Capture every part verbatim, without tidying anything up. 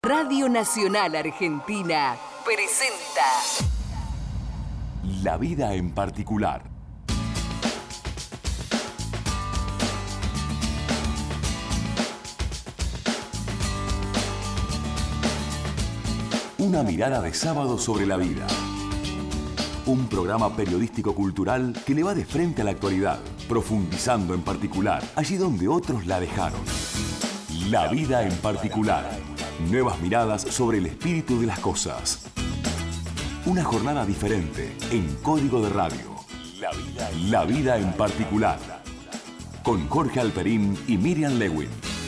Radio Nacional Argentina presenta La vida en particular. Una mirada de sábado sobre la vida. Un programa periodístico-cultural que le va de frente a la actualidad, profundizando en particular allí donde otros la dejaron. La vida en particular. Nuevas miradas sobre el espíritu de las cosas. Una jornada diferente en Código de Radio. La vida en, la vida en particular. Con Jorge Alperín y Miriam Lewin.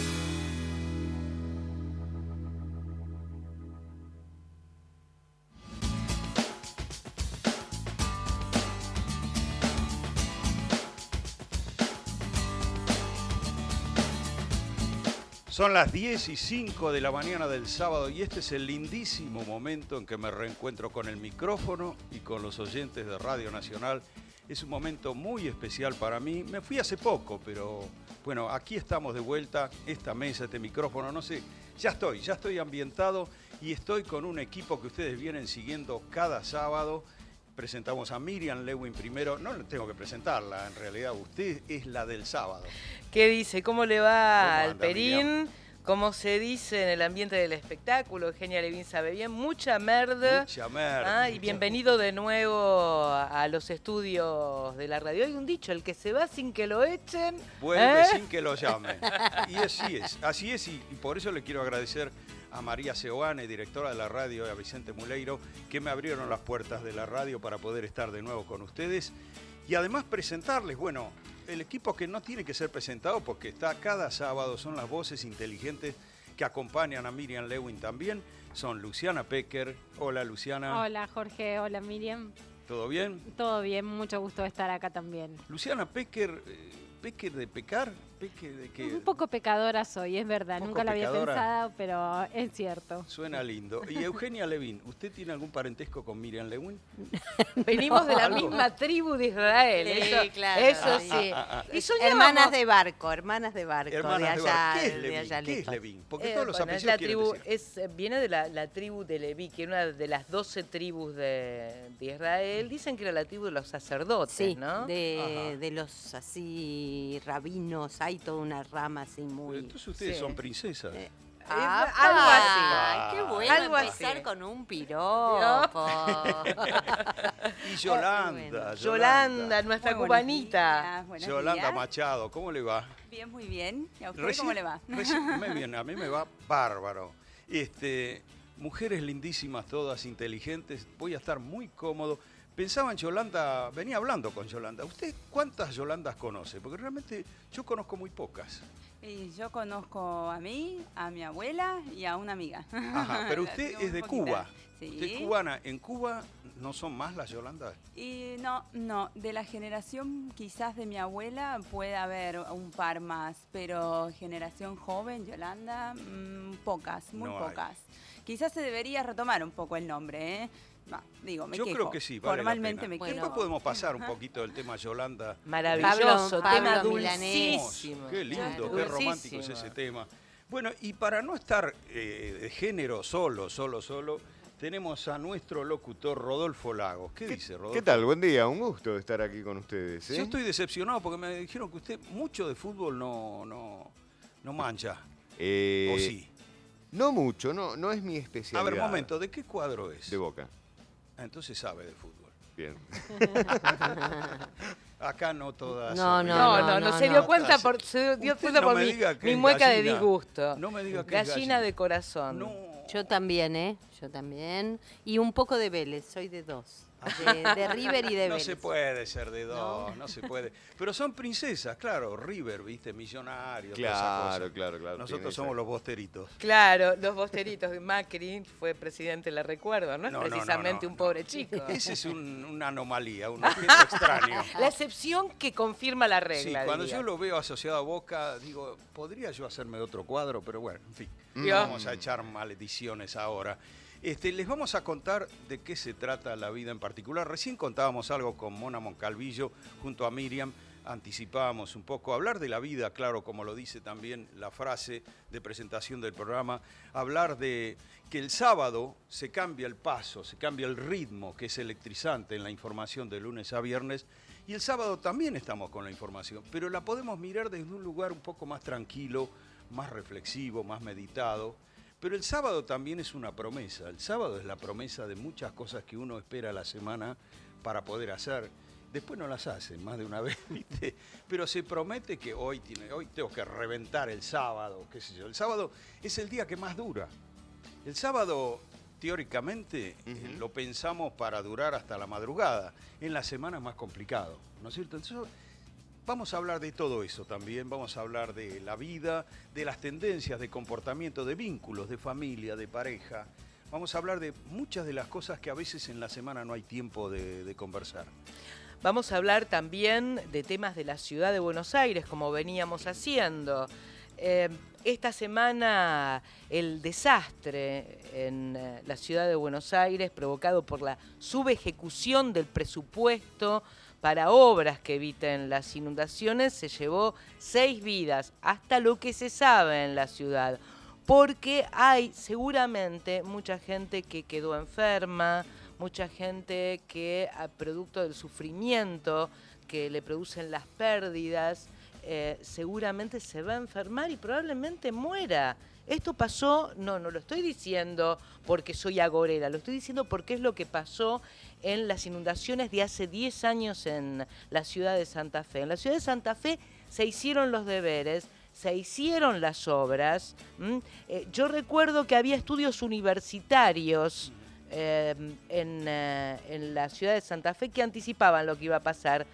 Son las diez y cinco de la mañana del sábado y este es el lindísimo momento en que me reencuentro con el micrófono y con los oyentes de Radio Nacional. Es un momento muy especial para mí. Me fui hace poco, pero bueno, aquí estamos de vuelta, esta mesa, este micrófono, no sé, ya estoy, ya estoy ambientado y estoy con un equipo que ustedes vienen siguiendo cada sábado. Presentamos a Miriam Lewin primero. No tengo que presentarla, en realidad usted es la del sábado. ¿Qué dice? ¿Cómo le va al Perín? Miriam? Como se dice en el ambiente del espectáculo, Eugenia Levin sabe bien, mucha merda. Mucha merda. Ah, y bienvenido de nuevo a los estudios de la radio. Hay un dicho, el que se va sin que lo echen... Vuelve ¿eh? sin que lo llamen. Y así es, así es, y, y por eso le quiero agradecer a María Seoane, directora de la radio, y a Vicente Muleiro, que me abrieron las puertas de la radio para poder estar de nuevo con ustedes. Y además presentarles, bueno, el equipo que no tiene que ser presentado porque está cada sábado, son las voces inteligentes que acompañan a Miriam Lewin también. Son Luciana Pecker. Hola, Luciana. Hola, Jorge. Hola, Miriam. ¿Todo bien? Todo bien, mucho gusto de estar acá también. Luciana Pecker, eh, ¿Pecker de pecar? ¿Pecker de qué? Un poco pecadora soy, es verdad. ¿Un Nunca poco lo había pecadora? pensado, pero es cierto. Suena lindo. Y Eugenia Levin, ¿usted tiene algún parentesco con Miriam Lewin? Venimos de la ¿Algo? misma tribu de Israel. Sí, eso, claro. Eso Sí. sí. Ah, ah, ah. Y soñábamos- Hermanas de barco, hermanas de barco. Hermanas de de allá, barco. ¿Qué es de Levin? allá ¿Qué es lejos. Levin? Porque Eh, todos los bueno, es apellidos la quieren tribu, decir. es, viene de la, la tribu de Leví, que era una de las doce tribus de, de Israel. Dicen que era la tribu de los sacerdotes, Sí, ¿no? de, Ajá. de los así rabinos, hay toda una rama así muy... Entonces ustedes Sí. son princesas. Eh, Ah, ¡apa! algo así. Ay, qué bueno Algo empezar así. con un piropo. Y Yolanda, Yolanda, nuestra Muy buenos cubanita. días, buenos Yolanda días. Machado, ¿cómo le va? Bien, muy bien. ¿Y a usted Recién- cómo le va? recién- me bien, a mí me va bárbaro. Este, mujeres lindísimas, todas inteligentes. Voy a estar muy cómodo. Pensaba en Yolanda, venía hablando con Yolanda. ¿Usted cuántas Yolandas conoce? Porque realmente yo conozco muy pocas. Y yo conozco a mí, a mi abuela y a una amiga. Ajá, pero usted Tengo es de muy poquita. Cuba. Sí. Usted es cubana. ¿En Cuba no son más las Yolandas? Y no, no, de la generación quizás de mi abuela puede haber un par más, pero generación joven, Yolanda, mmm, pocas, muy No hay. pocas. Quizás se debería retomar un poco el nombre, ¿eh? No, digo, me Yo quejo. creo que sí, vale Formalmente la me pena. quejo. Después podemos pasar un poquito del tema Yolanda. Maravilloso, Pablo- tema Pablo dulcísimo. Qué lindo, Claro. qué romántico es ese tema. Bueno, y para no estar eh, de género solo, solo, solo, tenemos a nuestro locutor Rodolfo Lagos. ¿Qué, dice Rodolfo? ¿Qué tal? Buen día, un gusto estar aquí con ustedes. ¿eh? Yo estoy decepcionado porque me dijeron que usted mucho de fútbol no, no, no mancha. Eh, ¿O sí? No mucho, no, no es mi A especialidad. ver, momento, ¿de qué cuadro es? De Boca. Ah, entonces sabe de fútbol. Bien. Acá no todas. No, se ríen. No, no, no, no, se no. dio cuenta por, se dio Usted cuenta no por me mi, diga que mi es mueca de gallina. disgusto. No me diga que es Gallina gallina. de corazón. No. Yo también, ¿eh? Yo también. Y un poco de Vélez, soy de dos. De, de River y de No Vélez. se puede ser de dos, no, se puede. Pero son princesas, claro, River, viste, millonarios, toda esa Claro, cosa. claro, claro. Nosotros tiene somos esa- los bosteritos. Claro, los bosteritos. Macri fue presidente, la recuerdo, no es No, no, no, precisamente no, un no. pobre chico. Ese es un- una anomalía, un objeto extraño. La excepción que confirma la Sí, regla. cuando diría. yo lo veo asociado a Boca, digo, podría yo hacerme de otro cuadro, pero bueno, en fin, Mm. Yo- vamos a echar maldiciones ahora. Este, les vamos a contar de qué se trata la vida en particular. Recién contábamos algo con Mona Moncalvillo junto a Miriam anticipábamos un poco, hablar de la vida, claro, como lo dice también la frase de presentación del programa, hablar de que el sábado se cambia el paso, se cambia el ritmo, que es electrizante en la información de lunes a viernes, y el sábado también estamos con la información, pero la podemos mirar desde un lugar un poco más tranquilo, más reflexivo, más meditado. Pero el sábado también es una promesa. El sábado es la promesa de muchas cosas que uno espera a la semana para poder hacer. Después no las hacen más de una vez, ¿viste? Pero se promete que hoy, tiene, hoy tengo que reventar el sábado, qué sé yo. El sábado es el día que más dura. El sábado, teóricamente, uh-huh. eh, lo pensamos para durar hasta la madrugada. En la semana es más complicado, ¿no es cierto? Entonces, vamos a hablar de todo eso también, vamos a hablar de la vida, de las tendencias de comportamiento, de vínculos, de familia, de pareja. Vamos a hablar de muchas de las cosas que a veces en la semana no hay tiempo de, de conversar. Vamos a hablar también de temas de la ciudad de Buenos Aires, como veníamos haciendo. Eh, esta semana el desastre en eh, la ciudad de Buenos Aires provocado por la subejecución del presupuesto para obras que eviten las inundaciones se llevó seis vidas, hasta lo que se sabe en la ciudad, porque hay seguramente mucha gente que quedó enferma, mucha gente que, a producto del sufrimiento que le producen las pérdidas, eh, seguramente se va a enfermar y probablemente muera. Esto pasó, no, no lo estoy diciendo porque soy agorera, lo estoy diciendo porque es lo que pasó en las inundaciones de hace diez años en la ciudad de Santa Fe. En la ciudad de Santa Fe se hicieron los deberes, se hicieron las obras. ¿Mm? Eh, yo recuerdo que había estudios universitarios eh, en, eh, en la ciudad de Santa Fe que anticipaban lo que iba a pasar.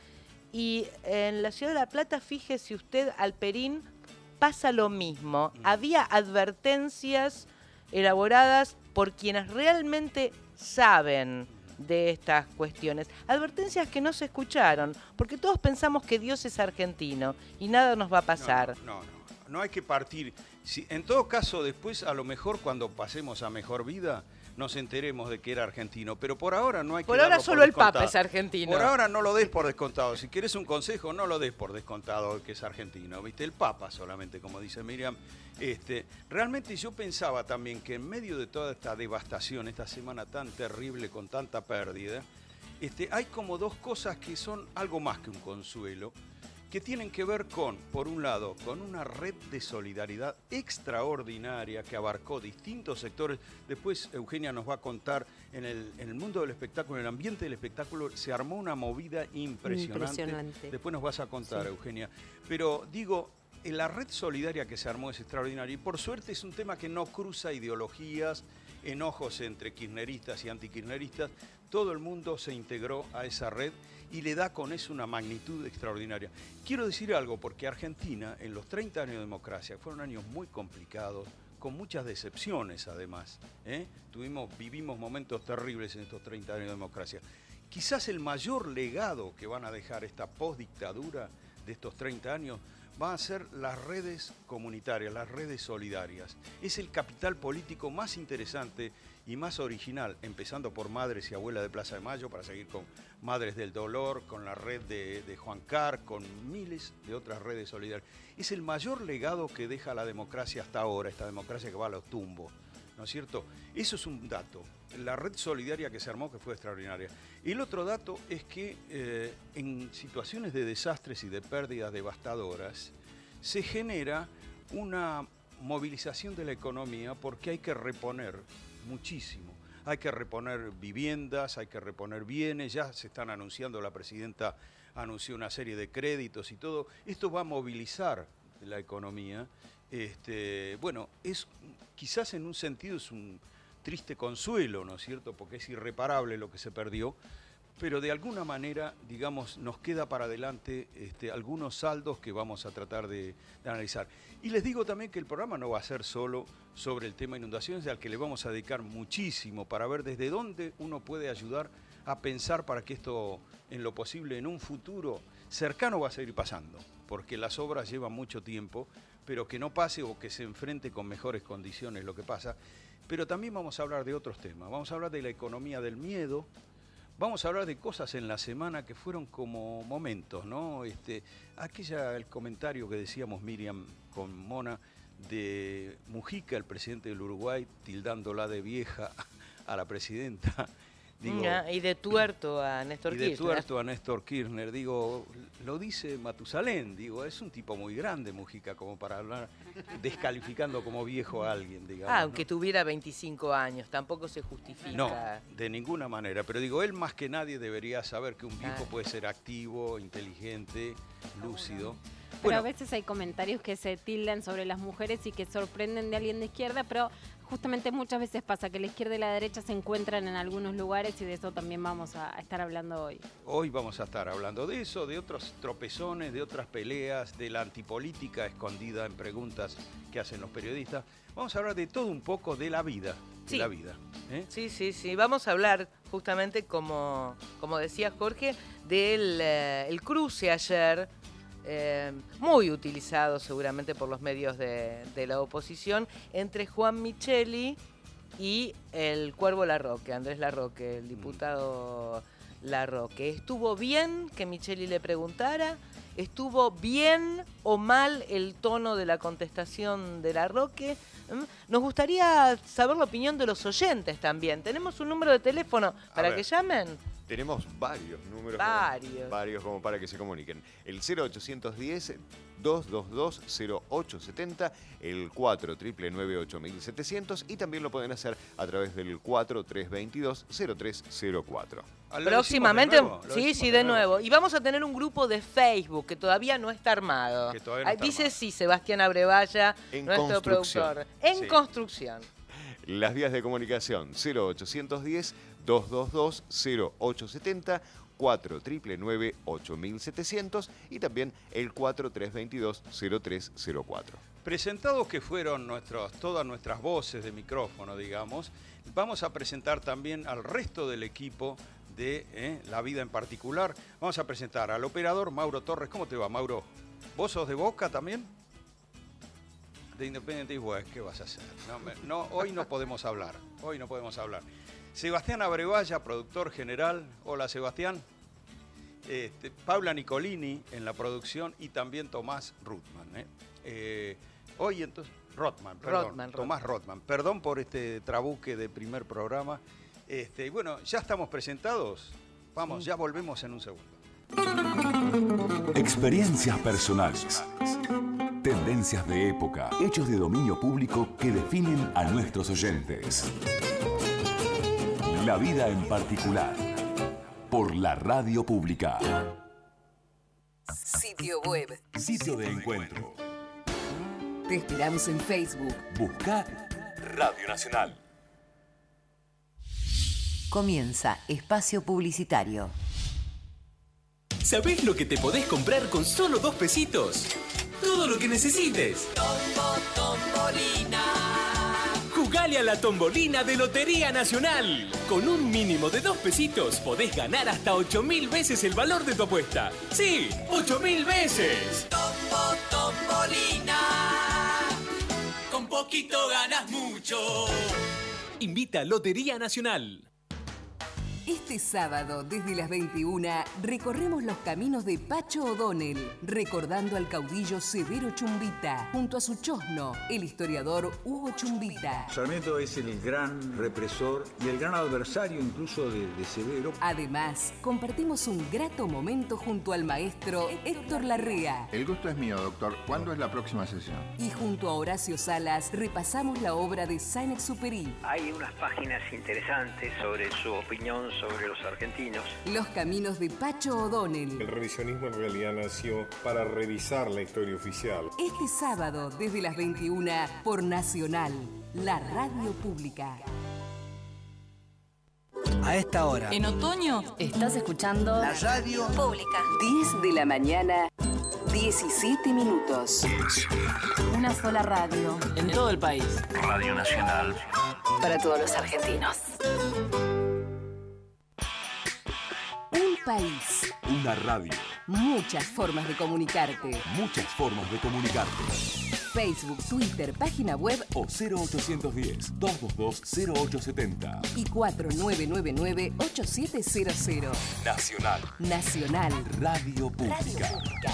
Y en la ciudad de La Plata, fíjese usted, Alperín, pasa lo mismo. Había advertencias elaboradas por quienes realmente saben de estas cuestiones. Advertencias que no se escucharon, porque todos pensamos que Dios es argentino y nada nos va a pasar. No, no, no, no, no hay que partir. Si, en todo caso, después, a lo mejor, cuando pasemos a mejor vida, nos enteremos de que era argentino, pero por ahora no hay que Por ahora solo el Papa es argentino. Por ahora no lo des por descontado. Si quieres un consejo, no lo des por descontado que es argentino, ¿viste? El Papa solamente, como dice Miriam. Este, realmente yo pensaba también que en medio de toda esta devastación, esta semana tan terrible con tanta pérdida, este, hay como dos cosas que son algo más que un consuelo, que tienen que ver con, por un lado, con una red de solidaridad extraordinaria que abarcó distintos sectores. Después Eugenia nos va a contar, en el, en el mundo del espectáculo, en el ambiente del espectáculo, se armó una movida impresionante. impresionante. Después nos vas a contar, sí. Eugenia. Pero digo, la red solidaria que se armó es extraordinaria y por suerte es un tema que no cruza ideologías, enojos entre kirchneristas y antikirchneristas. Todo el mundo se integró a esa red y le da con eso una magnitud extraordinaria. Quiero decir algo, porque Argentina, en los treinta años de democracia, fueron años muy complicados, con muchas decepciones además. ¿eh? Tuvimos, vivimos momentos terribles en estos treinta años de democracia. Quizás el mayor legado que van a dejar esta postdictadura de estos treinta años van a ser las redes comunitarias, las redes solidarias. Es el capital político más interesante y más original, empezando por Madres y Abuelas de Plaza de Mayo, para seguir con Madres del Dolor, con la red de, de Juan Car, con miles de otras redes solidarias. Es el mayor legado que deja la democracia hasta ahora, esta democracia que va a los tumbos, ¿no es cierto? Eso es un dato, la red solidaria que se armó, que fue extraordinaria. Y el otro dato es que eh, en situaciones de desastres y de pérdidas devastadoras, se genera una movilización de la economía porque hay que reponer muchísimo. Hay que reponer viviendas, hay que reponer bienes, ya se están anunciando, la presidenta anunció una serie de créditos y todo. Esto va a movilizar la economía. Este, bueno, es quizás en un sentido es un triste consuelo, ¿no es cierto? Porque es irreparable lo que se perdió, pero de alguna manera, digamos, nos queda para adelante este, algunos saldos que vamos a tratar de, de analizar. Y les digo también que el programa no va a ser solo sobre el tema inundaciones, al que le vamos a dedicar muchísimo para ver desde dónde uno puede ayudar a pensar para que esto, en lo posible, en un futuro cercano, va a seguir pasando, porque las obras llevan mucho tiempo, pero que no pase o que se enfrente con mejores condiciones lo que pasa. Pero también vamos a hablar de otros temas. Vamos a hablar de la economía del miedo, Vamos a hablar de cosas en la semana que fueron como momentos, ¿no? Este, aquella, el comentario que decíamos Miriam con Mona de Mujica, el presidente del Uruguay, tildándola de vieja a la presidenta. Digo, Ya, y de tuerto a Néstor y de Kirchner. tuerto a Néstor Kirchner, digo, lo dice Matusalén, digo, es un tipo muy grande Mujica como para hablar descalificando como viejo a alguien, digamos. Ah, aunque ¿no? tuviera veinticinco años, tampoco se justifica. No, de ninguna manera, pero digo, él más que nadie debería saber que un viejo Claro. puede ser activo, inteligente, lúcido. Pero Bueno, a veces hay comentarios que se tildan sobre las mujeres y que sorprenden de alguien de izquierda, pero justamente muchas veces pasa que la izquierda y la derecha se encuentran en algunos lugares y de eso también vamos a estar hablando hoy. hoy vamos a estar hablando de eso, de otros tropezones, de otras peleas, de la antipolítica escondida en preguntas que hacen los periodistas. Vamos a hablar de todo un poco de la vida, de Sí. la vida. ¿eh? Sí, sí, sí. Vamos a hablar justamente, como, como decía Jorge, del eh, el cruce ayer, eh, muy utilizado seguramente por los medios de, de la oposición, entre Juan Micheli y el Cuervo Larroque, Andrés Larroque, el diputado Larroque. ¿Estuvo bien que Micheli le preguntara? ¿Estuvo bien o mal el tono de la contestación de Larroque? ¿Mm? Nos gustaría saber la opinión de los oyentes también. ¿Tenemos un número de teléfono para ver. que llamen? Tenemos varios números. Varios. Como, varios como para que se comuniquen. El cero ochocientos diez, dos dos dos, cero ocho siete cero, el cuatro nueve nueve ocho siete cero cero y también lo pueden hacer a través del cuatro tres dos dos, cero tres cero cuatro. Ah, ¿lo Próximamente, decimos de nuevo? ¿Lo sí, decimos sí, de nuevo. Y vamos a tener un grupo de Facebook que todavía no está armado. Que todavía no Ahí está dice armado. sí, Sebastián Abrevaya, En nuestro construcción. productor. En Sí. construcción. Las vías de comunicación cero ochocientos diez, dos dos dos, cero ocho siete cero, cuatro nueve nueve ocho siete cero cero y también el cuatro tres dos dos, cero tres cero cuatro. Presentados que fueron nuestros, todas nuestras voces de micrófono, digamos, vamos a presentar también al resto del equipo de eh, La Vida en particular. Vamos a presentar al operador Mauro Torres. ¿Cómo te va, Mauro? ¿Vos sos de Boca también? De Independiente, y bueno, ¿qué vas a hacer? No, me- no, hoy no podemos hablar, hoy no podemos hablar. Sebastián Abrevaya, productor general. Hola, Sebastián. Este, Paula Nicolini en la producción y también Tomás Ruttman. ¿eh? Eh, hoy entonces, Rothman, perdón, Rothman, Tomás Rothman. Perdón por este trabuque de primer programa. Este, y bueno, ya estamos presentados. Vamos, ya volvemos en un segundo. Experiencias personales. Tendencias de época. Hechos de dominio público que definen a nuestros oyentes. La vida en particular. Por la radio pública. Sitio web. Sitio de encuentro. Te esperamos en Facebook. Busca Radio Nacional. Comienza Espacio Publicitario. ¿Sabés lo que te podés comprar con solo dos pesitos? Todo lo que necesites. Jugale a la tombolina de Lotería Nacional. Con un mínimo de dos pesitos podés ganar hasta ocho mil veces el valor de tu apuesta. ¡Sí! ¡ocho mil veces! Tombo, tombolina. Con poquito ganas mucho. Invita a Lotería Nacional. Este sábado, desde las veintiuna, recorremos los caminos de Pacho O'Donnell, recordando al caudillo Severo Chumbita, junto a su chosno, el historiador Hugo Chumbita. Sarmiento es el gran represor y el gran adversario incluso de, de Severo. Además, compartimos un grato momento junto al maestro Héctor Larrea. El gusto es mío, doctor. ¿Cuándo es la próxima sesión? Y junto a Horacio Salas, repasamos la obra de Saint-Exupéry. Hay unas páginas interesantes sobre su opinión sobre los argentinos. Los caminos de Pacho O'Donnell. El revisionismo en realidad nació para revisar la historia oficial. Este sábado, desde las veintiuna, por Nacional, la radio pública. A esta hora. En otoño estás escuchando La radio pública. diez de la mañana, diecisiete minutos. Una sola radio. En todo el país. Radio Nacional. Para todos los argentinos. Un país. Una radio. Muchas formas de comunicarte. Muchas formas de comunicarte. Facebook, Twitter, página web o cero ochocientos diez, doscientos veintidós, cero ochocientos setenta. y cuatro nueve nueve nueve, ocho siete cero cero. Nacional. Nacional. Radio Pública. Radio Pública.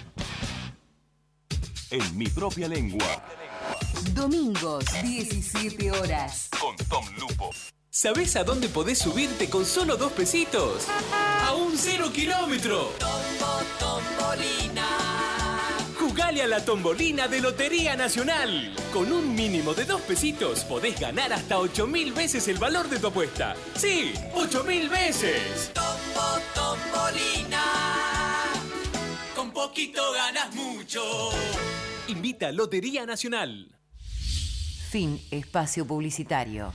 En mi propia lengua. Domingos, diecisiete horas. Con Tom Lupo. ¿Sabés a dónde podés subirte con solo dos pesitos? ¡A un cero kilómetro! Tombo, tombolina. Jugale a la tombolina de Lotería Nacional. Con un mínimo de dos pesitos podés ganar hasta ocho mil veces el valor de tu apuesta. ¡Sí! ¡ocho mil veces! Tombo, tombolina. Con poquito ganas mucho. Invita a Lotería Nacional. Fin espacio publicitario.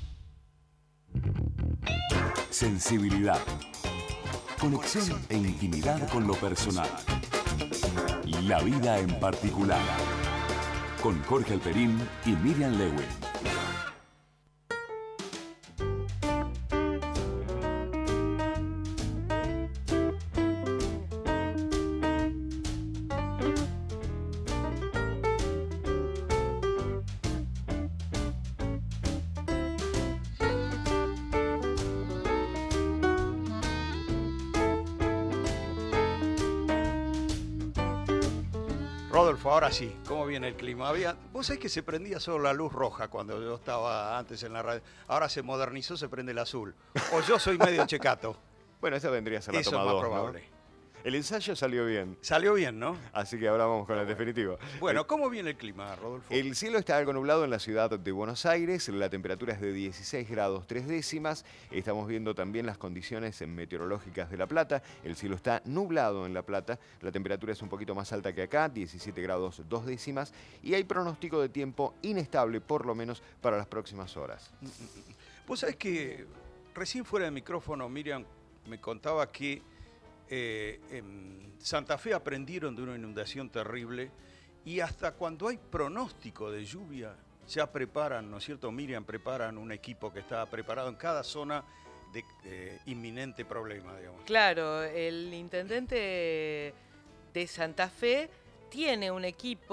Sensibilidad. Conexión e intimidad con lo personal. La vida en particular. Con Jorge Alperín y Miriam Lewin. Rodolfo, ahora sí, ¿cómo viene el clima? Había, vos sabés que se prendía solo la luz roja cuando yo estaba antes en la radio. Ahora se modernizó, se prende el azul. O yo soy medio checato. Bueno, esa vendría a ser la Eso toma es más dos, ¿no? probable. El ensayo salió bien. Salió bien, ¿no? Así que ahora vamos con el definitivo. Bueno, ¿cómo viene el clima, Rodolfo? El cielo está algo nublado en la ciudad de Buenos Aires, la temperatura es de dieciséis grados tres décimas, estamos viendo también las condiciones meteorológicas de La Plata, el cielo está nublado en La Plata, la temperatura es un poquito más alta que acá, diecisiete grados dos décimas, y hay pronóstico de tiempo inestable, por lo menos para las próximas horas. Vos sabés que recién fuera de micrófono, Miriam me contaba que eh, en Santa Fe aprendieron de una inundación terrible y hasta cuando hay pronóstico de lluvia ya preparan, ¿no es cierto, Miriam? Preparan un equipo que está preparado en cada zona de eh, inminente problema, digamos. Claro, el intendente de Santa Fe tiene un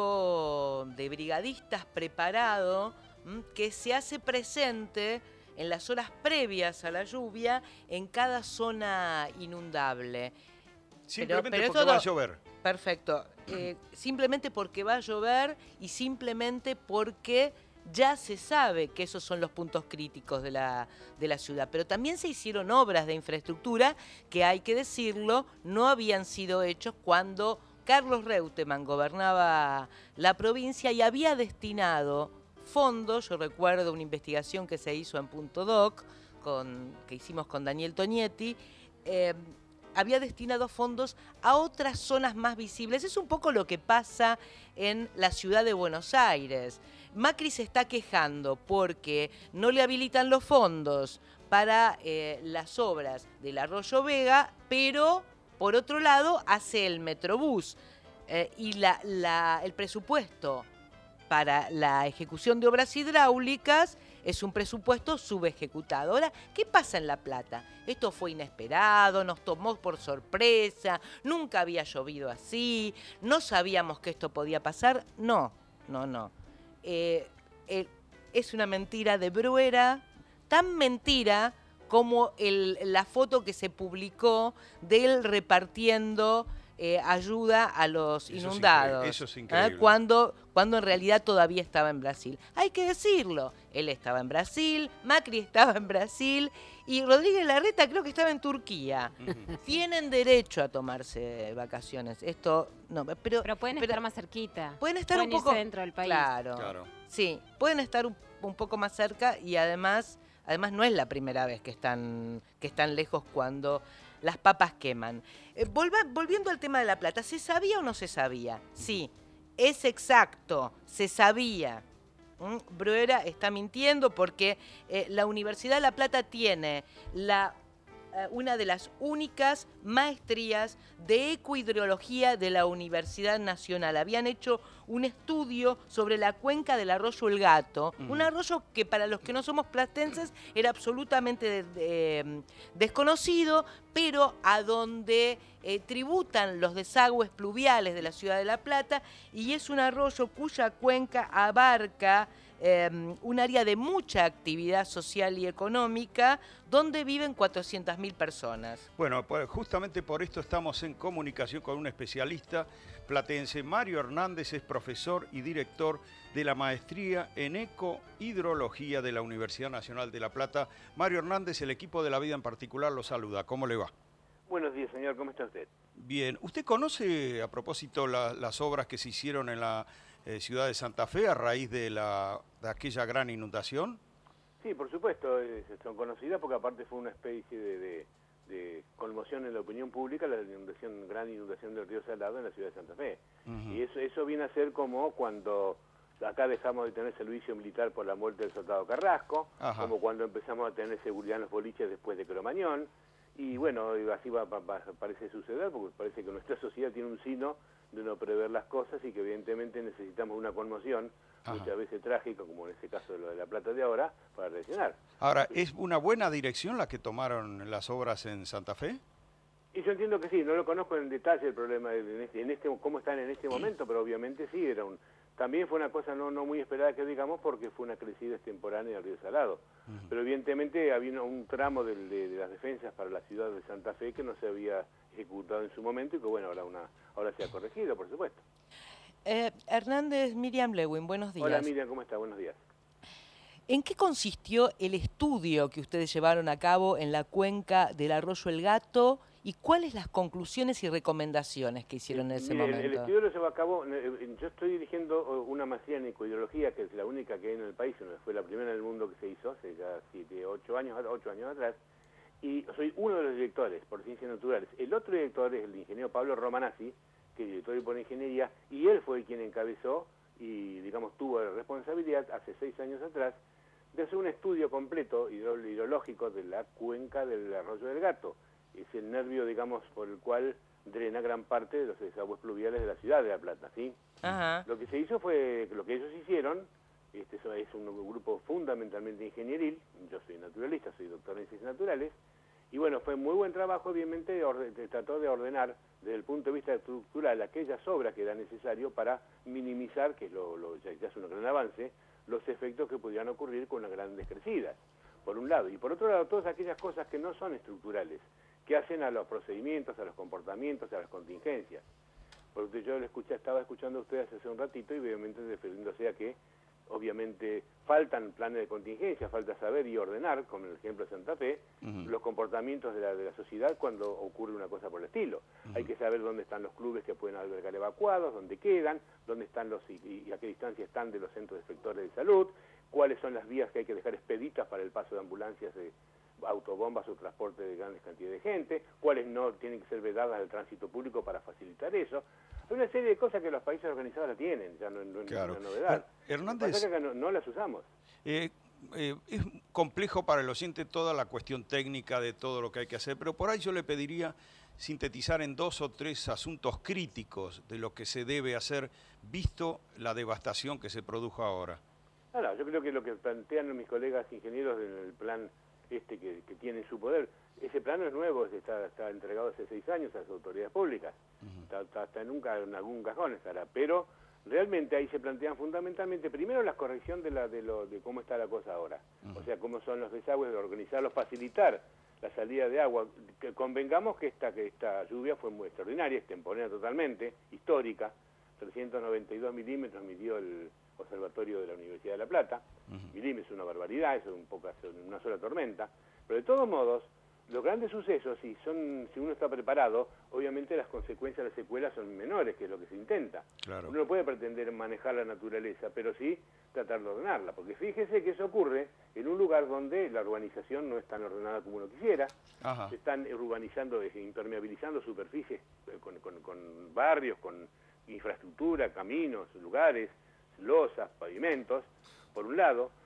equipo de brigadistas preparado m, que se hace presente en las horas previas a la lluvia en cada zona inundable. Simplemente pero, pero porque todo, va a llover. Perfecto. Eh, simplemente porque va a llover y simplemente porque ya se sabe que esos son los puntos críticos de la, de la ciudad. Pero también se hicieron obras de infraestructura que, hay que decirlo, no habían sido hechos cuando Carlos Reutemann gobernaba la provincia y había destinado fondos. Yo recuerdo una investigación que se hizo en Punto Doc, con, que hicimos con Daniel Tonietti, eh, había destinado fondos a otras zonas más visibles. Es un poco lo que pasa en la ciudad de Buenos Aires. Macri se está quejando porque no le habilitan los fondos para eh, las obras del Arroyo Vega, pero por otro lado hace el Metrobús eh, y la, la, el presupuesto para la ejecución de obras hidráulicas es un presupuesto subejecutado. Ahora, ¿qué pasa en La Plata? Esto fue inesperado, nos tomó por sorpresa, nunca había llovido así, no sabíamos que esto podía pasar. No, no, no. Eh, eh, es una mentira de Bruera, tan mentira como el, la foto que se publicó de él repartiendo Eh, ayuda a los eso inundados. Es eso es increíble. ¿eh? Cuando, cuando en realidad todavía estaba en Brasil. Hay que decirlo, él estaba en Brasil, Macri estaba en Brasil y Rodríguez Larreta creo que estaba en Turquía. Uh-huh. Tienen derecho a tomarse vacaciones. Esto no, pero, pero pueden pero, estar más cerquita. Pueden estar pueden un poco irse dentro del país. Claro, claro. Sí, pueden estar un, un poco más cerca y además, además no es la primera vez que están, que están lejos cuando las papas queman. Eh, volva, volviendo al tema de La Plata, ¿se sabía o no se sabía? Sí, es exacto, se sabía. ¿Mm? Bruera está mintiendo porque eh, la Universidad de La Plata tiene la eh, una de las únicas maestrías de ecohidrología de la Universidad Nacional. Habían hecho un estudio sobre la cuenca del arroyo El Gato, uh-huh. un arroyo que para los que no somos platenses era absolutamente de, de, desconocido, pero a donde eh, tributan los desagües pluviales de la ciudad de La Plata, y es un arroyo cuya cuenca abarca eh, un área de mucha actividad social y económica, donde viven cuatrocientas mil personas. Bueno, pues justamente por esto estamos en comunicación con un especialista platense. Mario Hernández es profesor y director de la maestría en ecohidrología de la Universidad Nacional de La Plata. Mario Hernández, el equipo de La Vida en particular, lo saluda. ¿Cómo le va? Buenos días, señor. ¿Cómo está usted? Bien. ¿Usted conoce, a propósito, la, las obras que se hicieron en la eh, ciudad de Santa Fe a raíz de, la, de aquella gran inundación? Sí, por supuesto. Eh, son conocidas porque aparte fue una especie de... de de conmoción en la opinión pública, la inundación, gran inundación del río Salado en la ciudad de Santa Fe. Uh-huh. Y eso, eso viene a ser como cuando acá dejamos de tener servicio militar por la muerte del soldado Carrasco, Ajá. como cuando empezamos a tener seguridad en los boliches después de Cromañón, y bueno, así va, va, va, parece suceder, porque parece que nuestra sociedad tiene un sino de no prever las cosas y que evidentemente necesitamos una conmoción, Ajá. muchas veces trágica, como en ese caso de lo de La Plata de ahora, para reaccionar. Ahora, ¿es una buena dirección la que tomaron las obras en Santa Fe? Y yo entiendo que sí, no lo conozco en detalle el problema, en este, en este, cómo están en este momento, pero obviamente sí, era un, también fue una cosa no, no muy esperada que digamos, porque fue una crecida extemporánea del río Salado. Uh-huh. Pero evidentemente había un tramo de, de, de las defensas para la ciudad de Santa Fe que no se había ejecutado en su momento y que bueno, ahora, una, ahora se ha corregido, por supuesto. Eh, Hernández, Miriam Lewin, buenos días. Hola Miriam, ¿cómo está? Buenos días. ¿En qué consistió el estudio que ustedes llevaron a cabo en la cuenca del arroyo El Gato y cuáles las conclusiones y recomendaciones que hicieron en ese Mire, momento? El, el estudio lo llevó a cabo, yo estoy dirigiendo una maestría en ecohidrología, que es la única que hay en el país, fue la primera en el mundo que se hizo, hace ya siete, ocho años, ocho años atrás, y soy uno de los directores por ciencias naturales. El otro director es el ingeniero Pablo Romanazzi, que es director por ingeniería, y él fue quien encabezó y, digamos, tuvo la responsabilidad hace seis años atrás de hacer un estudio completo hidrológico de la cuenca del arroyo del Gato. Es el nervio, digamos, por el cual drena gran parte de los desagües pluviales de la ciudad de La Plata, ¿sí? Ajá. Lo que se hizo fue, lo que ellos hicieron, este es un grupo fundamentalmente ingenieril, yo soy naturalista, soy doctor en ciencias naturales, y bueno, fue muy buen trabajo, obviamente, orden, trató de ordenar desde el punto de vista estructural aquellas obras que era necesario para minimizar, que es lo, lo, ya, ya es un gran avance, los efectos que pudieran ocurrir con las grandes crecidas, por un lado. Y por otro lado, todas aquellas cosas que no son estructurales, que hacen a los procedimientos, a los comportamientos, a las contingencias. Porque yo lo escuché, estaba escuchando a ustedes hace un ratito y obviamente refiriéndose a que obviamente faltan planes de contingencia, falta saber y ordenar, como en el ejemplo de Santa Fe, uh-huh. los comportamientos de la, de la sociedad cuando ocurre una cosa por el estilo. Uh-huh. Hay que saber dónde están los clubes que pueden albergar evacuados, dónde quedan, dónde están los y, y a qué distancia están de los centros efectores de salud, cuáles son las vías que hay que dejar expeditas para el paso de ambulancias de autobombas o transporte de grandes cantidades de gente, cuáles no tienen que ser vedadas al tránsito público para facilitar eso. Hay una serie de cosas que los países organizados la tienen, ya no, no, claro. no es una novedad. Hernández, pasa que no, no las usamos. Eh, eh, es complejo para el oyente toda la cuestión técnica de todo lo que hay que hacer, pero por ahí yo le pediría sintetizar en dos o tres asuntos críticos de lo que se debe hacer, visto la devastación que se produjo ahora. No, no, yo creo que lo que plantean mis colegas ingenieros en el plan este que, que tiene en su poder, ese plano es nuevo, está, está entregado hace seis años a las autoridades públicas, uh-huh. está, está, está en, un, en algún cajón estará, pero realmente ahí se plantean fundamentalmente, primero la corrección de, la, de, lo, de cómo está la cosa ahora, uh-huh. o sea, cómo son los desagües, de organizarlos, facilitar la salida de agua. Que convengamos que esta, que esta lluvia fue muy extraordinaria, extemporánea totalmente, histórica, trescientos noventa y dos milímetros midió el observatorio de la Universidad de La Plata, uh-huh. milímetros es una barbaridad, eso es un poco, una sola tormenta, pero de todos modos, los grandes sucesos, si son, si uno está preparado, obviamente las consecuencias, las secuelas son menores, que es lo que se intenta. Claro. Uno no puede pretender manejar la naturaleza, pero sí tratar de ordenarla, porque fíjese que eso ocurre en un lugar donde la urbanización no es tan ordenada como uno quisiera. Ajá. Se están urbanizando, impermeabilizando superficies con, con, con barrios, con infraestructura, caminos, lugares, losas, pavimentos, por un lado.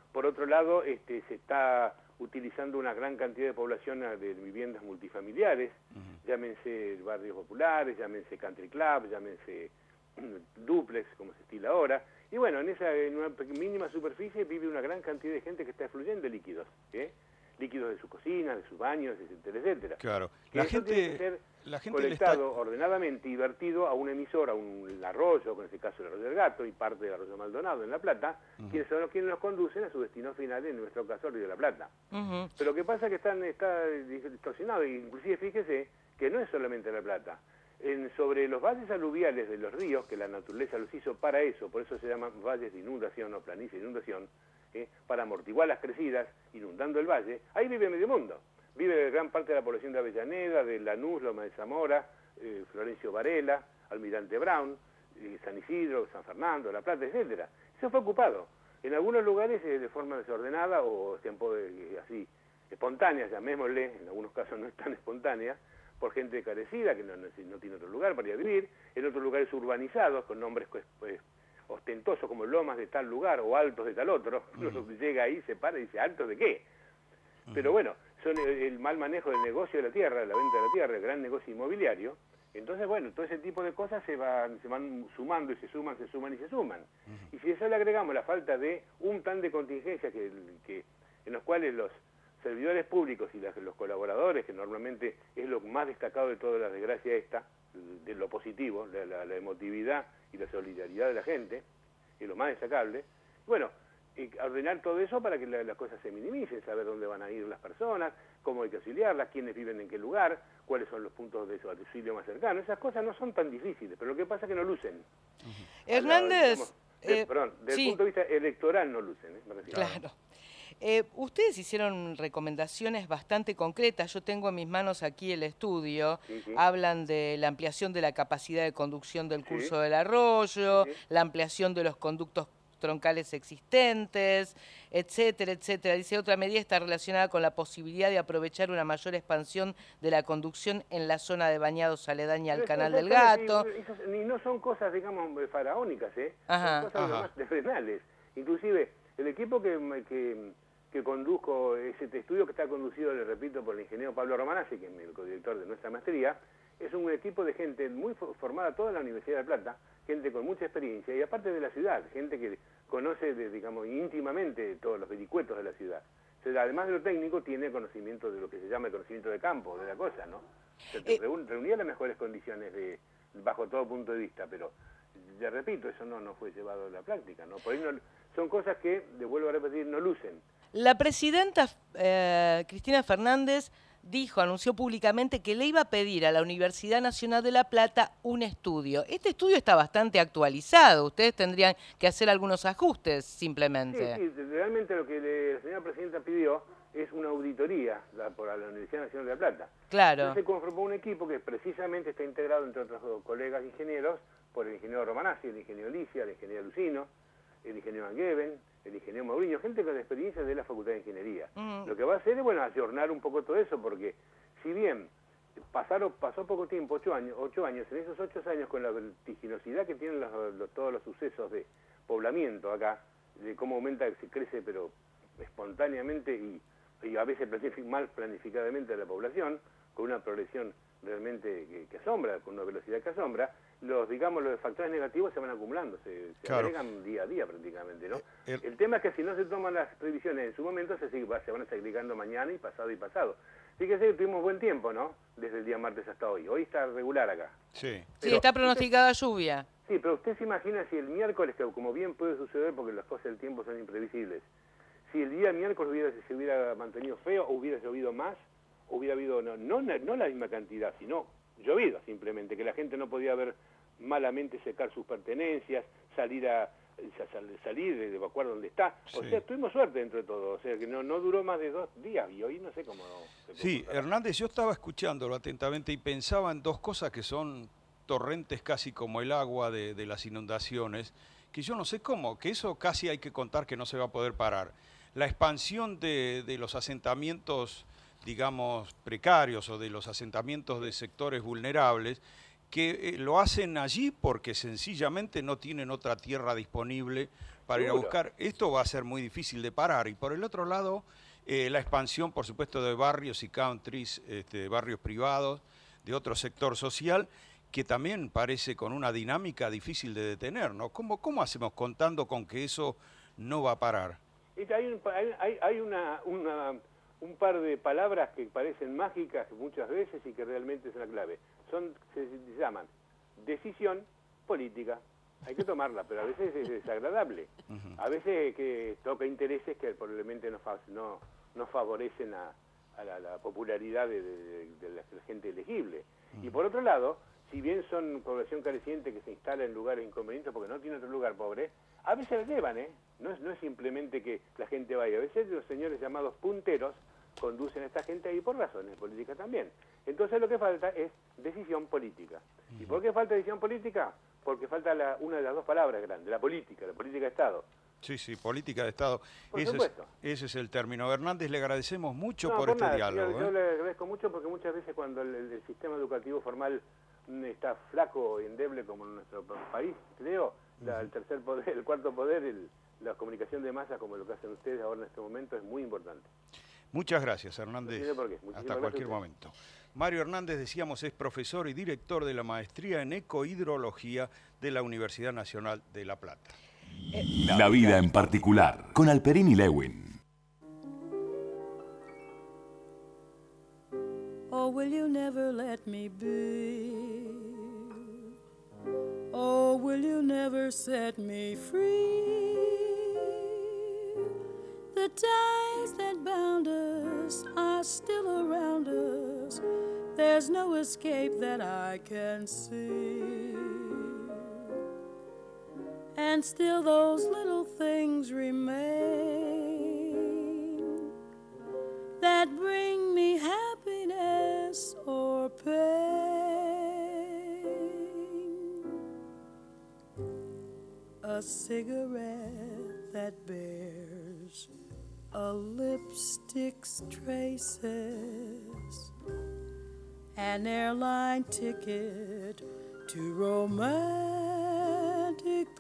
por otro lado, este, se está utilizando una gran cantidad de población de viviendas multifamiliares, uh-huh. llámense barrios populares, llámense country club, llámense duplex, como se estila ahora. Y bueno, en esa en una mínima superficie vive una gran cantidad de gente que está fluyendo líquidos, ¿eh? líquidos de su cocina, de sus baños, etcétera, etcétera. Claro. Que La eso gente, tiene que ser la gente colectado le está... ordenadamente y vertido a un emisor, a un arroyo, con este caso el arroyo del Gato y parte del arroyo Maldonado en La Plata, uh-huh. quienes son los quienes nos conducen a su destino final, en nuestro caso el Río de la Plata. Uh-huh. Pero lo que pasa es que están, está distorsionado, inclusive fíjese que no es solamente La Plata. En, sobre los valles aluviales de los ríos, que la naturaleza los hizo para eso, por eso se llaman valles de inundación o planicie de inundación, ¿eh? para amortiguar las crecidas, inundando el valle, ahí vive medio mundo. Vive gran parte de la población de Avellaneda, de Lanús, Loma de Zamora, eh, Florencio Varela, Almirante Brown, eh, San Isidro, San Fernando, La Plata, etcétera. Eso fue ocupado. En algunos lugares eh, de forma desordenada o tiempo de, así espontánea, llamémosle, en algunos casos no es tan espontánea, por gente carecida, que no, no, no tiene otro lugar para ir a vivir, en otros lugares urbanizados, con nombres pues, pues, ostentosos como Lomas de tal lugar o Altos de tal otro. Uno uh-huh. llega ahí, se para y dice, ¿altos de qué? Uh-huh. Pero bueno, son el, el mal manejo del negocio de la tierra, de la venta de la tierra, el gran negocio inmobiliario. Entonces, bueno, todo ese tipo de cosas se van, se van sumando y se suman, se suman y se suman. Uh-huh. Y si a eso le agregamos la falta de un plan de contingencia que, que, en los cuales los servidores públicos y las, los colaboradores, que normalmente es lo más destacado de toda la desgracia esta, de lo positivo, la, la, la emotividad y la solidaridad de la gente, es lo más destacable. Bueno, eh, ordenar todo eso para que la, las cosas se minimicen, saber dónde van a ir las personas, cómo hay que auxiliarlas, quiénes viven en qué lugar, cuáles son los puntos de su auxilio más cercano. Esas cosas no son tan difíciles, pero lo que pasa es que no lucen. Uh-huh. Hernández... Digamos, de, eh, perdón, desde sí. el punto de vista electoral no lucen. ¿eh? Me refiero. Claro. Eh, ustedes hicieron recomendaciones bastante concretas. Yo tengo en mis manos aquí el estudio. Sí, sí. Hablan de la ampliación de la capacidad de conducción del Sí. curso del arroyo, Sí, sí. la ampliación de los conductos troncales existentes, etcétera, etcétera. Dice, otra medida está relacionada con la posibilidad de aprovechar una mayor expansión de la conducción en la zona de bañados aledaña al Pero Canal eso- del eso- Gato. eso- eso- Ni no son cosas, digamos, faraónicas, ¿eh? Ajá. Son cosas Ajá. más terrenales. Inclusive, el equipo que, que, que conduzco, ese estudio que está conducido, le repito, por el ingeniero Pablo Romanazzi, que es el codirector de nuestra maestría, es un equipo de gente muy fo- formada toda la Universidad de La Plata, gente con mucha experiencia, y aparte de la ciudad, gente que conoce, de, digamos, íntimamente todos los vericuetos de la ciudad. O sea, además de lo técnico, tiene conocimiento de lo que se llama el conocimiento de campo, de la cosa, ¿no? O sea, Eh, reun- reunía las mejores condiciones de, bajo todo punto de vista, pero, ya repito, eso no, no fue llevado a la práctica, ¿no? Por ahí no, son cosas que, de vuelvo a repetir, no lucen. La presidenta eh, Cristina Fernández dijo, anunció públicamente que le iba a pedir a la Universidad Nacional de La Plata un estudio. Este estudio está bastante actualizado, ustedes tendrían que hacer algunos ajustes simplemente. Sí, sí, realmente lo que le- la señora presidenta pidió es una auditoría la, por la Universidad Nacional de La Plata. Claro. Entonces se conformó un equipo que precisamente está integrado, entre otros colegas ingenieros, por el ingeniero Romanazzi, el ingeniero Licia, el ingeniero Lucino, el ingeniero Angeben, el ingeniero Mauriño, gente con experiencia de la Facultad de Ingeniería. Mm. Lo que va a hacer es, bueno, ayornar un poco todo eso, porque si bien pasaron, pasó poco tiempo, ocho años, ocho años, en esos ocho años con la vertiginosidad que tienen los, los- todos los sucesos de poblamiento acá, de cómo aumenta, se crece, pero espontáneamente y, y a veces planific- mal planificadamente la población, con una progresión realmente que, que asombra, con una velocidad que asombra, los, digamos, los factores negativos se van acumulando, se, se Claro. agregan día a día prácticamente, ¿no? El- El tema es que si no se toman las previsiones en su momento, se, sigue- se van a seguir agregando mañana y pasado y pasado. Fíjese que tuvimos buen tiempo, ¿no? Desde el día martes hasta hoy. Hoy está regular acá. Sí. Sí, Pero- está pronosticada lluvia. Sí, pero usted se imagina si el miércoles, que como bien puede suceder porque las cosas del tiempo son imprevisibles, si el día miércoles hubiera, se hubiera mantenido feo o hubiera llovido más, hubiera habido, no, no, no la misma cantidad, sino llovido simplemente, que la gente no podía ver malamente secar sus pertenencias, salir a sal- salir, de evacuar donde está. O Sí. sea, tuvimos suerte dentro de todo, o sea, que no, no duró más de dos días y hoy no sé cómo... se Sí, comportará. Hernández, yo estaba escuchándolo atentamente y pensaba en dos cosas que son torrentes casi como el agua de, de las inundaciones, que yo no sé cómo, que eso casi hay que contar que no se va a poder parar. La expansión de, de los asentamientos, digamos, precarios o de los asentamientos de sectores vulnerables, que eh, lo hacen allí porque sencillamente no tienen otra tierra disponible, para ir a Seguro. buscar. Esto va a ser muy difícil de parar. Y por el otro lado, eh, la expansión, por supuesto, de barrios y countries, este, barrios privados, de otro sector social, que también parece con una dinámica difícil de detener, ¿no? ¿Cómo, cómo hacemos contando con que eso no va a parar? Hay, un, hay, hay una, una, un par de palabras que parecen mágicas muchas veces y que realmente es una clave. Son, se, se llaman decisión política. Hay que tomarla, pero a veces es desagradable. A veces que toca intereses que probablemente no, no, no favorecen a, a la, la popularidad de, de, de la gente elegible. Y por otro lado, si bien son población careciente que se instala en lugares inconvenientes porque no tiene otro lugar pobre, a veces la llevan, ¿eh? No es, no es simplemente que la gente vaya. A veces los señores llamados punteros conducen a esta gente ahí por razones políticas también. Entonces lo que falta es decisión política. ¿Y por qué falta decisión política? Porque falta la, una de las dos palabras grandes, la política, la política de Estado. Sí, sí, política de Estado. Por ese, supuesto. es, ese es el término. Hernández, le agradecemos mucho No, por, por este nada, diálogo. Yo, ¿eh? yo le agradezco mucho porque muchas veces cuando el, el sistema educativo formal está flaco y endeble como en nuestro país, creo, la, el tercer poder, el cuarto poder, el, la comunicación de masas como lo que hacen ustedes ahora en este momento es muy importante. Muchas gracias, Hernández. No tiene por qué. Muchísimas Hasta gracias cualquier a usted. momento. Mario Hernández, decíamos, es profesor y director de la maestría en ecohidrología de la Universidad Nacional de La Plata. La vida en particular, con Alperín y Lewin. Oh, will you never let me be? Oh, will you never set me free? The ties that bound us are still around us. There's no escape that I can see. And still those little things remain that bring me happiness or pain. A cigarette that bears a lipstick's traces, an airline ticket to romantic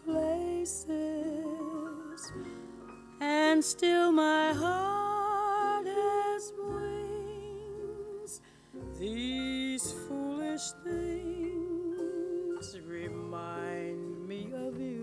places, and still my heart has wings. These foolish things remind me of you.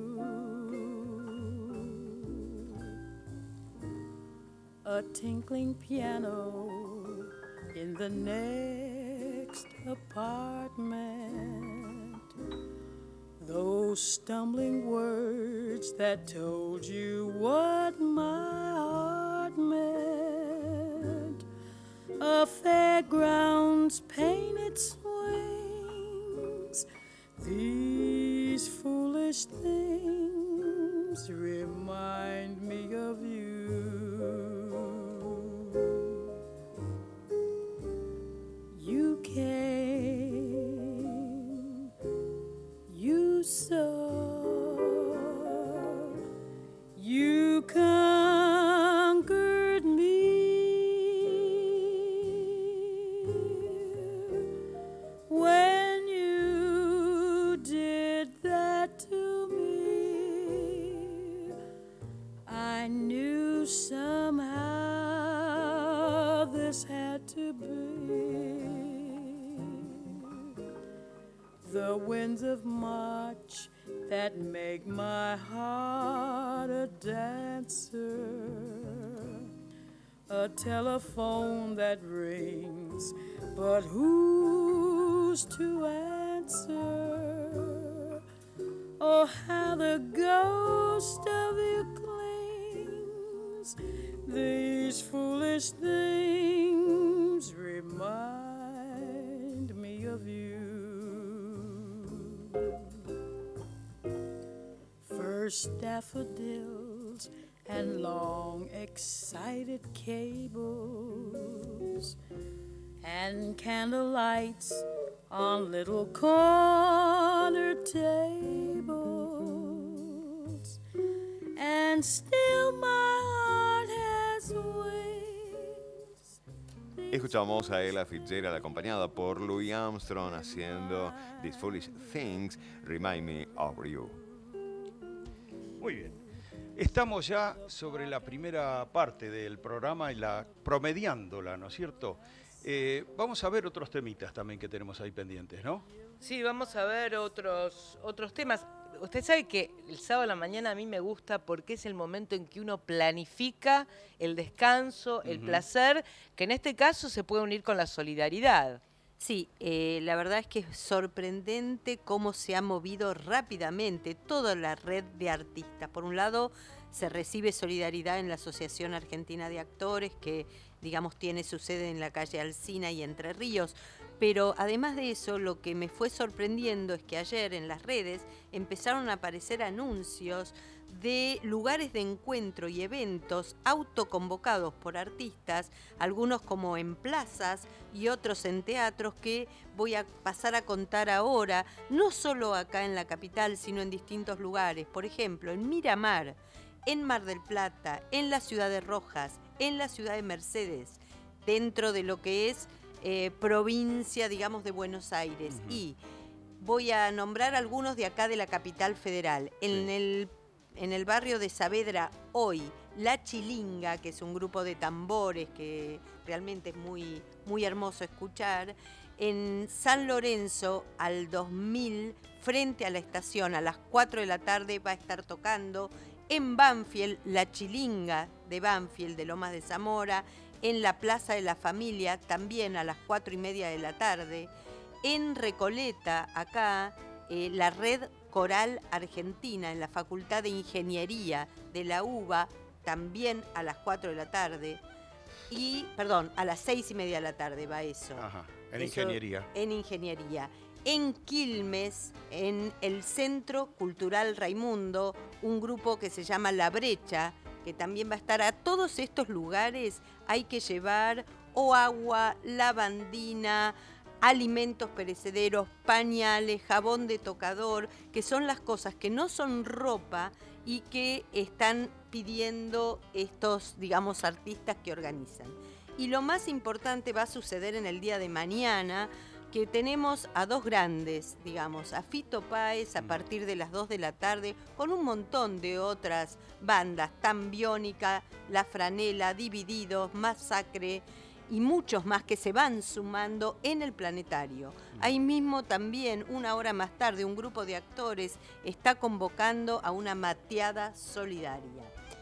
A tinkling piano in the next apartment, those stumbling words that told you what my heart meant, a fairground's painted swings. These foolish things remind me of you. You came, you saw, you conquered me. When you did that to me, I knew somehow this had to be. The winds of March that make my heart a dancer, a telephone that rings, but who's to answer? Oh, how the ghost of you clings. These foolish things remind me of you. First daffodils and long excited cables and candle lights on little corner tables, and still my heart has wings. Escuchamos a Ella Fitzgerald acompañada por Louis Armstrong haciendo These Foolish Things Remind Me of You. Muy bien. Estamos ya sobre la primera parte del programa y la promediándola, ¿no es cierto? Eh, vamos a ver otros temitas también que tenemos ahí pendientes, ¿no? Sí, vamos a ver otros, otros temas. Usted sabe que el sábado a la mañana a mí me gusta porque es el momento en que uno planifica el descanso, el uh-huh. placer, que en este caso se puede unir con la solidaridad. Sí, eh, la verdad es que es sorprendente cómo se ha movido rápidamente toda la red de artistas. Por un lado, se recibe solidaridad en la Asociación Argentina de Actores, que, digamos, tiene su sede en la calle Alsina y Entre Ríos. Pero además de eso, lo que me fue sorprendiendo es que ayer en las redes empezaron a aparecer anuncios de lugares de encuentro y eventos autoconvocados por artistas, algunos como en plazas y otros en teatros, que voy a pasar a contar ahora, no solo acá en la capital, sino en distintos lugares. Por ejemplo, en Miramar, en Mar del Plata, en la ciudad de Rojas, en la ciudad de Mercedes, dentro de lo que es eh, provincia, digamos, de Buenos Aires. Uh-huh. Y voy a nombrar algunos de acá de la capital federal. En sí. el En el barrio de Saavedra, hoy, La Chilinga, que es un grupo de tambores que realmente es muy, muy hermoso escuchar. En San Lorenzo, al dos mil, frente a la estación, a las cuatro de la tarde va a estar tocando. En Banfield, La Chilinga de Banfield, de Lomas de Zamora. En la Plaza de la Familia, también a las cuatro y media de la tarde. En Recoleta, acá, eh, la Red Coral Argentina, en la Facultad de Ingeniería de la UBA, también a las cuatro de la tarde. Y, perdón, a las seis y media de la tarde va eso. Ajá, en eso, Ingeniería. En Ingeniería. En Quilmes, en el Centro Cultural Raimundo, un grupo que se llama La Brecha, que también va a estar. A todos estos lugares hay que llevar o agua, lavandina, alimentos perecederos, pañales, jabón de tocador, que son las cosas que no son ropa y que están pidiendo estos, digamos, artistas que organizan. Y lo más importante va a suceder en el día de mañana, que tenemos a dos grandes, digamos, a Fito Páez a partir de las dos de la tarde, con un montón de otras bandas, Tan Biónica, La Franela, Divididos, Masacre, y muchos más que se van sumando en el planetario. Ahí mismo también, una hora más tarde, un grupo de actores está convocando a una mateada solidaria.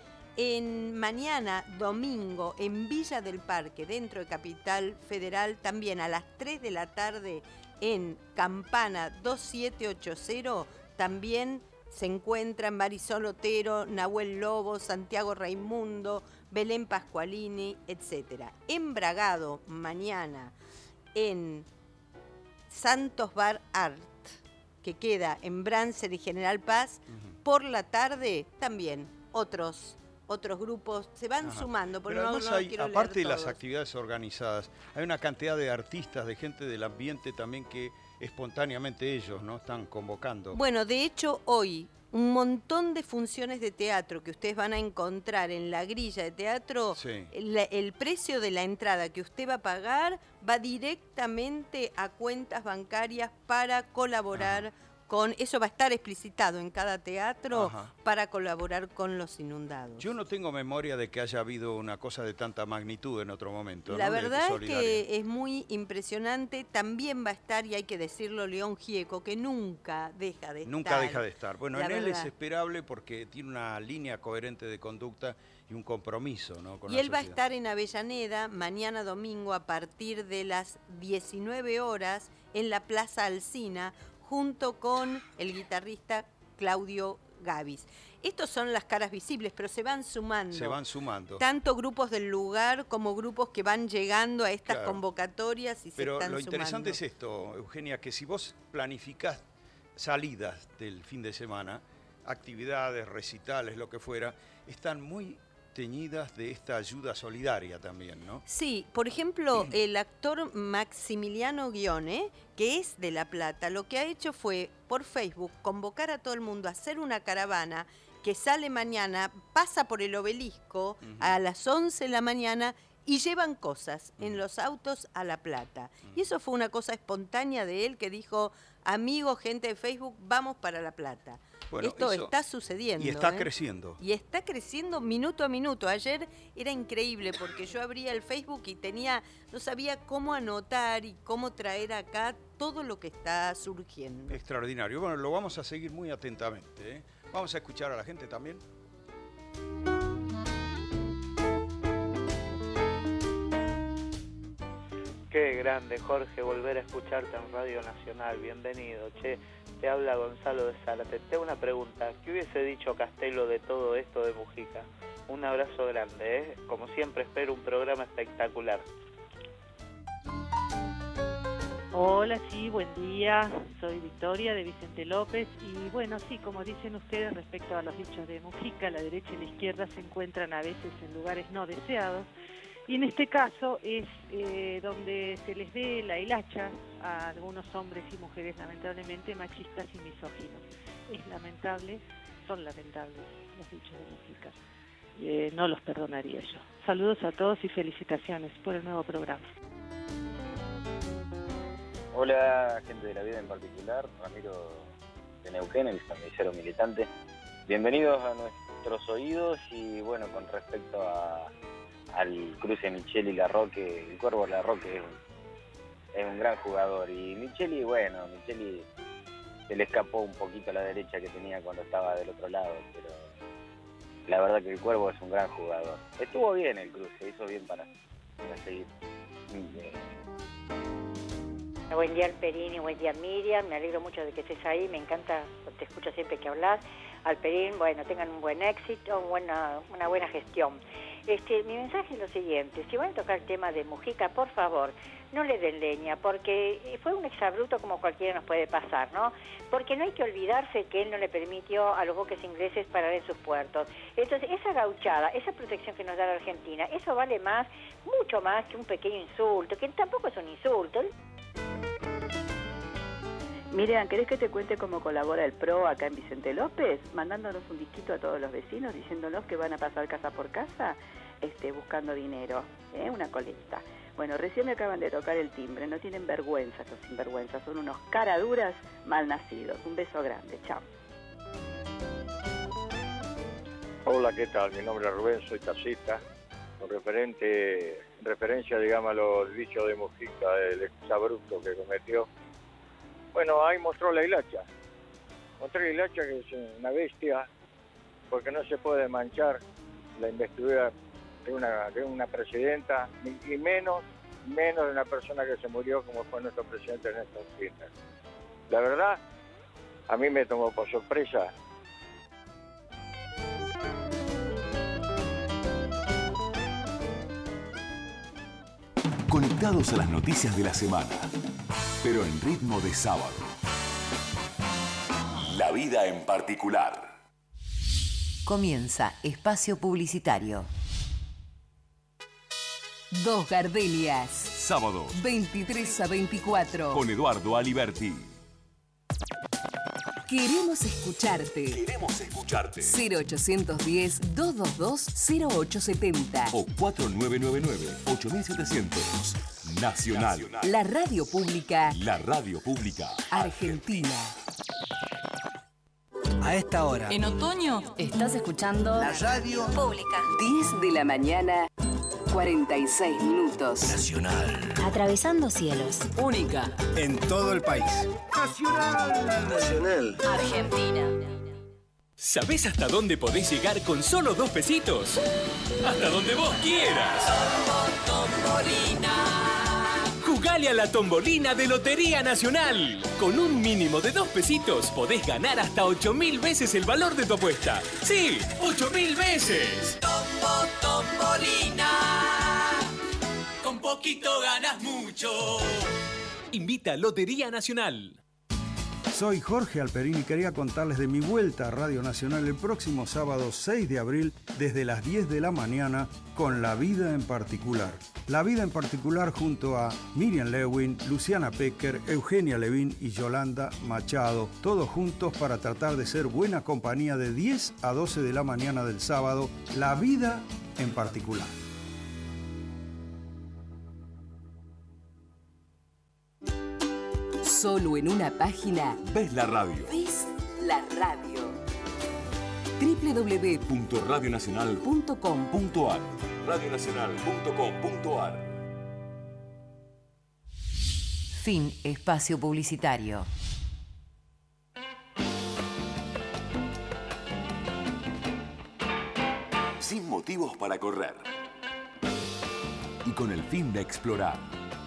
En mañana, domingo, en Villa del Parque, dentro de Capital Federal, también a las tres de la tarde, en Campana dos siete ocho cero, también se encuentran Marisol Otero, Nahuel Lobo, Santiago Raimundo, Belén Pascualini, etcétera. En Bragado, mañana, en Santos Bar Art, que queda en Brancer y General Paz, uh-huh. por la tarde también otros otros grupos se van Ajá. sumando. Pero no, además no hay, quiero aparte de leer las todos. actividades organizadas, hay una cantidad de artistas, de gente del ambiente también que espontáneamente ellos no están convocando. Bueno, de hecho hoy un montón de funciones de teatro que ustedes van a encontrar en la grilla de teatro, sí. el, el precio de la entrada que usted va a pagar va directamente a cuentas bancarias para colaborar Ajá. con, eso va a estar explicitado en cada teatro Ajá. para colaborar con los inundados. Yo no tengo memoria de que haya habido una cosa de tanta magnitud en otro momento. La ¿no? verdad es que es muy impresionante. También va a estar, y hay que decirlo, León Gieco, que nunca deja de nunca estar. Nunca deja de estar. Bueno, La en él verdad. es esperable porque tiene una línea coherente de conducta y un compromiso, ¿no? con y la él va a sociedad. estar en Avellaneda mañana domingo a partir de las diecinueve horas en la Plaza Alsina, junto con el guitarrista Claudio Gavis. Estos son las caras visibles, pero se van sumando. Se van sumando. Tanto grupos del lugar como grupos que van llegando a estas Claro. convocatorias y Pero se están lo interesante sumando. es esto, Eugenia, que si vos planificás salidas del fin de semana, actividades, recitales, lo que fuera, están muy teñidas de esta ayuda solidaria también, ¿no? Sí, por ejemplo, el actor Maximiliano Guione, que es de La Plata, lo que ha hecho fue, por Facebook, convocar a todo el mundo a hacer una caravana que sale mañana, pasa por el obelisco uh-huh. a las once de la mañana y llevan cosas uh-huh. en los autos a La Plata. Uh-huh. Y eso fue una cosa espontánea de él que dijo, amigos, gente de Facebook, vamos para La Plata. Bueno, Esto eso- está sucediendo. Y está ¿eh? creciendo. Y está creciendo minuto a minuto. Ayer era increíble porque yo abría el Facebook y tenía, no sabía cómo anotar y cómo traer acá todo lo que está surgiendo. Extraordinario. Bueno, lo vamos a seguir muy atentamente, ¿eh? Vamos a escuchar a la gente también. Qué grande, Jorge, volver a escucharte en Radio Nacional. Bienvenido. Che, te habla Gonzalo de Zárate. Te hago una pregunta. ¿Qué hubiese dicho Castelo de todo esto de Mujica? Un abrazo grande, ¿eh? Como siempre, espero un programa espectacular. Hola, sí, buen día. Soy Victoria de Vicente López y bueno, sí, como dicen ustedes respecto a los dichos de Mujica, la derecha y la izquierda se encuentran a veces en lugares no deseados y en este caso es eh, donde se les ve la hilacha a algunos hombres y mujeres lamentablemente machistas y misóginos. Es lamentable, son lamentables los dichos de Mujica. Eh, no los perdonaría yo. Saludos a todos y felicitaciones por el nuevo programa. Hola, gente de la vida en particular, Ramiro de Neuquén, el sandicero militante. Bienvenidos a nuestros oídos y bueno, con respecto a, al cruce Micheli y Larroque, el Cuervo Larroque es un, es un gran jugador y Micheli, bueno, Micheli se le escapó un poquito a la derecha que tenía cuando estaba del otro lado, pero la verdad que el Cuervo es un gran jugador. Estuvo bien el cruce, hizo bien para, para seguir. Buen día Alperín y buen día Miriam, me alegro mucho de que estés ahí, me encanta, te escucho siempre que hablas. Alperín, bueno, tengan un buen éxito, buena, una buena gestión. Este, mi mensaje es lo siguiente, si van a tocar el tema de Mujica, por favor, no le den leña, porque fue un exabrupto como cualquiera nos puede pasar, ¿no? Porque no hay que olvidarse que él no le permitió a los buques ingleses parar en sus puertos. Entonces, esa gauchada, esa protección que nos da la Argentina, eso vale más, mucho más que un pequeño insulto, que tampoco es un insulto. Miriam, ¿querés que te cuente cómo colabora el P R O acá en Vicente López? Mandándonos un disquito a todos los vecinos, diciéndonos que van a pasar casa por casa, este, buscando dinero, ¿eh? Una colecta. Bueno, recién me acaban de tocar el timbre, no tienen vergüenza estos sinvergüenzas, son unos caraduras malnacidos. Un beso grande, chao. Hola, ¿qué tal? Mi nombre es Rubén, soy taxista. Con referente, en referencia, digamos, a los dichos de Mujica, el exabrupto que cometió. Bueno, ahí mostró la hilacha. Mostró la hilacha que es una bestia, porque no se puede manchar la investidura de una, de una presidenta, y menos, menos de una persona que se murió como fue nuestro presidente Néstor Kirchner. La verdad, a mí me tomó por sorpresa. Conectados a las noticias de la semana, pero en ritmo de sábado. La vida en particular. Comienza Espacio Publicitario. Dos Gardenias. Sábado. veintitrés a veinticuatro. Con Eduardo Aliberti. Queremos escucharte. Queremos escucharte. cero ochocientos diez, doscientos veintidós, cero ocho setenta. O cuatro nueve nueve nueve, ocho mil setecientos. Nacional. La radio pública. La radio pública. Argentina. A esta hora. En otoño estás escuchando La radio pública. diez de la mañana, cuarenta y seis minutos. Nacional. Atravesando cielos. Única. En todo el país. Nacional. Nacional. Argentina. ¿Sabés hasta dónde podés llegar con solo dos pesitos? ¡Hasta donde vos quieras! Jugale a la tombolina de Lotería Nacional. Con un mínimo de dos pesitos podés ganar hasta ocho mil veces el valor de tu apuesta. ¡Sí! ¡ocho mil veces! Tombo, tombolina. Con poquito ganas mucho. Invita Lotería Nacional. Soy Jorge Alperín y quería contarles de mi vuelta a Radio Nacional el próximo sábado seis de abril desde las diez de la mañana con La Vida en Particular. La Vida en Particular junto a Miriam Lewin, Luciana Pecker, Eugenia Levín y Yolanda Machado, todos juntos para tratar de ser buena compañía de diez a doce de la mañana del sábado. La Vida en Particular. Solo en una página ves la radio. Ves la radio. doble u doble u doble u punto radio nacional punto com punto ar radio nacional punto com punto ar. Fin espacio publicitario. Sin motivos para correr. Y con el fin de explorar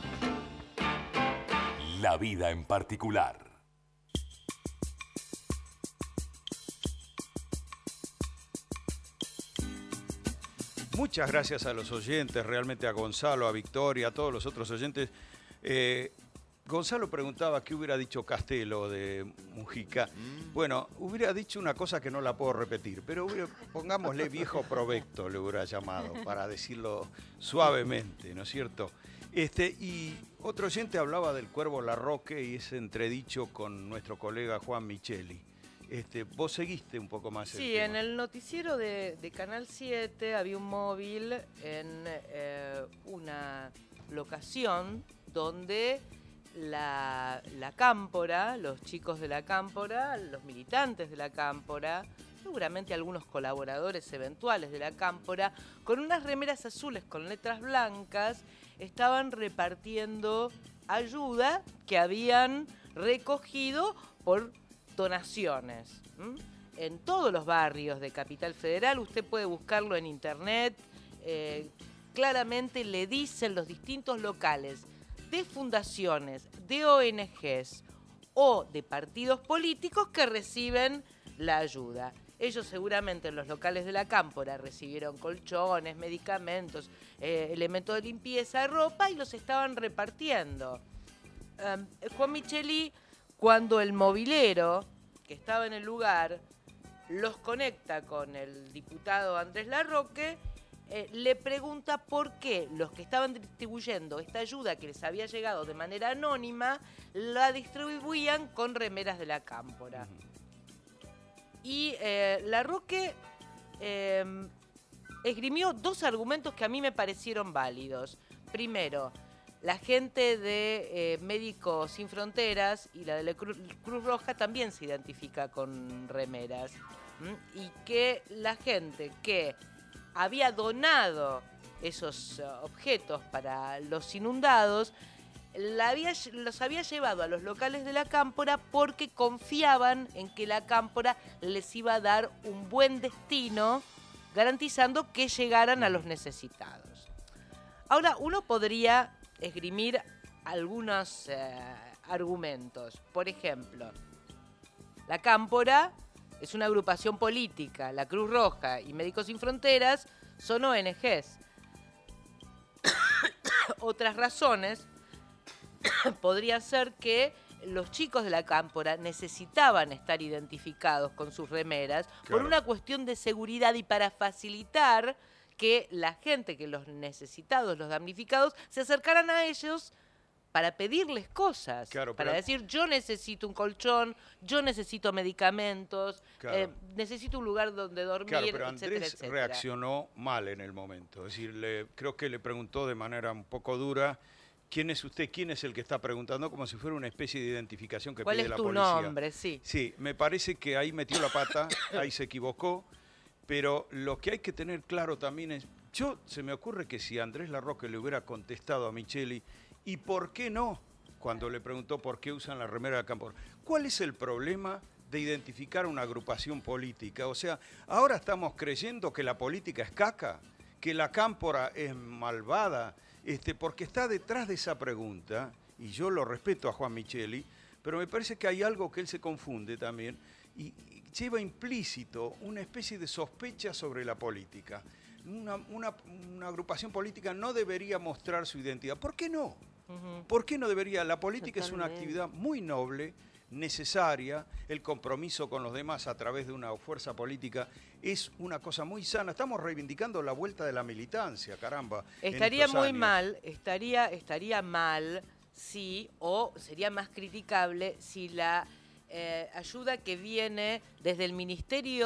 la vida en particular. Muchas gracias a los oyentes, realmente a Gonzalo, a Victoria, a todos los otros oyentes. Eh, Gonzalo preguntaba qué hubiera dicho Castelo de Mujica. Mm. Bueno, hubiera dicho una cosa que no la puedo repetir, pero hubiera, pongámosle viejo provecto, le hubiera llamado, para decirlo suavemente, ¿no es cierto? Este, y otro oyente hablaba del Cuervo Larroque y ese entredicho con nuestro colega Juan Micheli. Este, vos seguiste un poco más el Sí, tema. en el noticiero de, de Canal siete había un móvil en eh, una locación donde la, la Cámpora, los chicos de la Cámpora, los militantes de la Cámpora, seguramente algunos colaboradores eventuales de la Cámpora, con unas remeras azules con letras blancas, estaban repartiendo ayuda que habían recogido por donaciones. ¿Mm? En todos los barrios de Capital Federal, usted puede buscarlo en internet, eh, claramente le dicen los distintos locales de fundaciones, de O N Ges o de partidos políticos que reciben la ayuda. Ellos seguramente en los locales de la Cámpora recibieron colchones, medicamentos, eh, elementos de limpieza, ropa y los estaban repartiendo. Um, Juan Micheli, cuando el movilero que estaba en el lugar los conecta con el diputado Andrés Larroque, eh, le pregunta por qué los que estaban distribuyendo esta ayuda que les había llegado de manera anónima la distribuían con remeras de la Cámpora. Y eh, Larroque eh, esgrimió dos argumentos que a mí me parecieron válidos. Primero, la gente de eh, Médicos Sin Fronteras y la de la Cruz, Cruz Roja también se identifica con remeras. ¿Mm? Y que la gente que había donado esos uh, objetos para los inundados la había, los había llevado a los locales de la Cámpora porque confiaban en que la Cámpora les iba a dar un buen destino, garantizando que llegaran a los necesitados. Ahora, uno podría esgrimir algunos eh, argumentos. Por ejemplo, la Cámpora es una agrupación política, la Cruz Roja y Médicos Sin Fronteras son O N Ges. Otras razones podría ser que los chicos de la Cámpora necesitaban estar identificados con sus remeras claro. por una cuestión de seguridad y para facilitar que la gente, que los necesitados, los damnificados, se acercaran a ellos para pedirles cosas, claro, para pero... decir yo necesito un colchón, yo necesito medicamentos, claro. eh, necesito un lugar donde dormir, claro, pero Andrés etcétera, etcétera. reaccionó mal en el momento, es decir, le, creo que le preguntó de manera un poco dura, ¿quién es usted? ¿Quién es el que está preguntando? Como si fuera una especie de identificación que pide la policía. ¿Cuál es tu nombre? Sí. Sí, me parece que ahí metió la pata, ahí se equivocó, pero lo que hay que tener claro también es, yo se me ocurre que si Andrés Larroque le hubiera contestado a Micheli, ¿y por qué no? Cuando le preguntó por qué usan la remera de Cámpora. ¿Cuál es el problema de identificar una agrupación política? O sea, ahora estamos creyendo que la política es caca, que la Cámpora es malvada, este, porque está detrás de esa pregunta, y yo lo respeto a Juan Micheli, pero me parece que hay algo que él se confunde también, y lleva implícito una especie de sospecha sobre la política. Una, una, una agrupación política no debería mostrar su identidad. ¿Por qué no? Uh-huh. ¿Por qué no debería? La política Totalmente. Es una actividad muy noble, necesaria, el compromiso con los demás a través de una fuerza política es una cosa muy sana. Estamos reivindicando la vuelta de la militancia, caramba. Estaría muy años. mal, estaría, estaría mal si, o sería más criticable si la eh, ayuda que viene desde el Ministerio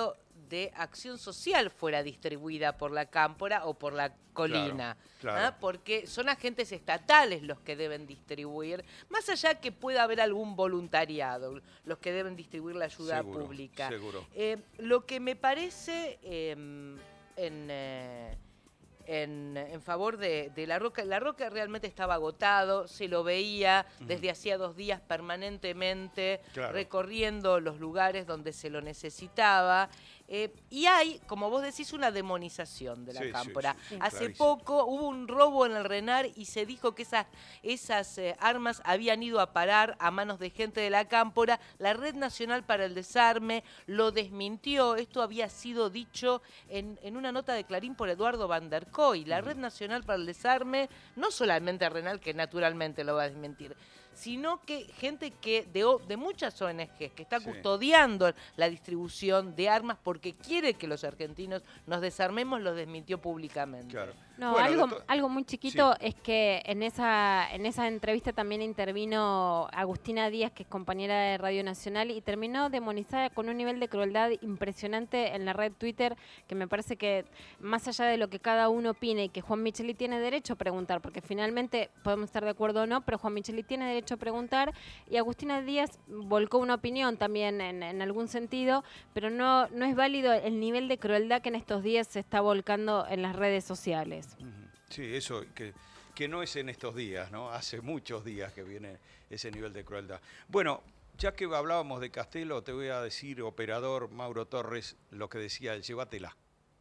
de acción social fuera distribuida por la cámpora o por la colina, Claro, claro. ¿ah? Porque son agentes estatales los que deben distribuir, más allá que pueda haber algún voluntariado, los que deben distribuir la ayuda Seguro, pública. seguro. Eh, lo que me parece eh, en... Eh, En, en favor de, de La Roca. La Roca realmente estaba agotado, se lo veía desde hacía dos días permanentemente, Claro. recorriendo los lugares donde se lo necesitaba. Eh, y hay, como vos decís, una demonización de la Sí, sí, cámpora. sí, sí, Hace clarísimo. poco hubo un robo en el Renar y se dijo que esas, esas eh, armas habían ido a parar a manos de gente de la cámpora. La Red Nacional para el Desarme lo desmintió. Esto había sido dicho en, en una nota de Clarín por Eduardo Van der Koy. La Red Nacional para el Desarme, no solamente Renal, que naturalmente lo va a desmentir, sino que gente que de, o- de muchas O N Ges que está Sí. custodiando la distribución de armas porque quiere que los argentinos nos desarmemos, los desmintió públicamente. Claro. No, Bueno, algo, doctor- algo muy chiquito Sí. es que en esa, en esa entrevista también intervino Agustina Díaz, que es compañera de Radio Nacional, y terminó demonizada con un nivel de crueldad impresionante en la red Twitter, que me parece que más allá de lo que cada uno opine y que Juan Micheli tiene derecho a preguntar, porque finalmente podemos estar de acuerdo o no, pero Juan Micheli tiene derecho a preguntar, y Agustina Díaz volcó una opinión también en, en algún sentido, pero no, no es válido el nivel de crueldad que en estos días se está volcando en las redes sociales. Sí, eso que, que no es en estos días, ¿no? Hace muchos días que viene ese nivel de crueldad. Bueno, ya que hablábamos de Castelo, te voy a decir, operador Mauro Torres, lo que decía él, llévatela.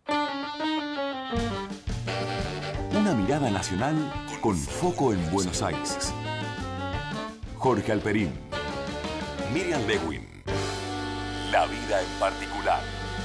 Una mirada nacional con foco en Buenos Aires. Jorge Alperín, Miriam Lewin, La vida en particular.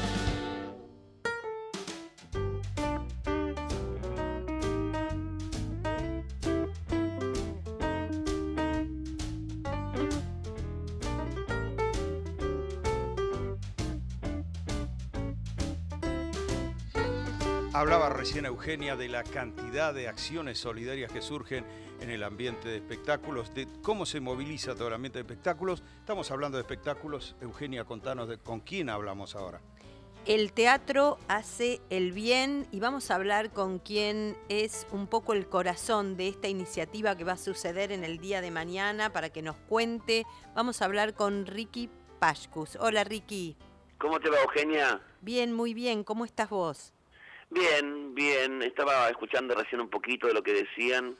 Hablaba recién Eugenia de la cantidad de acciones solidarias que surgen en el ambiente de espectáculos, de cómo se moviliza todo el ambiente de espectáculos. Estamos hablando de espectáculos. Eugenia, contanos de con quién hablamos ahora. El teatro hace el bien y vamos a hablar con quien es un poco el corazón de esta iniciativa que va a suceder en el día de mañana para que nos cuente. Vamos a hablar con Ricky Pashkus. Hola, Ricky. ¿Cómo te va, Eugenia? Bien, muy bien. ¿Cómo estás vos? Bien, bien. Estaba escuchando recién un poquito de lo que decían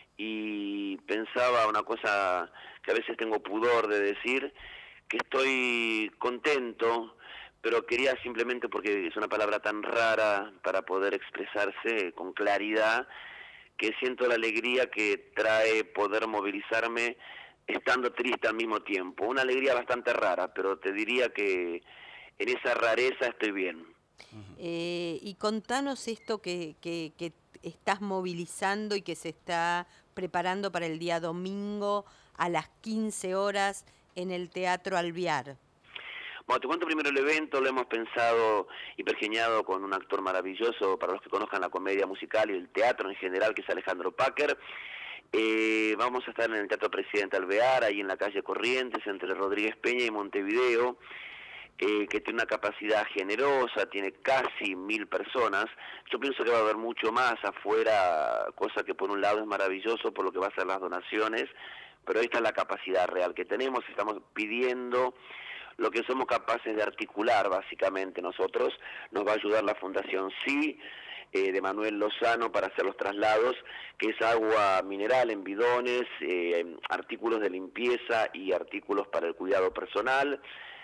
y pensaba una cosa que a veces tengo pudor de decir, que estoy contento, pero quería simplemente, porque es una palabra tan rara para poder expresarse con claridad, que siento la alegría que trae poder movilizarme estando triste al mismo tiempo. Una alegría bastante rara, pero te diría que en esa rareza estoy bien. Eh, y contanos esto que, que, que estás movilizando y que se está preparando para el día domingo a las quince horas en el Teatro Alvear. Bueno, te cuento primero el evento. Lo hemos pensado y pergeñado con un actor maravilloso, para los que conozcan la comedia musical y el teatro en general, que es Alejandro Packer. Eh, vamos a estar en el Teatro Presidente Alvear, ahí en la calle Corrientes, entre Rodríguez Peña y Montevideo, eh, que tiene una capacidad generosa, tiene casi mil personas. Yo pienso que va a haber mucho más afuera, cosa que por un lado es maravilloso por lo que va a ser las donaciones, pero esta es la capacidad real que tenemos. Estamos pidiendo lo que somos capaces de articular, básicamente nosotros. Nos va a ayudar la Fundación Sí, eh, de Manuel Lozano, para hacer los traslados, que es agua mineral en bidones, eh, artículos de limpieza y artículos para el cuidado personal.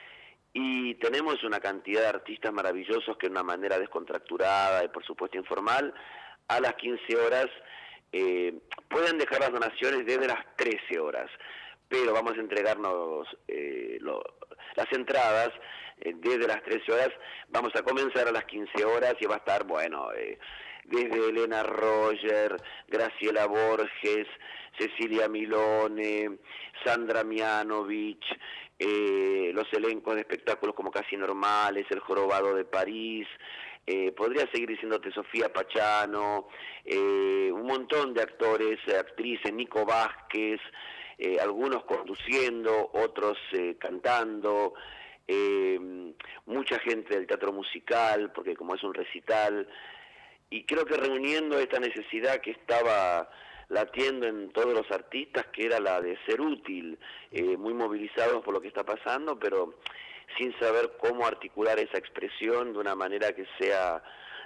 Y tenemos una cantidad de artistas maravillosos que de una manera descontracturada y por supuesto informal, a las quince horas eh, pueden dejar las donaciones desde las trece horas, pero vamos a entregarnos eh, lo, las entradas eh, desde las trece horas. Vamos a comenzar a las quince horas y va a estar, bueno, eh, desde Elena Roger, Graciela Borges, Cecilia Milone, Sandra Mianovich, eh, los elencos de espectáculos como Casi Normales, El Jorobado de París, eh, podría seguir diciéndote Sofía Pachano, eh, un montón de actores, actrices, Nico Vázquez, eh, algunos conduciendo, otros eh, cantando, eh, mucha gente del teatro musical, porque como es un recital, y creo que reuniendo esta necesidad que estaba latiendo en todos los artistas, que era la de ser útil, eh, muy movilizados por lo que está pasando, pero sin saber cómo articular esa expresión de una manera que sea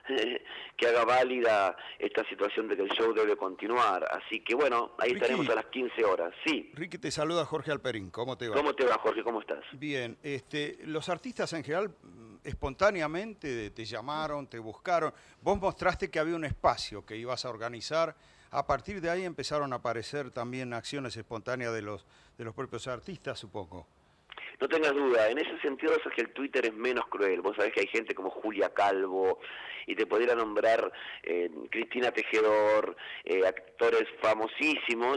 que haga válida esta situación de que el show debe continuar. Así que bueno, ahí Ricky, estaremos a las quince horas. Sí. Ricky, te saluda Jorge Alperín. ¿Cómo te va? ¿Cómo te va, Jorge? ¿Cómo estás? Bien. Este, los artistas en general espontáneamente te llamaron, te buscaron. Vos mostraste que había un espacio que ibas a organizar. A partir de ahí empezaron a aparecer también acciones espontáneas de los, de los propios artistas, supongo. No tengas duda, en ese sentido es que el Twitter es menos cruel. Vos sabés que hay gente como Julia Calvo, y te pudiera nombrar eh, Cristina Tejedor, eh, actores famosísimos,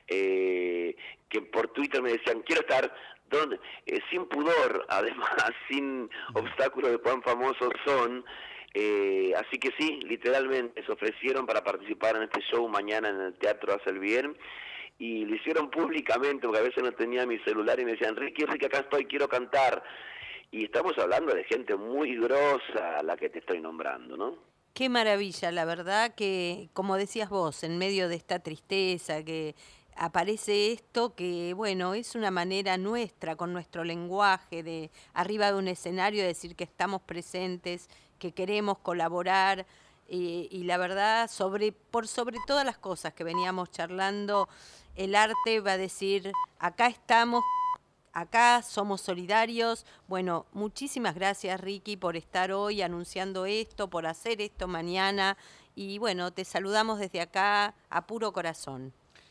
eh, que por Twitter me decían, quiero estar donde, eh, sin pudor, además, sin obstáculos de cuán famosos son. Eh, así que sí, literalmente se ofrecieron para participar en este show mañana en el Teatro Hace el Bien, y lo hicieron públicamente, porque a veces no tenía mi celular y me decían, Ricky, Ricky, acá estoy, quiero cantar. Y estamos hablando de gente muy grosa, la que te estoy nombrando, ¿no? Qué maravilla, la verdad que, como decías vos, en medio de esta tristeza, que aparece esto que, bueno, es una manera nuestra, con nuestro lenguaje, de arriba de un escenario, de decir que estamos presentes, que queremos colaborar, y, y la verdad, sobre por sobre todas las cosas que veníamos charlando, el arte va a decir, acá estamos, acá somos solidarios. Bueno, muchísimas gracias, Ricky, por estar hoy anunciando esto, por hacer esto mañana, y bueno, te saludamos desde acá a puro corazón.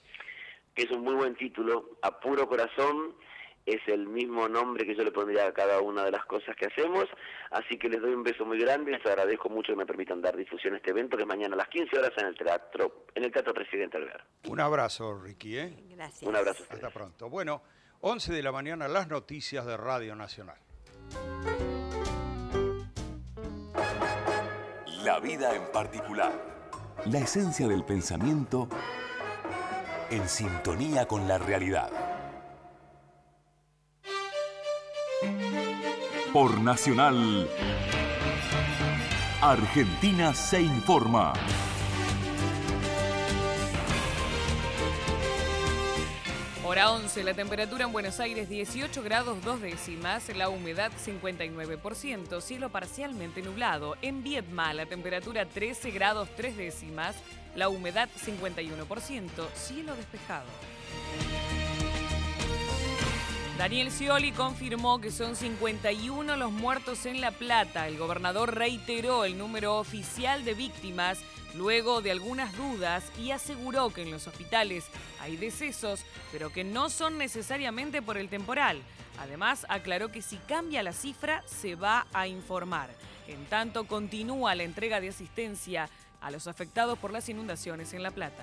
Es un muy buen título, A Puro Corazón, es el mismo nombre que yo le pondría a cada una de las cosas que hacemos, así que les doy un beso muy grande, les agradezco mucho que me permitan dar difusión a este evento, que es mañana a las quince horas en el Teatro, en el Teatro Presidente Alvear. Un abrazo, Ricky, ¿eh? Gracias. Un abrazo. Hasta pronto. Bueno, once de la mañana, las noticias de Radio Nacional. La vida en particular. La esencia del pensamiento en sintonía con la realidad. Por Nacional, Argentina se informa. Hora once, la temperatura en Buenos Aires dieciocho grados dos décimas, la humedad cincuenta y nueve por ciento, cielo parcialmente nublado. En Viedma, la temperatura trece grados tres décimas, la humedad cincuenta y uno por ciento, cielo despejado. Daniel Scioli confirmó que son cincuenta y uno los muertos en La Plata. El gobernador reiteró el número oficial de víctimas luego de algunas dudas y aseguró que en los hospitales hay decesos, pero que no son necesariamente por el temporal. Además, aclaró que si cambia la cifra, se va a informar. En tanto, continúa la entrega de asistencia a los afectados por las inundaciones en La Plata.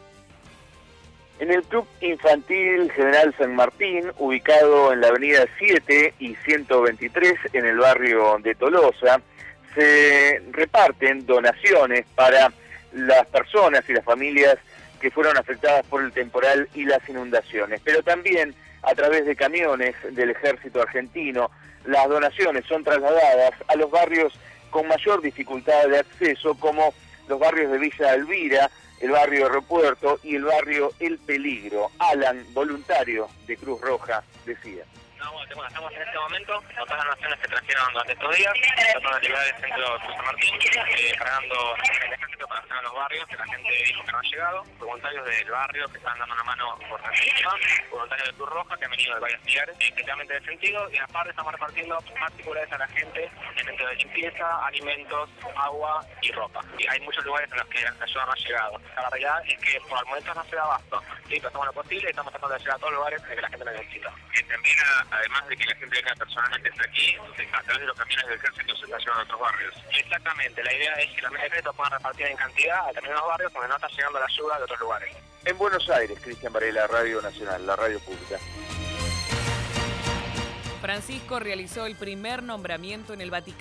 En el Club Infantil General San Martín, ubicado en la avenida siete y ciento veintitrés en el barrio de Tolosa, se reparten donaciones para las personas y las familias que fueron afectadas por el temporal y las inundaciones. Pero también a través de camiones del Ejército Argentino, las donaciones son trasladadas a los barrios con mayor dificultad de acceso, como los barrios de Villa Elvira, el barrio Aeropuerto y el barrio El Peligro. Alan, voluntario de Cruz Roja, decía. No, bueno, bueno, estamos en este momento con todas las donaciones que trajeron durante estos días, tratando de liberar el centro de San Martín, eh, cargando el ejército para hacer a los barrios, que la gente dijo que no han llegado, voluntarios del barrio que están dando una mano importantísima, voluntarios de Cruz Roja que han venido de varios lugares, especialmente de sentido, y aparte estamos repartiendo particulares a la gente, elementos de limpieza, alimentos, agua y ropa. Y hay muchos lugares en los que la ayuda no ha llegado. La realidad es que por el momento no se da abasto. Sí, pero hacemos lo posible y estamos tratando de llegar a todos los lugares en que la gente lo necesita. Y también a además de que la gente venga personalmente hasta aquí, a través de los camiones del ejército se está llevando a otros barrios. Exactamente, la idea es que los camiones del ejército puedan repartir en cantidad a determinados barrios donde no está llegando la ayuda de otros lugares. En Buenos Aires, Cristian Varela, Radio Nacional, la radio pública. Francisco realizó el primer nombramiento en el Vaticano.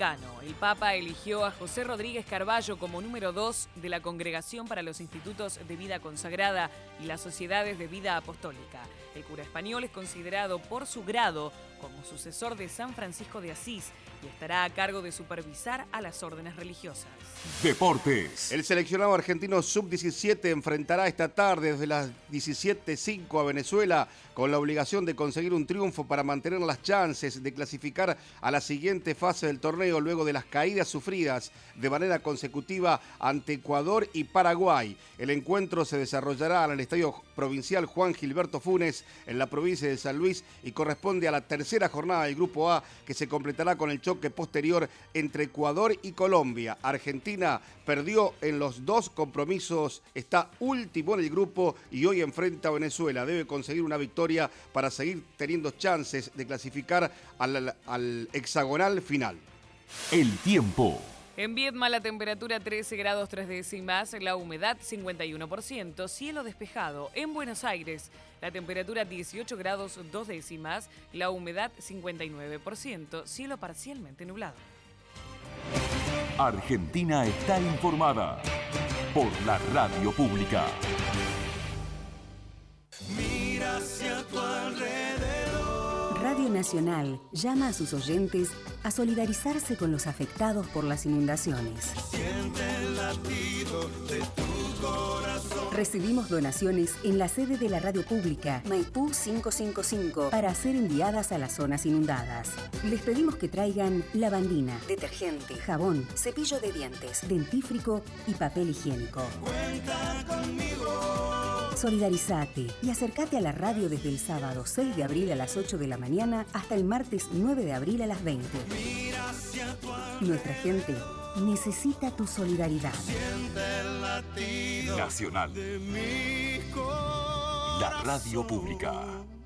El Papa eligió a José Rodríguez Carballo como número dos de la Congregación para los Institutos de Vida Consagrada y las Sociedades de Vida Apostólica. El cura español es considerado por su grado como sucesor de San Francisco de Asís y estará a cargo de supervisar a las órdenes religiosas. Deportes. El seleccionado argentino sub diecisiete enfrentará esta tarde desde las diecisiete cinco a Venezuela con la obligación de conseguir un triunfo para mantener las chances de clasificar a la siguiente fase del torneo luego de las caídas sufridas de manera consecutiva ante Ecuador y Paraguay. El encuentro se desarrollará en el Estadio Provincial Juan Gilberto Funes en la provincia de San Luis y corresponde a la tercera jornada del Grupo A que se completará con el choque posterior entre Ecuador y Colombia. Argentina perdió en los dos compromisos, está último en el grupo y hoy enfrenta a Venezuela. Debe conseguir una victoria para seguir teniendo chances de clasificar al, al hexagonal final. El tiempo. En Viedma la temperatura trece grados tres décimas, la humedad cincuenta y uno por ciento, cielo despejado. En Buenos Aires la temperatura dieciocho grados dos décimas, la humedad cincuenta y nueve por ciento, cielo parcialmente nublado. Argentina está informada por la radio pública. Mira hacia tu alrededor. Radio Nacional llama a sus oyentes a solidarizarse con los afectados por las inundaciones. Siente el latido de tu corazón. Recibimos donaciones en la sede de la radio pública Maipú quinientos cincuenta y cinco para ser enviadas a las zonas inundadas. Les pedimos que traigan lavandina, detergente, jabón, cepillo de dientes, dentífrico y papel higiénico. Cuenta conmigo. Solidarizate y acércate a la radio desde el sábado seis de abril a las ocho de la mañana hasta el martes nueve de abril a las veinte. Mira hacia tu Nuestra gente necesita tu solidaridad. Siente el latido Nacional. de mi corazón. La radio pública.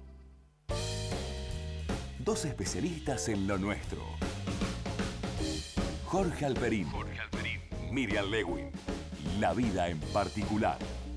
Dos especialistas en lo nuestro. Jorge Alperín. Jorge Alperín. Miriam Lewin. La vida en particular.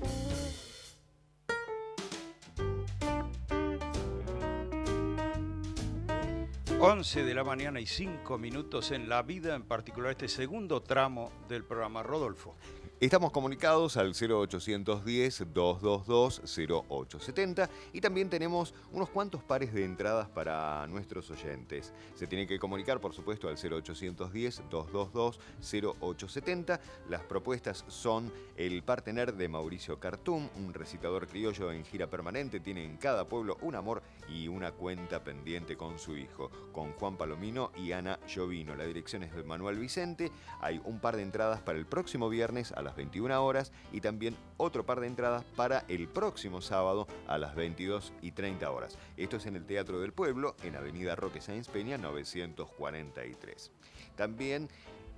once de la mañana y cinco minutos en La Vida en particular, este segundo tramo del programa. Rodolfo. Estamos comunicados al cero ochocientos diez, doscientos veintidós, cero ochocientos setenta y también tenemos unos cuantos pares de entradas para nuestros oyentes. Se tiene que comunicar, por supuesto, al cero ochocientos diez, doscientos veintidós, cero ochocientos setenta. Las propuestas son el partener de Mauricio Cartum, un recitador criollo en gira permanente, tiene en cada pueblo un amor y una cuenta pendiente con su hijo, con Juan Palomino y Ana Llovino. La dirección es de Manuel Vicente. Hay un par de entradas para el próximo viernes a las veintiuna horas y también otro par de entradas para el próximo sábado a las veintidós y treinta horas. Esto es en el Teatro del Pueblo, en Avenida Roque Sáenz Peña novecientos cuarenta y tres. También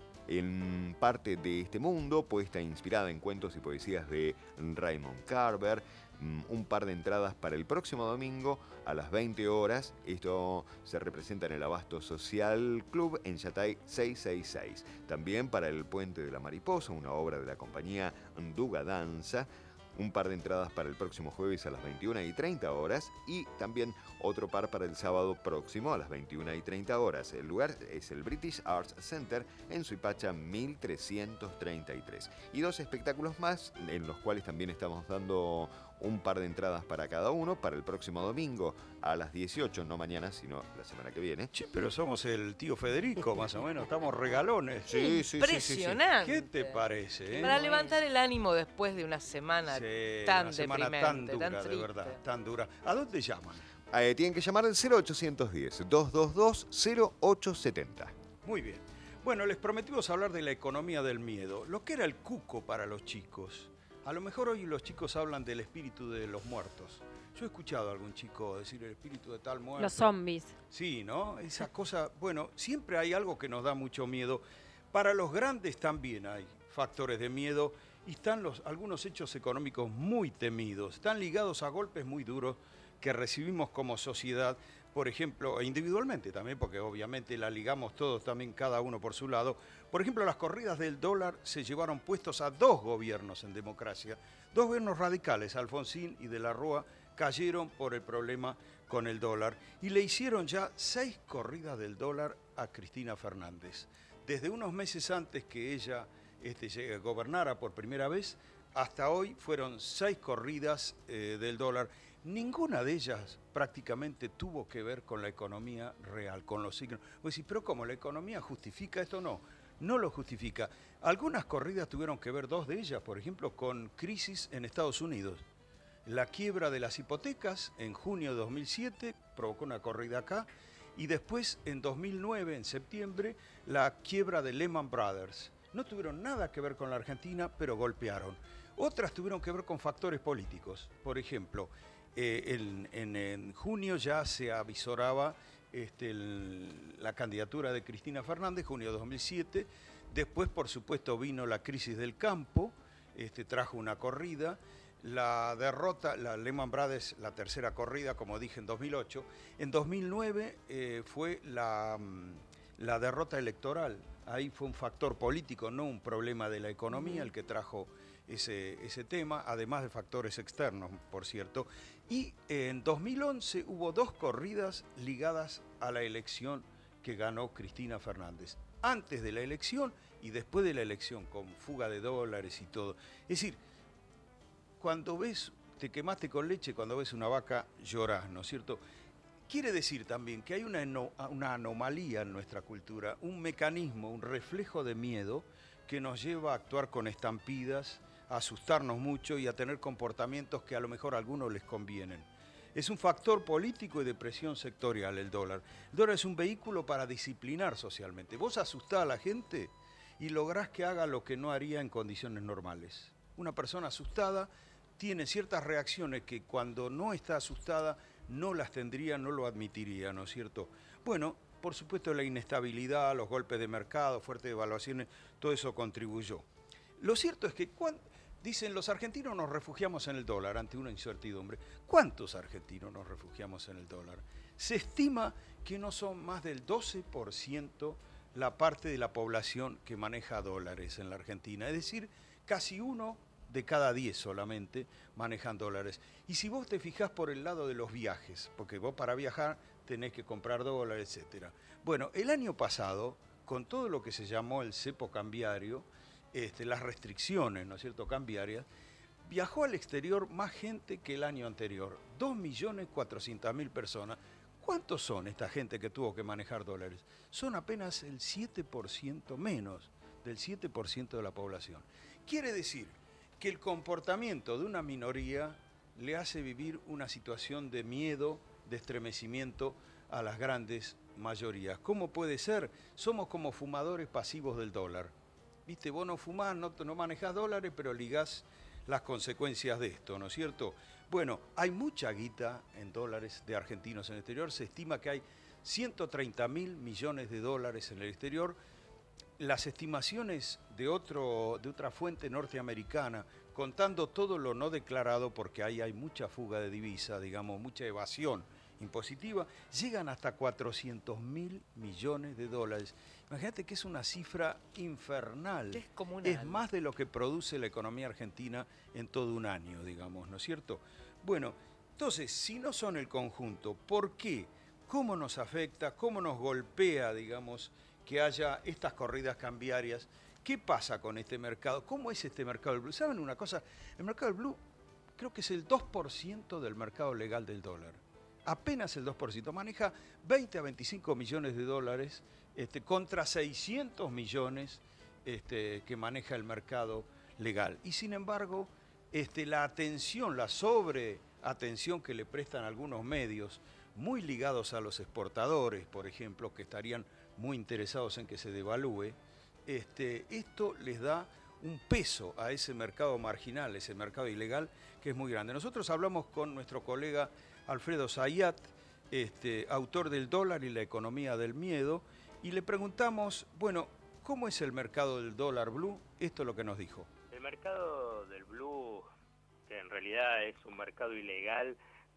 en parte de este mundo, puesta inspirada en cuentos y poesías de Raymond Carver, un par de entradas para el próximo domingo a las veinte horas. Esto se representa en el Abasto Social Club en Yatay seiscientos sesenta y seis. También para el Puente de la Mariposa, una obra de la compañía Nduga Danza. Un par de entradas para el próximo jueves a las veintiuna y treinta horas y también otro par para el sábado próximo a las veintiuna y treinta horas. El lugar es el British Arts Center en Suipacha mil trescientos treinta y tres. Y dos espectáculos más en los cuales también estamos dando un par de entradas para cada uno para el próximo domingo a las dieciocho, no mañana, sino la semana que viene. Che, pero somos el tío Federico, más o menos, estamos regalones. Sí, sí, Impresionante. Sí, sí, sí. ¿Qué te parece? Eh? Para levantar el ánimo después de una semana sí, tan una semana deprimente, tan dura, tan de triste. verdad, tan dura. ¿A dónde llaman? Eh, tienen que llamar al cero ochocientos diez, doscientos veintidós, cero ochocientos setenta. Muy bien. Bueno, les prometimos hablar de la economía del miedo, lo que era el cuco para los chicos. A lo mejor hoy los chicos hablan del espíritu de los muertos. Yo he escuchado a algún chico decir el espíritu de tal muerto. Los zombies. Sí, ¿no? Esa cosa, bueno, siempre hay algo que nos da mucho miedo. Para los grandes también hay factores de miedo y están los, algunos hechos económicos muy temidos. Están ligados a golpes muy duros que recibimos como sociedad, por ejemplo, e individualmente también, porque obviamente la ligamos todos también, cada uno por su lado. Por ejemplo, las corridas del dólar se llevaron puestos a dos gobiernos en democracia. Dos gobiernos radicales, Alfonsín y de la Rúa, cayeron por el problema con el dólar y le hicieron ya seis corridas del dólar a Cristina Fernández. desde unos meses antes que ella este, gobernara por primera vez, hasta hoy fueron seis corridas eh, del dólar. Ninguna de ellas prácticamente tuvo que ver con la economía real, con los signos. Vos decís, pero ¿cómo? ¿La economía justifica esto? No, no lo justifica. Algunas corridas tuvieron que ver, dos de ellas, por ejemplo, con crisis en Estados Unidos. La quiebra de las hipotecas en junio de dos mil siete provocó una corrida acá, y después en dos mil nueve, en septiembre, la quiebra de Lehman Brothers. No tuvieron nada que ver con la Argentina, pero golpearon. Otras tuvieron que ver con factores políticos. Por ejemplo, eh, en, en, en junio ya se avisoraba este, el, la candidatura de Cristina Fernández, junio de dos mil siete. Después, por supuesto, vino la crisis del campo, este, trajo una corrida. La derrota, la Lehman Brothers, la tercera corrida, como dije, en dos mil ocho. En dos mil nueve eh, fue la, la derrota electoral. Ahí fue un factor político, no un problema de la economía, el que trajo ese, ese tema, además de factores externos, por cierto. Y en dos mil once hubo dos corridas ligadas a la elección que ganó Cristina Fernández. Antes de la elección y después de la elección, con fuga de dólares y todo. Es decir, cuando ves, te quemaste con leche, cuando ves una vaca llorás, ¿no es cierto? Quiere decir también que hay una, una anomalía en nuestra cultura, un mecanismo, un reflejo de miedo que nos lleva a actuar con estampidas, a asustarnos mucho y a tener comportamientos que a lo mejor a algunos les convienen. Es un factor político y de presión sectorial el dólar. El dólar es un vehículo para disciplinar socialmente. Vos asustás a la gente y lográs que haga lo que no haría en condiciones normales. Una persona asustada tiene ciertas reacciones que cuando no está asustada no las tendría, no lo admitiría, ¿no es cierto? Bueno, por supuesto la inestabilidad, los golpes de mercado, fuertes devaluaciones, todo eso contribuyó. Lo cierto es que cuando, dicen los argentinos nos refugiamos en el dólar ante una incertidumbre. ¿Cuántos argentinos nos refugiamos en el dólar? Se estima que no son más del doce por ciento la parte de la población que maneja dólares en la Argentina, es decir, casi uno de cada diez solamente manejan dólares. Y si vos te fijás por el lado de los viajes, porque vos para viajar tenés que comprar dólares, etcétera. Bueno, el año pasado, con todo lo que se llamó el cepo cambiario, este, las restricciones, ¿no es cierto?, cambiarias, viajó al exterior más gente que el año anterior, dos millones cuatrocientas mil personas. ¿Cuántos son esta gente que tuvo que manejar dólares? Son apenas el siete por ciento menos del siete por ciento de la población. Quiere decir que el comportamiento de una minoría le hace vivir una situación de miedo, de estremecimiento a las grandes mayorías. ¿Cómo puede ser? Somos como fumadores pasivos del dólar. Viste, vos no fumás, no, no manejás dólares, pero ligás las consecuencias de esto, ¿no es cierto? Bueno, hay mucha guita en dólares de argentinos en el exterior. Se estima que hay ciento treinta mil millones de dólares en el exterior. Las estimaciones de, otro, de otra fuente norteamericana, contando todo lo no declarado, porque ahí hay mucha fuga de divisa, digamos, mucha evasión impositiva, llegan hasta cuatrocientos mil millones de dólares. Imagínate que es una cifra infernal. Es comunal. Es más de lo que produce la economía argentina en todo un año, digamos, ¿no es cierto? Bueno, entonces, si no son el conjunto, ¿por qué? ¿Cómo nos afecta? ¿Cómo nos golpea, digamos, que haya estas corridas cambiarias? ¿Qué pasa con este mercado? ¿Cómo es este mercado del blue? ¿Saben una cosa? El mercado del blue creo que es el dos por ciento del mercado legal del dólar. Apenas el dos por ciento. Maneja veinte a veinticinco millones de dólares este, contra seiscientos millones este, que maneja el mercado legal. Y sin embargo, este, la atención, la sobreatención que le prestan algunos medios, muy ligados a los exportadores, por ejemplo, que estarían muy interesados en que se devalúe, este, esto les da un peso a ese mercado marginal, ese mercado ilegal, que es muy grande. Nosotros hablamos con nuestro colega Alfredo Zayat, este, autor del Dólar y la economía del miedo, y le preguntamos, bueno, ¿cómo es el mercado del dólar blue? Esto es lo que nos dijo. El mercado del blue, que en realidad es un mercado ilegal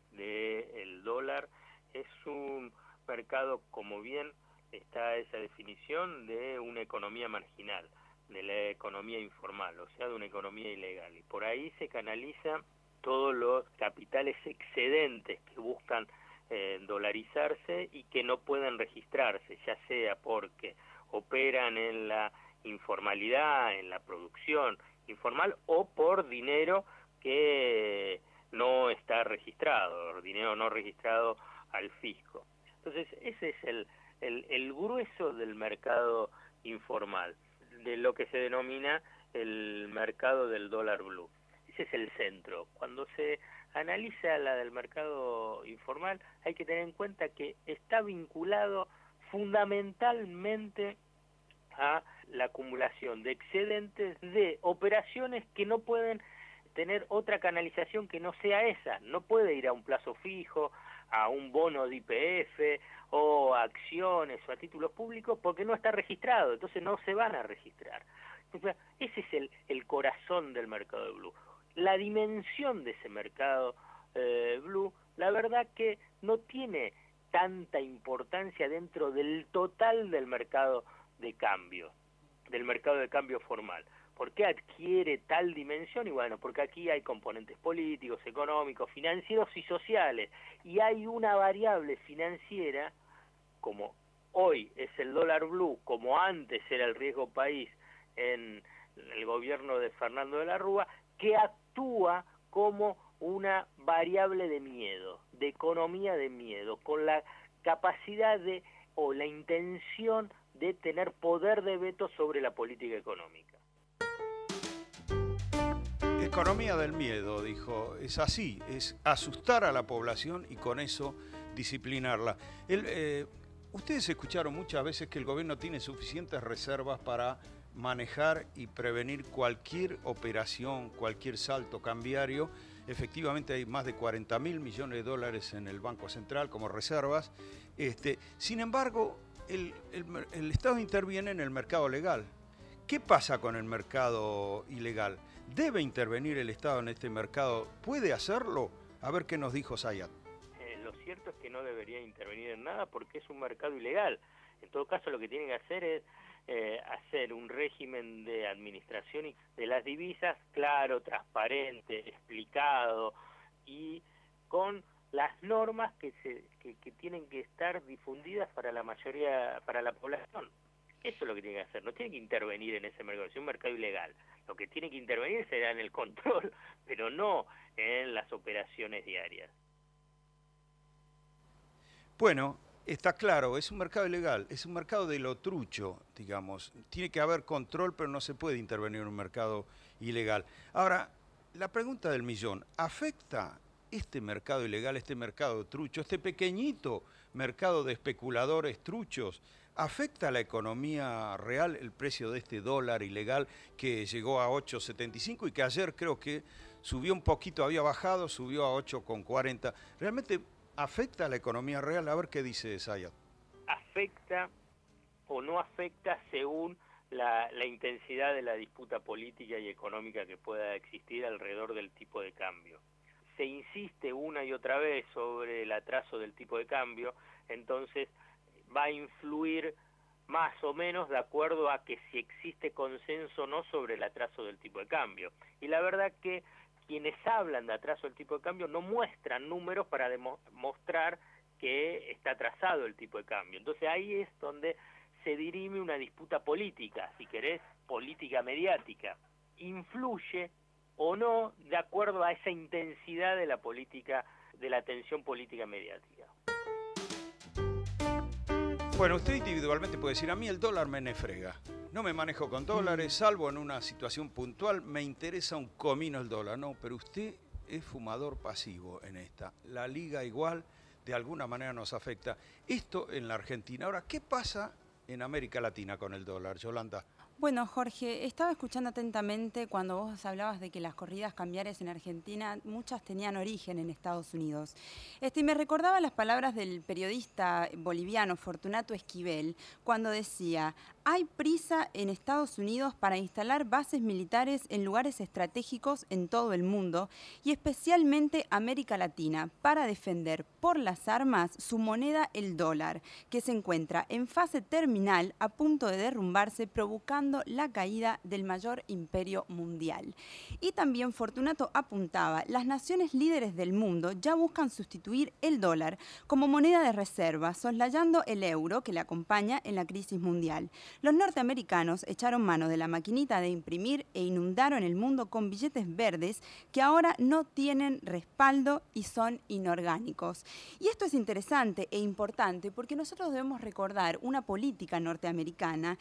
del dólar, es un mercado, como bien está esa definición, de una economía marginal, de la economía informal, o sea, de una economía ilegal. Y por ahí se canaliza todos los capitales excedentes que buscan eh, dolarizarse y que no pueden registrarse, ya sea porque operan en la informalidad, en la producción informal o por dinero que no está registrado, dinero no registrado al fisco. Entonces ese es el, el, el grueso del mercado informal, de lo que se denomina el mercado del dólar blue. Ese es el centro. Cuando se analiza la del mercado informal hay que tener en cuenta que está vinculado fundamentalmente a la acumulación de excedentes de operaciones que no pueden tener otra canalización que no sea esa. No puede ir a un plazo fijo, a un bono de I P F o a acciones o a títulos públicos porque no está registrado, entonces no se van a registrar. Entonces, ese es el, el corazón del mercado de blue. La dimensión de ese mercado eh, blue, la verdad que no tiene tanta importancia dentro del total del mercado de cambio, del mercado de cambio formal. ¿Por qué adquiere tal dimensión? Y bueno, porque aquí hay componentes políticos, económicos, financieros y sociales, y hay una variable financiera, como hoy es el dólar blue, como antes era el riesgo país en el gobierno de Fernando de la Rúa, que actúa como una variable de miedo, de economía de miedo, con la capacidad de, o la intención de tener poder de veto sobre la política económica. Economía del miedo, dijo, es así, es asustar a la población y con eso disciplinarla. El, eh, ustedes escucharon muchas veces que el gobierno tiene suficientes reservas para manejar y prevenir cualquier operación, cualquier salto cambiario. Efectivamente hay más de cuarenta mil millones de dólares en el Banco Central como reservas. Este, sin embargo, el, el, el Estado interviene en el mercado legal. ¿Qué pasa con el mercado ilegal? ¿Debe intervenir el Estado en este mercado? ¿Puede hacerlo? A ver qué nos dijo Zayat. Eh, lo cierto es que no debería intervenir en nada porque es un mercado ilegal. En todo caso, lo que tiene que hacer es eh, hacer un régimen de administración de las divisas claro, transparente, explicado y con las normas que, se, que, que tienen que estar difundidas para la mayoría, para la población. Eso es lo que tiene que hacer, no tiene que intervenir en ese mercado, es un mercado ilegal. Lo que tiene que intervenir será en el control, pero no en las operaciones diarias. Bueno, está claro, es un mercado ilegal, es un mercado de lo trucho, digamos. Tiene que haber control, pero no se puede intervenir en un mercado ilegal. Ahora, la pregunta del millón, ¿afecta este mercado ilegal, este mercado trucho, este pequeñito mercado de especuladores truchos, afecta a la economía real el precio de este dólar ilegal que llegó a ocho setenta y cinco y que ayer creo que subió un poquito, había bajado, subió a ocho cuarenta? ¿Realmente afecta a la economía real? A ver qué dice Zayat. Afecta o no afecta según la, la intensidad de la disputa política y económica que pueda existir alrededor del tipo de cambio. Se insiste una y otra vez sobre el atraso del tipo de cambio, entonces va a influir más o menos de acuerdo a que si existe consenso o no sobre el atraso del tipo de cambio. Y la verdad que quienes hablan de atraso del tipo de cambio no muestran números para demostrar que está atrasado el tipo de cambio. Entonces ahí es donde se dirime una disputa política, si querés, política mediática. Influye o no de acuerdo a esa intensidad de la política, de la tensión política mediática. Bueno, usted individualmente puede decir, a mí el dólar me nefrega. No me manejo con dólares, salvo en una situación puntual, me interesa un comino el dólar. No, pero usted es fumador pasivo en esta. La liga igual, de alguna manera nos afecta. Esto en la Argentina. Ahora, ¿qué pasa en América Latina con el dólar, Yolanda? Bueno, Jorge, estaba escuchando atentamente cuando vos hablabas de que las corridas cambiarias en Argentina, muchas tenían origen en Estados Unidos. Este, y me recordaba las palabras del periodista boliviano Fortunato Esquivel, cuando decía, hay prisa en Estados Unidos para instalar bases militares en lugares estratégicos en todo el mundo, y especialmente América Latina, para defender por las armas su moneda, el dólar, que se encuentra en fase terminal a punto de derrumbarse, provocando la caída del mayor imperio mundial. Y también Fortunato apuntaba, las naciones líderes del mundo ya buscan sustituir el dólar como moneda de reserva, soslayando el euro que le acompaña en la crisis mundial. Los norteamericanos echaron mano de la maquinita de imprimir e inundaron el mundo con billetes verdes que ahora no tienen respaldo y son inorgánicos. Y esto es interesante e importante porque nosotros debemos recordar una política norteamericana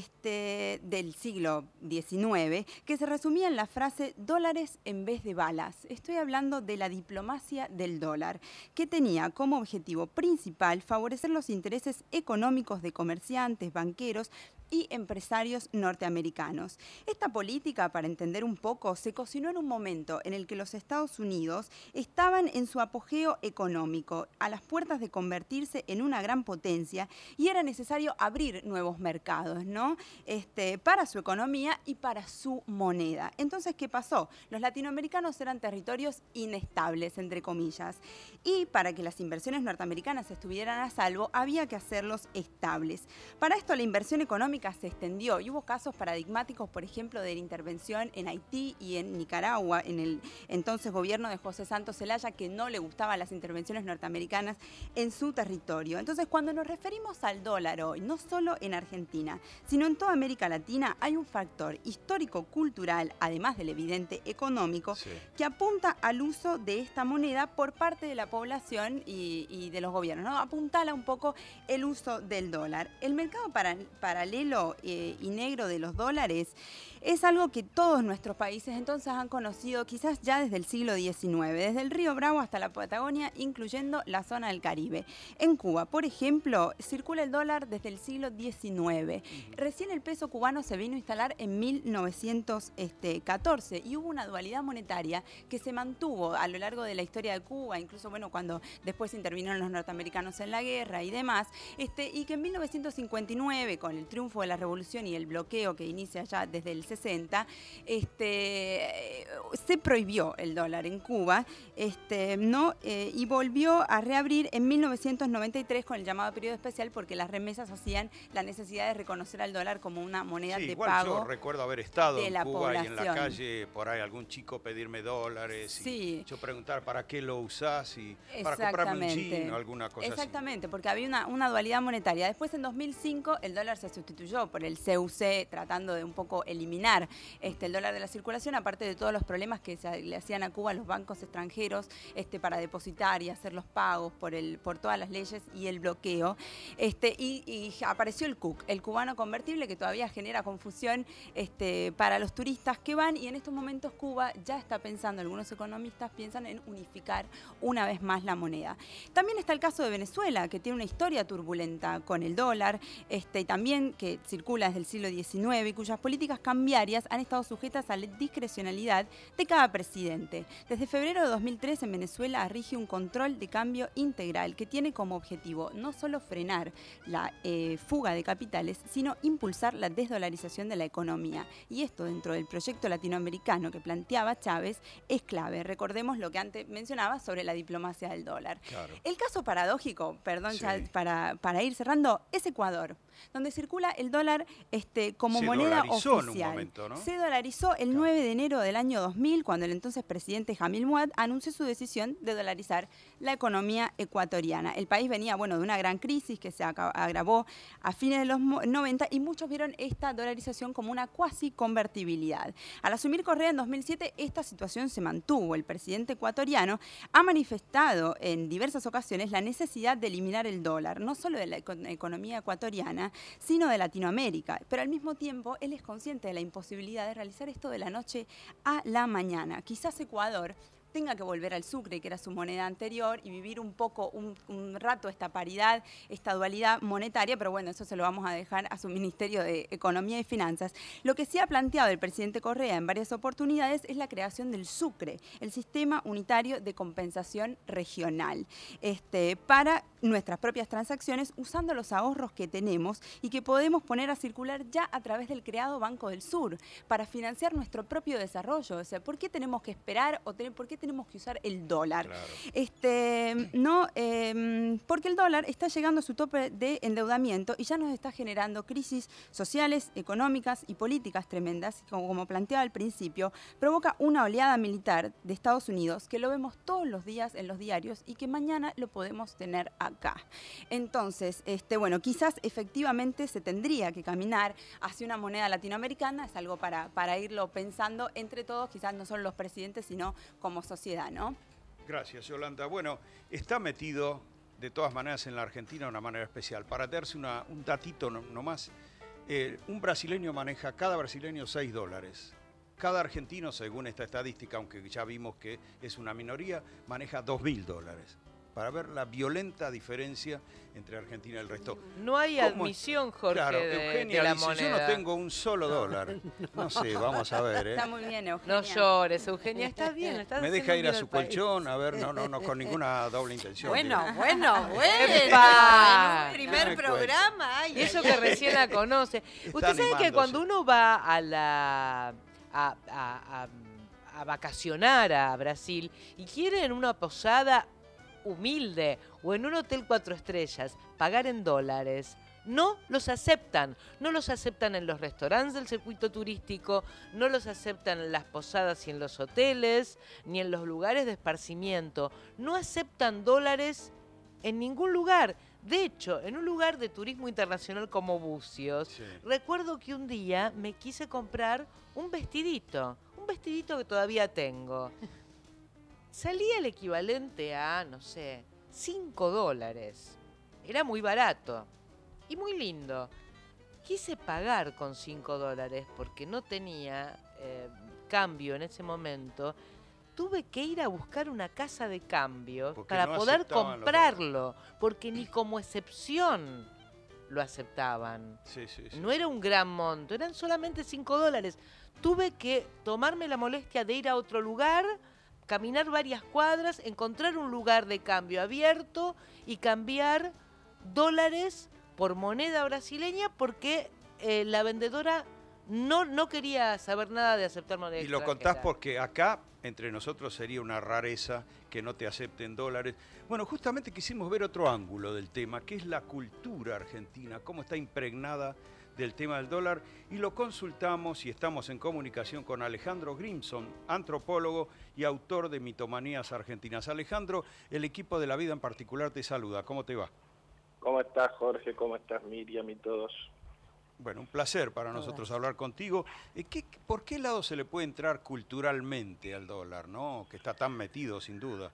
este, del siglo diecinueve que se resumía en la frase dólares en vez de balas. Estoy hablando de la diplomacia del dólar, que tenía como objetivo principal favorecer los intereses económicos de comerciantes, banqueros y empresarios norteamericanos. Esta política, para entender un poco, se cocinó en un momento en el que los Estados Unidos estaban en su apogeo económico, a las puertas de convertirse en una gran potencia, y era necesario abrir nuevos mercados, ¿no? Este, para su economía y para su moneda. Entonces, ¿qué pasó? Los latinoamericanos eran territorios inestables, entre comillas, y para que las inversiones norteamericanas estuvieran a salvo, había que hacerlos estables. Para esto, la inversión económica se extendió y hubo casos paradigmáticos, por ejemplo, de la intervención en Haití y en Nicaragua, en el entonces gobierno de José Santos Zelaya, que no le gustaban las intervenciones norteamericanas en su territorio. Entonces, cuando nos referimos al dólar hoy, no solo en Argentina, sino en toda América Latina, hay un factor histórico-cultural, además del evidente económico, sí, que apunta al uso de esta moneda por parte de la población y, y de los gobiernos, ¿no? Apuntala un poco el uso del dólar. El mercado para, paralelo eh, y negro de los dólares es algo que todos nuestros países entonces han conocido quizás ya desde el siglo diecinueve, desde el Río Bravo hasta la Patagonia, incluyendo la zona del Caribe. En Cuba, por ejemplo, circula el dólar desde el siglo diecinueve. Recién el peso cubano se vino a instalar en mil novecientos catorce y hubo una dualidad monetaria que se mantuvo a lo largo de la historia de Cuba, incluso bueno, cuando después intervinieron los norteamericanos en la guerra y demás, este, y que en mil novecientos cincuenta y nueve, con el triunfo de la revolución y el bloqueo que inicia ya desde el sesenta, este, se prohibió el dólar en Cuba, este, ¿no? Eh, y volvió a reabrir en mil novecientos noventa y tres con el llamado periodo especial, porque las remesas hacían la necesidad de reconocer al dólar como una moneda sí, de igual pago. Yo recuerdo haber estado en Cuba población. Y en la calle, por ahí algún chico pedirme dólares, sí, y yo preguntar para qué lo usás y para comprarme un chino, alguna cosa Exactamente, así. Porque había una, una dualidad monetaria. Después, en dos mil cinco, el dólar se sustituyó por el C U C, tratando de un poco eliminar este, el dólar de la circulación, aparte de todos los problemas que se le hacían a Cuba los bancos extranjeros este, para depositar y hacer los pagos por, el, por todas las leyes y el bloqueo. Este, y, y apareció el C U C, el cubano convertible, que todavía genera confusión este, para los turistas que van, y en estos momentos Cuba ya está pensando, algunos economistas piensan en unificar una vez más la moneda. También está el caso de Venezuela, que tiene una historia turbulenta con el dólar, este, y también que circula desde el siglo diecinueve, y cuyas políticas cambiarias han estado sujetas a la discrecionalidad de cada presidente. Desde febrero de dos mil tres en Venezuela rige un control de cambio integral que tiene como objetivo no solo frenar la eh, fuga de capitales, sino impulsar la desdolarización de la economía. Y esto, dentro del proyecto latinoamericano que planteaba Chávez, es clave. Recordemos lo que antes mencionaba sobre la diplomacia del dólar. Claro. El caso paradójico, perdón, sí. ya para, para ir cerrando, es Ecuador, donde circula el dólar este, como se moneda dolarizó oficial. En un momento, ¿no? Se dolarizó el nueve de enero del año dos mil, cuando el entonces presidente Jamil Mouad anunció su decisión de dolarizar la economía ecuatoriana. El país venía, bueno, de una gran crisis que se agravó a fines de los noventa, y muchos vieron esta dolarización como una cuasi convertibilidad. Al asumir Correa en dos mil siete, esta situación se mantuvo. El presidente ecuatoriano ha manifestado en diversas ocasiones la necesidad de eliminar el dólar, no solo de la economía ecuatoriana, sino de Latinoamérica. Pero al mismo tiempo, él es consciente de la imposibilidad de realizar esto de la noche a la mañana. Quizás Ecuador tenga que volver al sucre, que era su moneda anterior, y vivir un poco, un, un rato esta paridad, esta dualidad monetaria, pero bueno, eso se lo vamos a dejar a su Ministerio de Economía y Finanzas. Lo que sí ha planteado el presidente Correa en varias oportunidades es la creación del SUCRE, el Sistema Unitario de Compensación Regional, este, para nuestras propias transacciones, usando los ahorros que tenemos y que podemos poner a circular ya a través del creado Banco del Sur, para financiar nuestro propio desarrollo. O sea, ¿por qué tenemos que esperar o tener, por qué tenemos que usar el dólar? Claro. Este, no, eh, porque el dólar está llegando a su tope de endeudamiento y ya nos está generando crisis sociales, económicas y políticas tremendas. Como, como planteaba al principio, provoca una oleada militar de Estados Unidos que lo vemos todos los días en los diarios y que mañana lo podemos tener a acá. Entonces, este, bueno, quizás efectivamente se tendría que caminar hacia una moneda latinoamericana, es algo para, para irlo pensando entre todos, quizás no solo los presidentes, sino como sociedad, ¿no? Gracias, Yolanda. Bueno, está metido de todas maneras en la Argentina de una manera especial. Para darse una, un datito no, nomás, eh, un brasileño maneja, cada brasileño, seis dólares. Cada argentino, según esta estadística, aunque ya vimos que es una minoría, maneja dos mil dólares. Para ver la violenta diferencia entre Argentina y el resto. No hay admisión, Jorge, claro, de, Eugenia de la dice, moneda. yo no tengo un solo dólar. No sé, vamos a ver. ¿eh? Está muy bien, Eugenia. No llores, Eugenia, estás bien. Estás Me deja haciendo ir a bien su al país. colchón, a ver, no, no, no, con ninguna doble intención. Bueno, digo. bueno, bueno. ¡Epa! En un primer No me programa. Ay, Y eso ay, que ay. recién la conoce. Usted sabe que animándose. cuando uno va a la a, a- a- a vacacionar a Brasil y quiere en una posada humilde o en un hotel cuatro estrellas pagar en dólares, no los aceptan. No los aceptan en los restaurantes del circuito turístico, no los aceptan en las posadas y en los hoteles, ni en los lugares de esparcimiento. No aceptan dólares en ningún lugar. De hecho, en un lugar de turismo internacional como Bucios, Sí. recuerdo que un día me quise comprar un vestidito, un vestidito que todavía tengo. Salía el equivalente a, no sé, cinco dólares. Era muy barato y muy lindo. Quise pagar con cinco dólares porque no tenía eh, cambio en ese momento. Tuve que ir a buscar una casa de cambio Porque para no poder aceptaban los comprarlo, porque ni como excepción lo aceptaban. Sí, sí, sí. No era un gran monto, eran solamente cinco dólares. Tuve que tomarme la molestia de ir a otro lugar, caminar varias cuadras, encontrar un lugar de cambio abierto y cambiar dólares por moneda brasileña porque eh, la vendedora no, no quería saber nada de aceptar moneda Y lo extranjera. contás porque acá, entre nosotros, sería una rareza que no te acepten dólares. Bueno, justamente quisimos ver otro ángulo del tema, que es la cultura argentina, cómo está impregnada del tema del dólar, y lo consultamos y estamos en comunicación con Alejandro Grimson, antropólogo y autor de Mitomanías Argentinas. Alejandro, el equipo de La Vida en Particular te saluda. ¿Cómo te va? ¿Cómo estás, Jorge? ¿Cómo estás, Miriam y todos? Bueno, un placer para nosotros hablar contigo. Eh, ¿Qué, ¿Por qué lado se le puede entrar culturalmente al dólar, no? Que está tan metido, sin duda.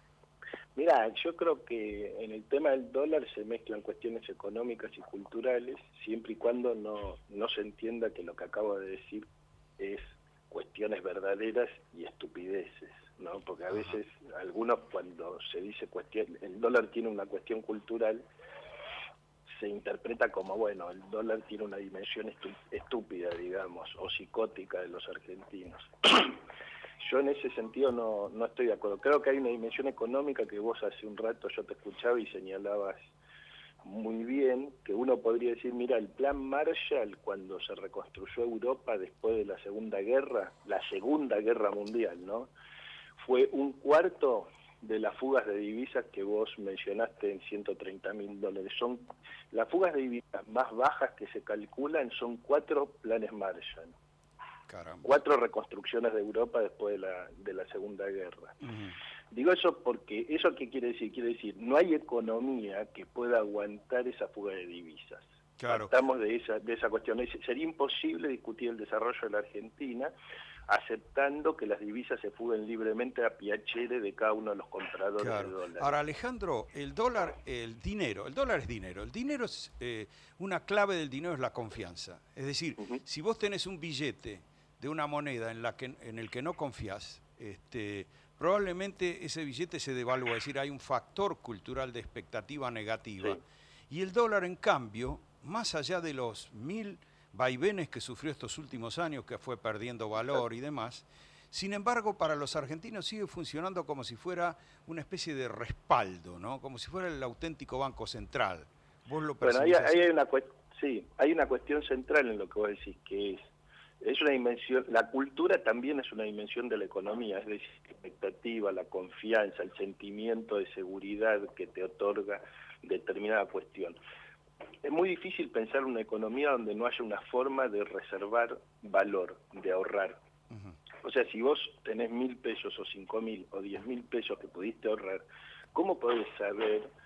Mira, yo creo que en el tema del dólar se mezclan cuestiones económicas y culturales, siempre y cuando no, no se entienda que lo que acabo de decir es cuestiones verdaderas y estupideces, ¿no? Porque a veces algunos, cuando se dice cuestión, el dólar tiene una cuestión cultural, se interpreta como, bueno, el dólar tiene una dimensión estu- estúpida, digamos, o psicótica de los argentinos. Yo en ese sentido no, no estoy de acuerdo. Creo que hay una dimensión económica que vos hace un rato yo te escuchaba y señalabas muy bien, que uno podría decir, mira, el plan Marshall, cuando se reconstruyó Europa después de la Segunda Guerra, la Segunda Guerra Mundial, ¿no? Fue un cuarto de las fugas de divisas que vos mencionaste en ciento treinta mil dólares. Son las fugas de divisas más bajas que se calculan, son cuatro planes Marshall. Caramba. Cuatro reconstrucciones de Europa después de la, de la Segunda Guerra. Uh-huh. Digo eso porque, ¿eso qué quiere decir? Quiere decir, no hay economía que pueda aguantar esa fuga de divisas. Claro. Estamos de esa, de esa cuestión. Es- Sería imposible discutir el desarrollo de la Argentina aceptando que las divisas se fuguen libremente a piacere de cada uno de los compradores Claro. de dólares. Ahora, Alejandro, el dólar, el dinero, el dólar es dinero. El dinero es, eh, una clave del dinero es la confianza. Es decir, si vos tenés un billete de una moneda en la que en el que no confías, este, probablemente ese billete se devalúa. Es decir, hay un factor cultural de expectativa negativa. Sí. Y el dólar, en cambio, más allá de los mil vaivenes que sufrió estos últimos años, que fue perdiendo valor y demás, sin embargo, para los argentinos sigue funcionando como si fuera una especie de respaldo, ¿no? Como si fuera el auténtico Banco Central. ¿Vos lo Bueno, ahí, percibís ahí así? hay una cuest- sí, hay una cuestión central en lo que vos decís, que es, es una dimensión, la cultura también es una dimensión de la economía, es decir, la expectativa, la confianza, el sentimiento de seguridad que te otorga determinada cuestión. Es muy difícil pensar una economía donde no haya una forma de reservar valor, de ahorrar. O sea, si vos tenés mil pesos o cinco mil o diez mil pesos que pudiste ahorrar, ¿cómo podés saber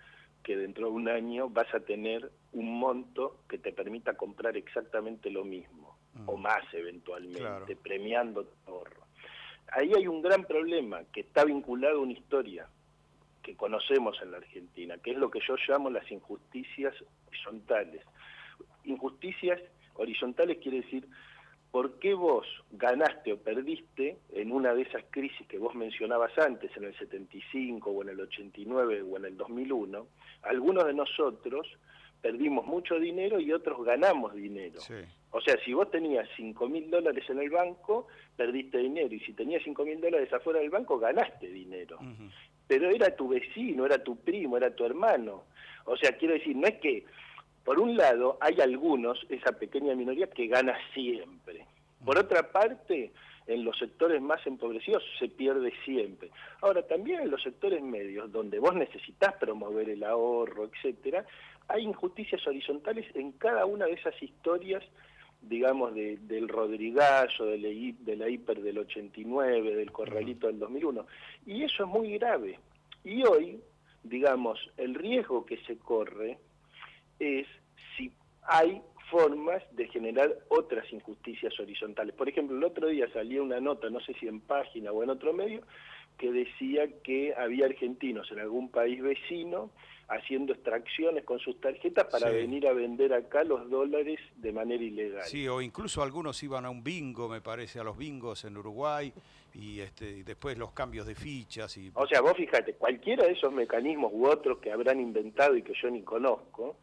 que dentro de un año vas a tener un monto que te permita comprar exactamente lo mismo, mm. o más eventualmente, claro. premiando tu ahorro. Ahí hay un gran problema que está vinculado a una historia que conocemos en la Argentina, que es lo que yo llamo las injusticias horizontales. Injusticias horizontales quiere decir, ¿por qué vos ganaste o perdiste en una de esas crisis que vos mencionabas antes, en el setenta y cinco, o en el ochenta y nueve, o en el dos mil uno? Algunos de nosotros perdimos mucho dinero y otros ganamos dinero. Sí. O sea, si vos tenías cinco mil dólares en el banco, perdiste dinero, y si tenías cinco mil dólares afuera del banco, ganaste dinero. Uh-huh. Pero era tu vecino, era tu primo, era tu hermano. O sea, quiero decir, no es que, por un lado, hay algunos, esa pequeña minoría, que gana siempre. Por otra parte, en los sectores más empobrecidos se pierde siempre. Ahora, también en los sectores medios, donde vos necesitas promover el ahorro, etcétera, hay injusticias horizontales en cada una de esas historias, digamos, de, del Rodrigazo, de la, de la hiper del ochenta y nueve, del corralito del dos mil uno. Y eso es muy grave. Y hoy, digamos, el riesgo que se corre es si hay formas de generar otras injusticias horizontales. Por ejemplo, el otro día salía una nota, no sé si en Página o en otro medio, que decía que había argentinos en algún país vecino haciendo extracciones con sus tarjetas para sí. venir a vender acá los dólares de manera ilegal. Sí, o incluso algunos iban a un bingo, me parece, a los bingos en Uruguay, y este y después los cambios de fichas. Y... O sea, vos fíjate, cualquiera de esos mecanismos u otros que habrán inventado y que yo ni conozco,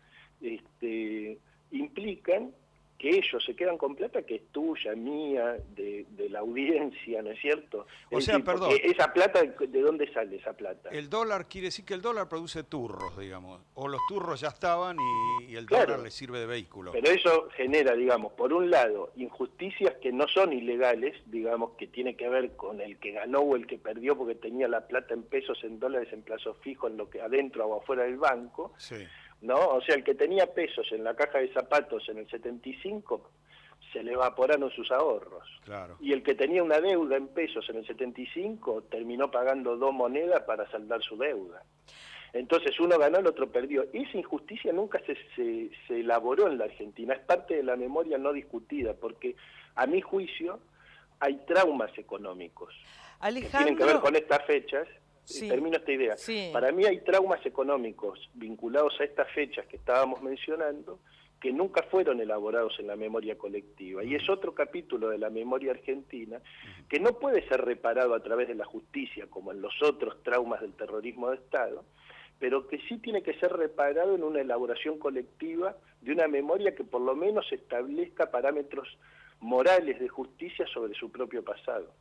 este, implican que ellos se quedan con plata que es tuya, mía, de, de la audiencia, ¿no es cierto? O es sea, decir, perdón. ¿Esa plata, de dónde sale esa plata? El dólar quiere decir que el dólar produce turros, digamos, o los turros ya estaban y, y el claro, dólar le sirve de vehículo. Pero eso genera, digamos, por un lado, injusticias que no son ilegales, digamos, que tiene que ver con el que ganó o el que perdió porque tenía la plata en pesos, en dólares, en plazo fijo, en lo que adentro o afuera del banco. Sí. ¿No? O sea, el que tenía pesos en la caja de zapatos en el setenta y cinco, se le evaporaron sus ahorros. Claro. Y el que tenía una deuda en pesos en el setenta y cinco, terminó pagando dos monedas para saldar su deuda. Entonces uno ganó, el otro perdió. Esa injusticia nunca se, se, se elaboró en la Argentina, es parte de la memoria no discutida, porque a mi juicio hay traumas económicos Alejandro... que tienen que ver con estas fechas. Sí. Termino esta idea. Sí. Para mí hay traumas económicos vinculados a estas fechas que estábamos mencionando que nunca fueron elaborados en la memoria colectiva. Y es otro capítulo de la memoria argentina que no puede ser reparado a través de la justicia, como en los otros traumas del terrorismo de Estado, pero que sí tiene que ser reparado en una elaboración colectiva de una memoria que por lo menos establezca parámetros morales de justicia sobre su propio pasado.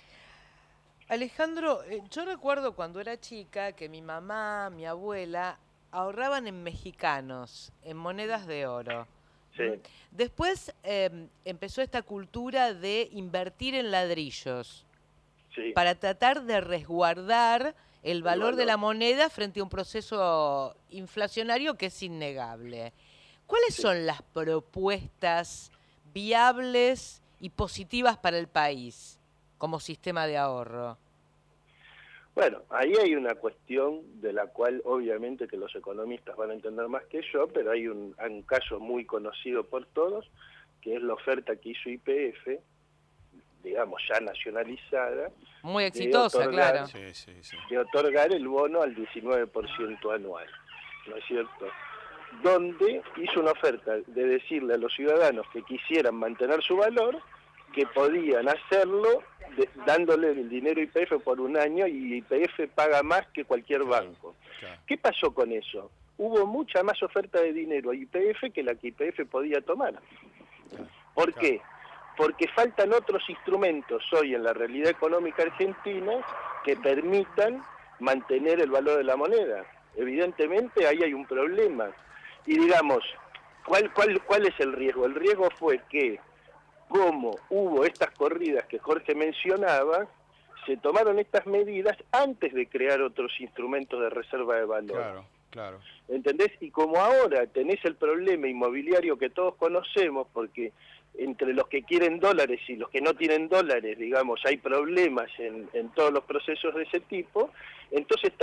Alejandro, eh, yo recuerdo cuando era chica que mi mamá, mi abuela, ahorraban en mexicanos, en monedas de oro. Sí. Después eh, empezó esta cultura de invertir en ladrillos, sí, para tratar de resguardar el valor, el valor de la moneda frente a un proceso inflacionario que es innegable. ¿Cuáles sí. son las propuestas viables y positivas para el país como sistema de ahorro? Bueno, ahí hay una cuestión de la cual obviamente que los economistas van a entender más que yo, pero hay un, un caso muy conocido por todos, que es la oferta que hizo Y P F, digamos ya nacionalizada. Muy exitosa, otorgar, claro. Sí, sí, sí. De otorgar el bono al diecinueve por ciento anual, ¿no es cierto? Donde hizo una oferta de decirle a los ciudadanos que quisieran mantener su valor, que podían hacerlo de, dándole el dinero a Y P F por un año, y Y P F paga más que cualquier banco. Claro. ¿Qué pasó con eso? Hubo mucha más oferta de dinero a Y P F que la que Y P F podía tomar. ¿Por Claro. qué? Porque faltan otros instrumentos hoy en la realidad económica argentina que permitan mantener el valor de la moneda. Evidentemente ahí hay un problema. Y digamos, ¿cuál, cuál, cuál es el riesgo? El riesgo fue que, como hubo estas corridas que Jorge mencionaba, se tomaron estas medidas antes de crear otros instrumentos de reserva de valor. Claro, claro. ¿Entendés? Y como ahora tenés el problema inmobiliario que todos conocemos, porque entre los que quieren dólares y los que no tienen dólares, digamos, hay problemas en, en todos los procesos de ese tipo, entonces tam,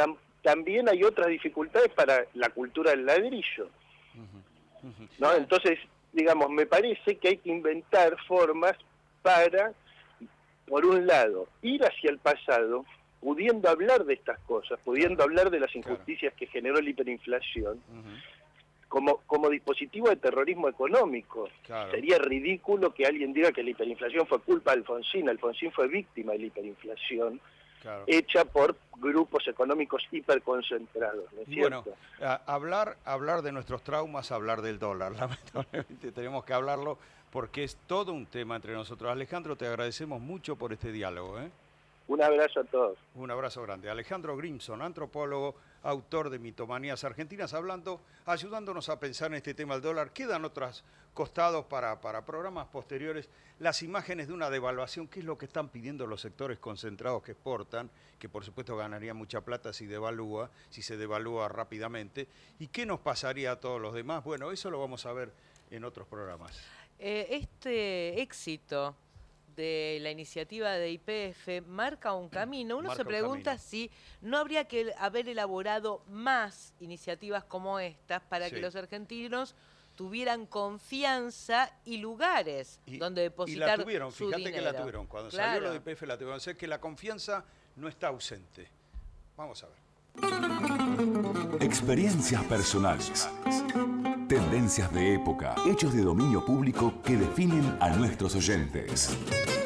también hay otras dificultades para la cultura del ladrillo, ¿no? Entonces, digamos, me parece que hay que inventar formas para, por un lado, ir hacia el pasado, pudiendo hablar de estas cosas, pudiendo claro. hablar de las injusticias claro. que generó la hiperinflación, uh-huh. como, como dispositivo de terrorismo económico. Claro. Sería ridículo que alguien diga que la hiperinflación fue culpa de Alfonsín. Alfonsín fue víctima de la hiperinflación, claro. hecha por grupos económicos hiperconcentrados, ¿no es cierto? Bueno, a, hablar, hablar de nuestros traumas, hablar del dólar, lamentablemente tenemos que hablarlo porque es todo un tema entre nosotros. Alejandro, te agradecemos mucho por este diálogo, ¿eh? Un abrazo a todos. Un abrazo grande. Alejandro Grimson, antropólogo, autor de Mitomanías Argentinas, hablando, ayudándonos a pensar en este tema del dólar. Quedan otros costados para, para programas posteriores, las imágenes de una devaluación, que es lo que están pidiendo los sectores concentrados que exportan, que por supuesto ganarían mucha plata si devalúa, si se devalúa rápidamente. ¿Y qué nos pasaría a todos los demás? Bueno, eso lo vamos a ver en otros programas. Eh, este éxito de la iniciativa de Y P F marca un camino. Uno marca se pregunta si no habría que haber elaborado más iniciativas como estas para sí. que los argentinos tuvieran confianza y lugares y, donde depositar y la tuvieron, su fíjate dinero. que la tuvieron. Cuando claro. salió lo de Y P F la tuvieron. O sea que la confianza no está ausente. Vamos a ver. Experiencias personales. Tendencias de época, hechos de dominio público que definen a nuestros oyentes.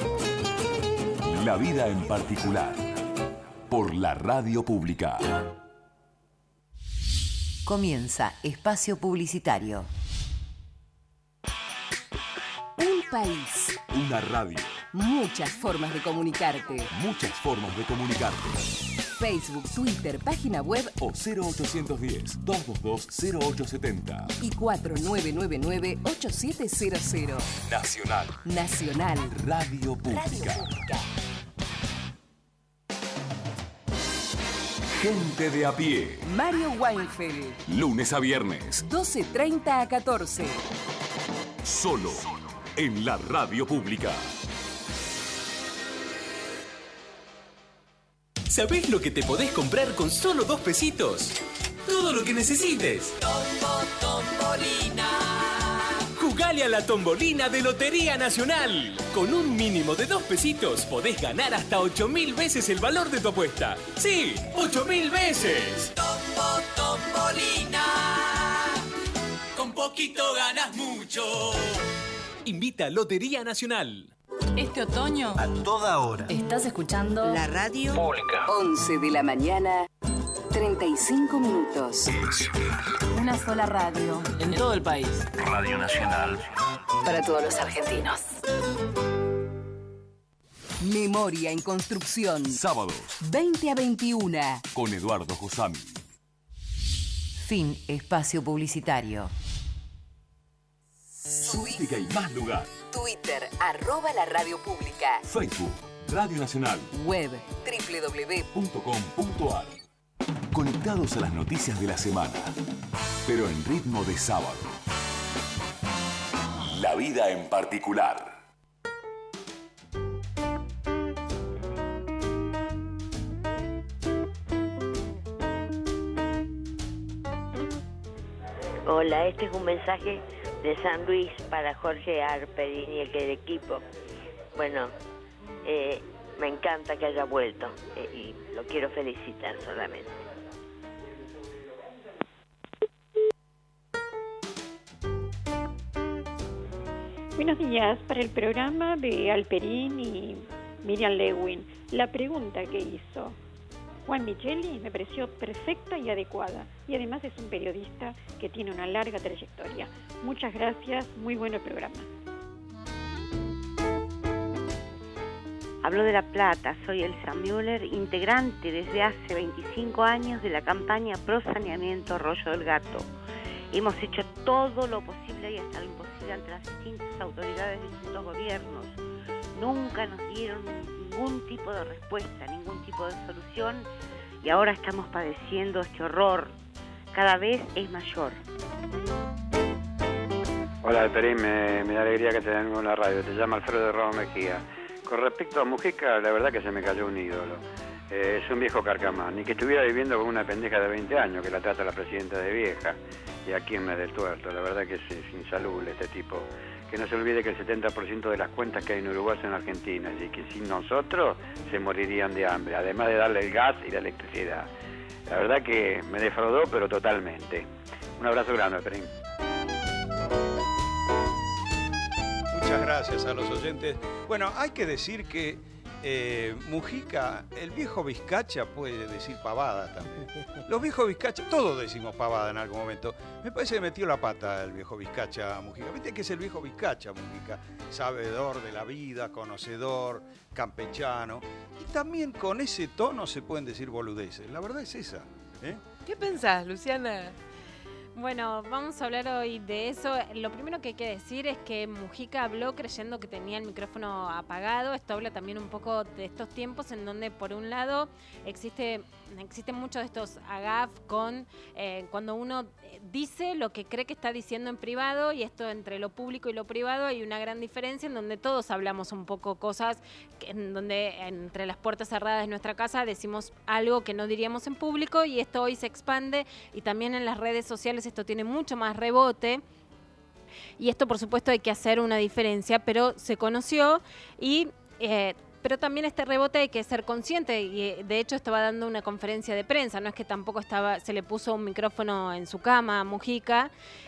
La vida en particular, por la radio pública. Comienza Espacio Publicitario. Un país. Una radio. Muchas formas de comunicarte. Muchas formas de comunicarte. Facebook, Twitter, página web o cero ochocientos diez, doscientos veintidós, cero ocho setenta y cuatro nueve nueve nueve, ocho siete cero cero. Nacional. Nacional. Radio Pública. Radio Pública. Gente de a pie. Mario Weinfeld. Lunes a viernes. doce treinta a catorce. Solo en la radio pública. ¿Sabés lo que te podés comprar con solo dos pesitos? Todo lo que necesites. Tombo, tombolina. Jugale a la tombolina de Lotería Nacional. Con un mínimo de dos pesitos podés ganar hasta ocho mil veces el valor de tu apuesta. ¡Sí! ¡ocho mil veces! Tombo, tombolina. Con poquito ganas mucho. Invita a Lotería Nacional. Este otoño, a toda hora, estás escuchando la radio pública. once de la mañana, treinta y cinco minutos. Una sola radio. En todo el país. Radio Nacional. Para todos los argentinos. Memoria en construcción. Sábados. veinte a veintiuno. Con Eduardo Josami. Fin Espacio Publicitario. Política y más lugar. Twitter, arroba la radio pública. Facebook, Radio Nacional. Web, doble u doble u doble u punto com punto a r. Conectados a las noticias de la semana, pero en ritmo de sábado. La vida en particular. Hola, este es un mensaje de San Luis para Jorge Arperín y el, el equipo. Bueno, eh, me encanta que haya vuelto eh, y lo quiero felicitar solamente. Buenos días, para el programa de Alperín y Miriam Lewin. La pregunta que hizo Juan Micheli me pareció perfecta y adecuada, y además es un periodista que tiene una larga trayectoria. Muchas gracias, muy bueno el programa. Hablo de La Plata, soy Elsa Müller, integrante desde hace veinticinco años de la campaña Pro Saneamiento Arroyo del Gato. Hemos hecho todo lo posible y hasta lo imposible ante las distintas autoridades de distintos gobiernos. Nunca nos dieron ningún tipo de respuesta, ningún tipo de solución, y ahora estamos padeciendo este horror. Cada vez es mayor. Hola, Alperín, me, me da alegría que te den en la radio. Te llama Alfredo de Roma Mejía. Con respecto a Mujica, la verdad que se me cayó un ídolo. Eh, es un viejo carcamán, ni que estuviera viviendo con una pendeja de veinte años que la trata la presidenta de vieja, y aquí en del Tuerto. La verdad que es, es insalubre este tipo. Que no se olvide que el setenta por ciento de las cuentas que hay en Uruguay son argentinas, y que sin nosotros se morirían de hambre, además de darle el gas y la electricidad. La verdad que me defraudó, pero totalmente. Un abrazo grande, Perín. Muchas gracias a los oyentes. Bueno, hay que decir que eh, Mujica, el viejo Vizcacha puede decir pavada también. Los viejos Vizcacha, todos decimos pavada en algún momento. Me parece que metió la pata el viejo Vizcacha Mujica. Viste que es el viejo Vizcacha Mujica, sabedor de la vida, conocedor, campechano. Y también con ese tono se pueden decir boludeces. La verdad es esa. ¿eh? ¿Qué pensás, Luciana? Bueno, vamos a hablar hoy de eso. Lo primero que hay que decir es que Mujica habló creyendo que tenía el micrófono apagado. Esto habla también un poco de estos tiempos en donde, por un lado, existe, existen muchos de estos agaf con eh, cuando uno dice lo que cree que está diciendo en privado, y esto entre lo público y lo privado hay una gran diferencia en donde todos hablamos un poco cosas, en donde entre las puertas cerradas de nuestra casa decimos algo que no diríamos en público, y esto hoy se expande y también en las redes sociales esto tiene mucho más rebote. Y esto, por supuesto, hay que hacer una diferencia, pero se conoció y... Eh, pero también este rebote hay que ser consciente, y de hecho estaba dando una conferencia de prensa, no es que tampoco estaba, se le puso un micrófono en su cama a Mujica,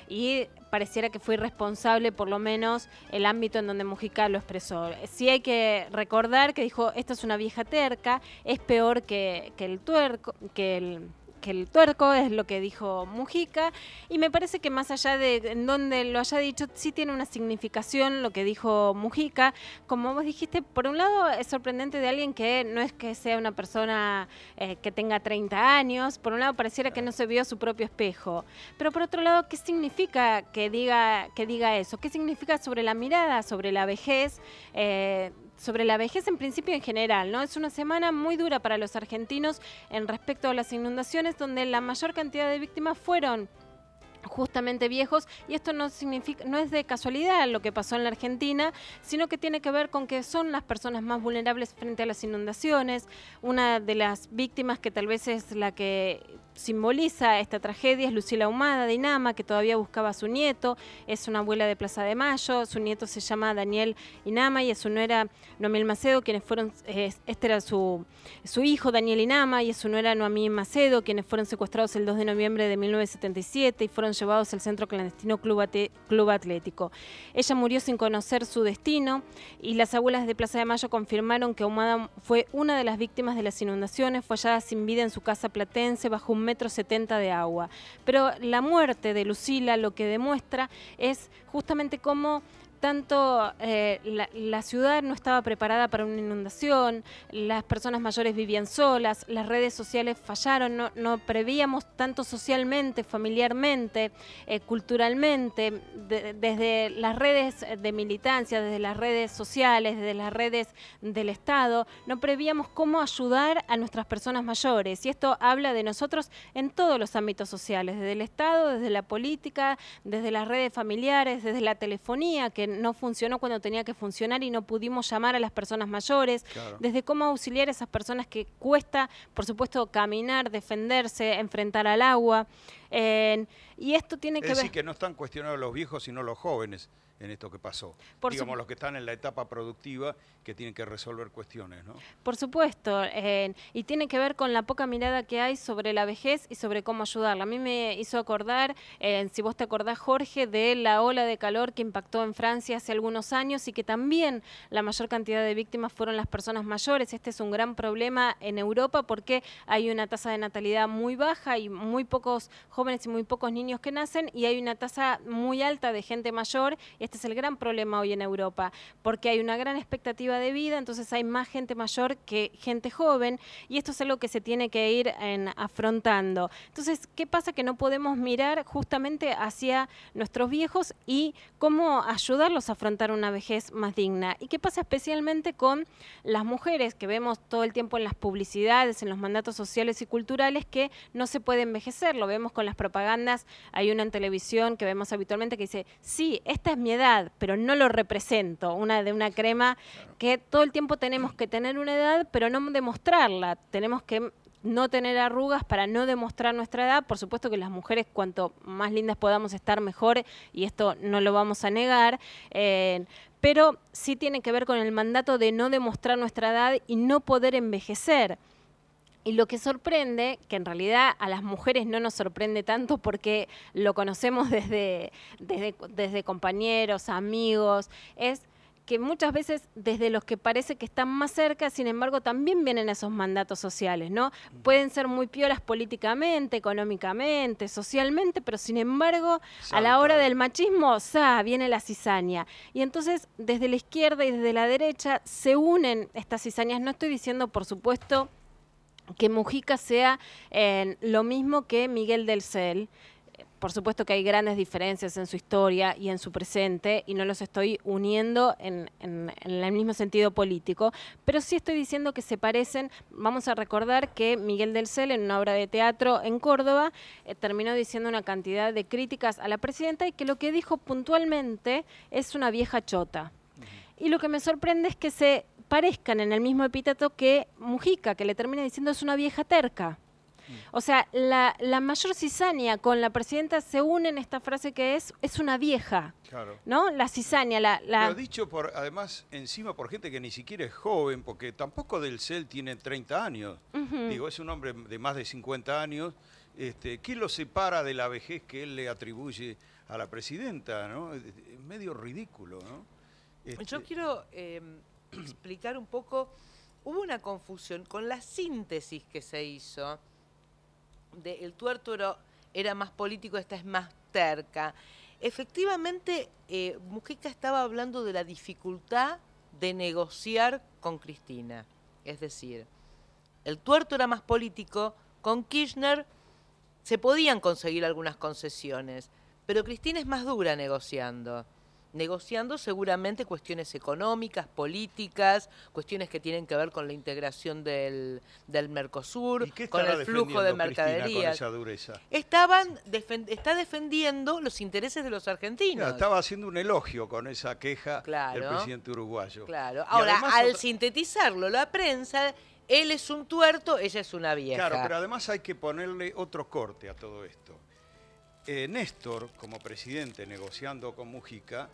y pareciera que fue irresponsable por lo menos el ámbito en donde Mujica lo expresó. Sí hay que recordar que dijo, esta es una vieja terca, es peor que, que el tuerco, que el... que el tuerco, es lo que dijo Mujica, y me parece que más allá de en donde lo haya dicho, sí tiene una significación lo que dijo Mujica. Como vos dijiste, por un lado es sorprendente de alguien que no es que sea una persona eh, que tenga treinta años, por un lado pareciera que no se vio su propio espejo, pero por otro lado, ¿qué significa que diga, que diga eso? ¿Qué significa sobre la mirada, sobre la vejez? Eh, sobre la vejez en principio en general, ¿no? Es una semana muy dura para los argentinos en respecto a las inundaciones, donde la mayor cantidad de víctimas fueron justamente viejos, y esto no significa, no es de casualidad lo que pasó en la Argentina, sino que tiene que ver con que son las personas más vulnerables frente a las inundaciones. Una de las víctimas que tal vez es la que simboliza esta tragedia es Lucila Ahumada de Inama, que todavía buscaba a su nieto, es una abuela de Plaza de Mayo, su nieto se llama Daniel Inama y a su nuera Noemí Macedo, quienes fueron, eh, este era su, su hijo Daniel Inama, y a su nuera Noemí Macedo, quienes fueron secuestrados el dos de noviembre de mil novecientos setenta y siete y fueron llevados al centro clandestino Club, Ate, Club Atlético. Ella murió sin conocer su destino, y las abuelas de Plaza de Mayo confirmaron que Ahumada fue una de las víctimas de las inundaciones, fue hallada sin vida en su casa platense bajo un metro setenta de agua. Pero la muerte de Lucila lo que demuestra es justamente cómo tanto eh, la, la ciudad no estaba preparada para una inundación, las personas mayores vivían solas, las redes sociales fallaron, no, no prevíamos tanto socialmente, familiarmente, eh, culturalmente, de, desde las redes de militancia, desde las redes sociales, desde las redes del Estado, no prevíamos cómo ayudar a nuestras personas mayores. Y esto habla de nosotros en todos los ámbitos sociales, desde el Estado, desde la política, desde las redes familiares, desde la telefonía, que no funcionó cuando tenía que funcionar y no pudimos llamar a las personas mayores, claro. Desde cómo auxiliar a esas personas que cuesta, por supuesto, caminar, defenderse, enfrentar al agua. Eh, y esto tiene es que decir, ver... que no están cuestionados los viejos, sino los jóvenes en esto que pasó. Por Digamos, su... los que están en la etapa productiva, que tienen que resolver cuestiones, ¿no? Por supuesto, eh, y tiene que ver con la poca mirada que hay sobre la vejez y sobre cómo ayudarla. A mí me hizo acordar, eh, si vos te acordás, Jorge, de la ola de calor que impactó en Francia hace algunos años, y que también la mayor cantidad de víctimas fueron las personas mayores. Este es un gran problema en Europa porque hay una tasa de natalidad muy baja y muy pocos jóvenes y muy pocos niños que nacen, y hay una tasa muy alta de gente mayor. Este es el gran problema hoy en Europa, porque hay una gran expectativa de vida, entonces hay más gente mayor que gente joven, y esto es algo que se tiene que ir en, afrontando. Entonces, ¿qué pasa? Que no podemos mirar justamente hacia nuestros viejos y cómo ayudarlos a afrontar una vejez más digna. ¿Y qué pasa especialmente con las mujeres que vemos todo el tiempo en las publicidades, en los mandatos sociales y culturales, que no se puede envejecer? Lo vemos con las propagandas, hay una en televisión que vemos habitualmente que dice, sí, esta es mi mi edad, pero no lo represento, una de una crema que todo el tiempo tenemos que tener una edad, pero no demostrarla, tenemos que no tener arrugas para no demostrar nuestra edad. Por supuesto que las mujeres cuanto más lindas podamos estar mejor, y esto no lo vamos a negar, eh, pero sí tiene que ver con el mandato de no demostrar nuestra edad y no poder envejecer. Y lo que sorprende, que en realidad a las mujeres no nos sorprende tanto porque lo conocemos desde, desde, desde compañeros, amigos, es que muchas veces desde los que parece que están más cerca, sin embargo, también vienen esos mandatos sociales, ¿no? Pueden ser muy piolas políticamente, económicamente, socialmente, pero sin embargo, Salta. a la hora del machismo, ¡sa! Viene la cizaña. Y entonces, desde la izquierda y desde la derecha, se unen estas cizañas. No estoy diciendo, por supuesto, que Mujica sea eh, lo mismo que Miguel del Cel. Por supuesto que hay grandes diferencias en su historia y en su presente, y no los estoy uniendo en, en, en el mismo sentido político, pero sí estoy diciendo que se parecen. Vamos a recordar que Miguel del Cel, en una obra de teatro en Córdoba, eh, terminó diciendo una cantidad de críticas a la presidenta, y que lo que dijo puntualmente es una vieja chota. Y lo que me sorprende es que se parezcan en el mismo epíteto que Mujica, que le termina diciendo es una vieja terca. O sea, la, la mayor cizaña con la presidenta se une en esta frase que es es una vieja, claro. ¿no? La cizaña, la... la... Pero dicho por, además, encima por gente que ni siquiera es joven, porque tampoco del Cel tiene treinta años. Uh-huh. Digo, es un hombre de más de cincuenta años. Este, ¿qué lo separa de la vejez que él le atribuye a la presidenta, ¿no? Es medio ridículo, ¿no? Este... Yo quiero eh, explicar un poco, hubo una confusión con la síntesis que se hizo. De el tuerto era, era más político, esta es más terca. Efectivamente, eh, Mujica estaba hablando de la dificultad de negociar con Cristina. Es decir, el tuerto era más político, con Kirchner se podían conseguir algunas concesiones, pero Cristina es más dura negociando. Negociando seguramente cuestiones económicas, políticas, cuestiones que tienen que ver con la integración del, del Mercosur, con el flujo de mercaderías. Con esa dureza? Estaban defen- está defendiendo los intereses de los argentinos. Claro, estaba haciendo un elogio con esa queja claro, del presidente uruguayo. Claro. Ahora, además, al otra... sintetizarlo la prensa, él es un tuerto, ella es una vieja. Claro, pero además hay que ponerle otro corte a todo esto. Eh, Néstor, como presidente negociando con Mujica,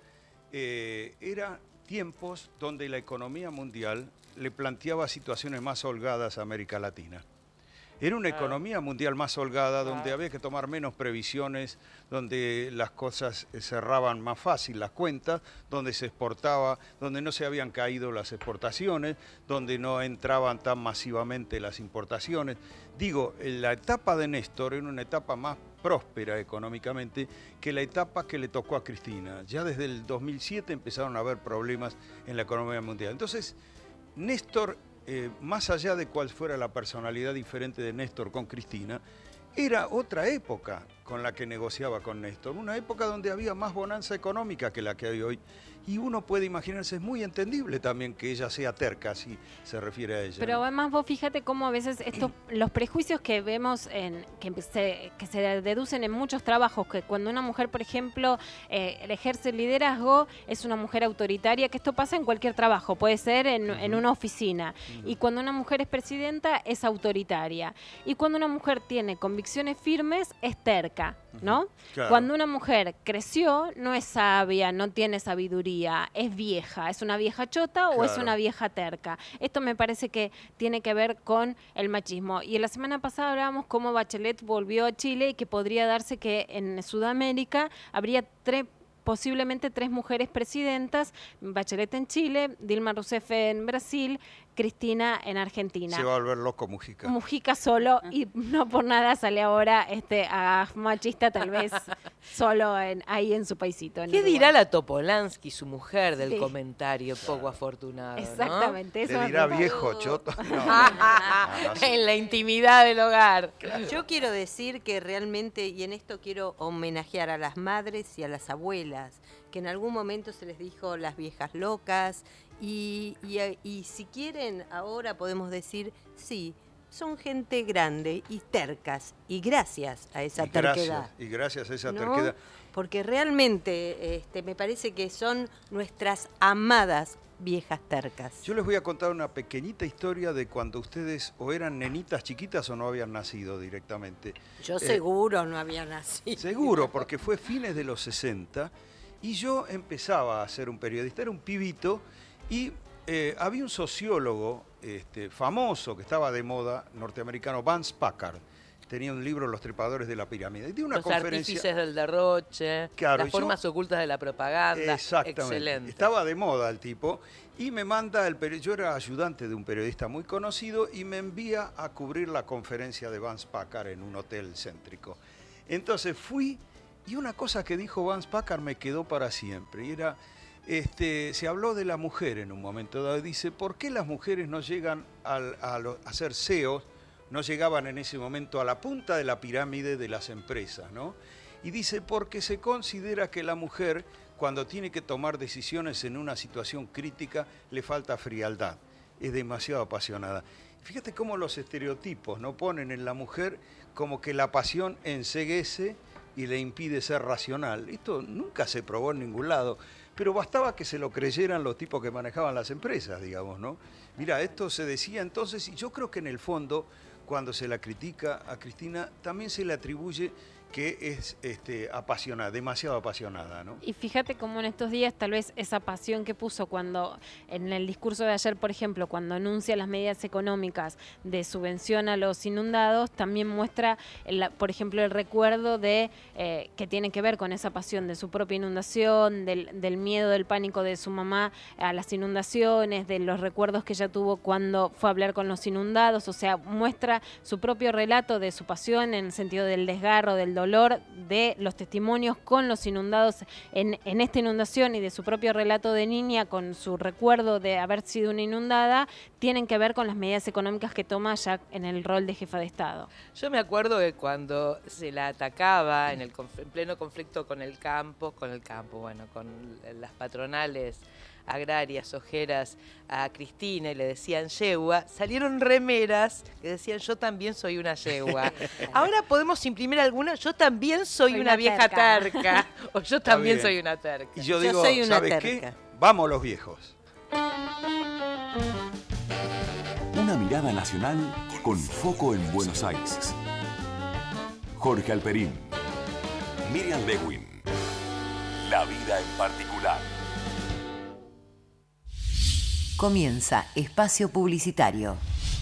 Eh, eran tiempos donde la economía mundial le planteaba situaciones más holgadas a América Latina. Era una claro. economía mundial más holgada, donde claro. había que tomar menos previsiones, donde las cosas cerraban más fácil, las cuentas, donde se exportaba, donde no se habían caído las exportaciones, donde no entraban tan masivamente las importaciones. Digo, la etapa de Néstor era una etapa más próspera económicamente que la etapa que le tocó a Cristina. Ya desde el dos mil siete empezaron a haber problemas en la economía mundial. Entonces, Néstor, eh, más allá de cuál fuera la personalidad diferente de Néstor con Cristina, era otra época con la que negociaba con Néstor, una época donde había más bonanza económica que la que hay hoy. Y uno puede imaginarse, es muy entendible también que ella sea terca, si se refiere a ella. Pero ¿no? además vos fíjate cómo a veces estos, los prejuicios que vemos, en, que, se, que se deducen en muchos trabajos, que cuando una mujer, por ejemplo, eh, ejerce liderazgo, es una mujer autoritaria, que esto pasa en cualquier trabajo, puede ser en, uh-huh. en una oficina. Uh-huh. Y cuando una mujer es presidenta, es autoritaria. Y cuando una mujer tiene convicciones firmes, es terca, ¿no? Uh-huh. Claro. Cuando una mujer creció, no es sabia, no tiene sabiduría, es vieja, es una vieja chota o claro. es una vieja terca. Esto me parece que tiene que ver con el machismo. Y en la semana pasada hablábamos cómo Bachelet volvió a Chile y que podría darse que en Sudamérica habría tres posiblemente tres mujeres presidentas, Bachelet en Chile, Dilma Rousseff en Brasil, Cristina en Argentina. Se va a volver loco Mujica. Mujica solo, y no por nada sale ahora este a machista tal vez solo en, ahí en su paisito. En ¿Qué Uruguay. dirá la Topolansky, su mujer, del sí. comentario poco afortunado? Exactamente. ¿no? Eso ¿Le dirá viejo, choto? No, no, no, no, no. En la intimidad del hogar. Yo quiero decir que realmente, y en esto quiero homenajear a las madres y a las abuelas, que en algún momento se les dijo las viejas locas, y, y, y si quieren ahora podemos decir, sí, son gente grande y tercas, y gracias a esa y terquedad. Gracias, y gracias a esa ¿no? terquedad. Porque realmente este, me parece que son nuestras amadas viejas tercas. Yo les voy a contar una pequeñita historia de cuando ustedes o eran nenitas chiquitas o no habían nacido directamente. Yo Eh, seguro no había nacido. Seguro, porque fue fines de los sesenta y yo empezaba a ser un periodista, era un pibito y eh, había un sociólogo este, famoso que estaba de moda, norteamericano, Vance Packard. Tenía un libro, Los trepadores de la pirámide. De una Los conferencia, artífices del derroche, Claro, las y yo- formas ocultas de la propaganda. Exactamente. Excelente. Estaba de moda el tipo y me manda, el peri- yo era ayudante de un periodista muy conocido y me envía a cubrir la conferencia de Vance Packard en un hotel céntrico. Entonces fui y una cosa que dijo Vance Packard me quedó para siempre y era, este, se habló de la mujer en un momento dado. Dice, ¿por qué las mujeres no llegan al- a, lo- a ser C E Os? No llegaban en ese momento a la punta de la pirámide de las empresas, ¿no? Y dice, porque se considera que la mujer, cuando tiene que tomar decisiones en una situación crítica, le falta frialdad, es demasiado apasionada. Fíjate cómo los estereotipos no ponen en la mujer como que la pasión enceguece y le impide ser racional. Esto nunca se probó en ningún lado, pero bastaba que se lo creyeran los tipos que manejaban las empresas, digamos, ¿no? Mira, esto se decía entonces, y yo creo que en el fondo, cuando se la critica a Cristina, también se le atribuye que es este, apasionada, demasiado apasionada, ¿no? Y fíjate cómo en estos días tal vez esa pasión que puso cuando, en el discurso de ayer, por ejemplo, cuando anuncia las medidas económicas de subvención a los inundados, también muestra, el- por ejemplo, el recuerdo de eh, que tiene que ver con esa pasión de su propia inundación, del, del miedo, del pánico de su mamá a las inundaciones, de los recuerdos que ella tuvo cuando fue a hablar con los inundados, o sea, muestra su propio relato de su pasión en el sentido del desgarro, del dolor, de los testimonios con los inundados en, en esta inundación y de su propio relato de niña con su recuerdo de haber sido una inundada, tienen que ver con las medidas económicas que toma ya en el rol de jefa de Estado. Yo me acuerdo que cuando se la atacaba en, el conf- en pleno conflicto con el campo, con el campo, bueno, con las patronales agrarias, ojeras, a Cristina y le decían yegua, salieron remeras que decían yo también soy una yegua. Ahora podemos imprimir alguna, yo también soy, Soy una, una vieja terca. terca, o yo Está también bien. soy una terca. Y yo digo, ¿sabes qué? Vamos los viejos. Una mirada nacional con foco en Buenos Aires. Jorge Alperín, Miriam Lewin, La vida en particular. Comienza Espacio Publicitario.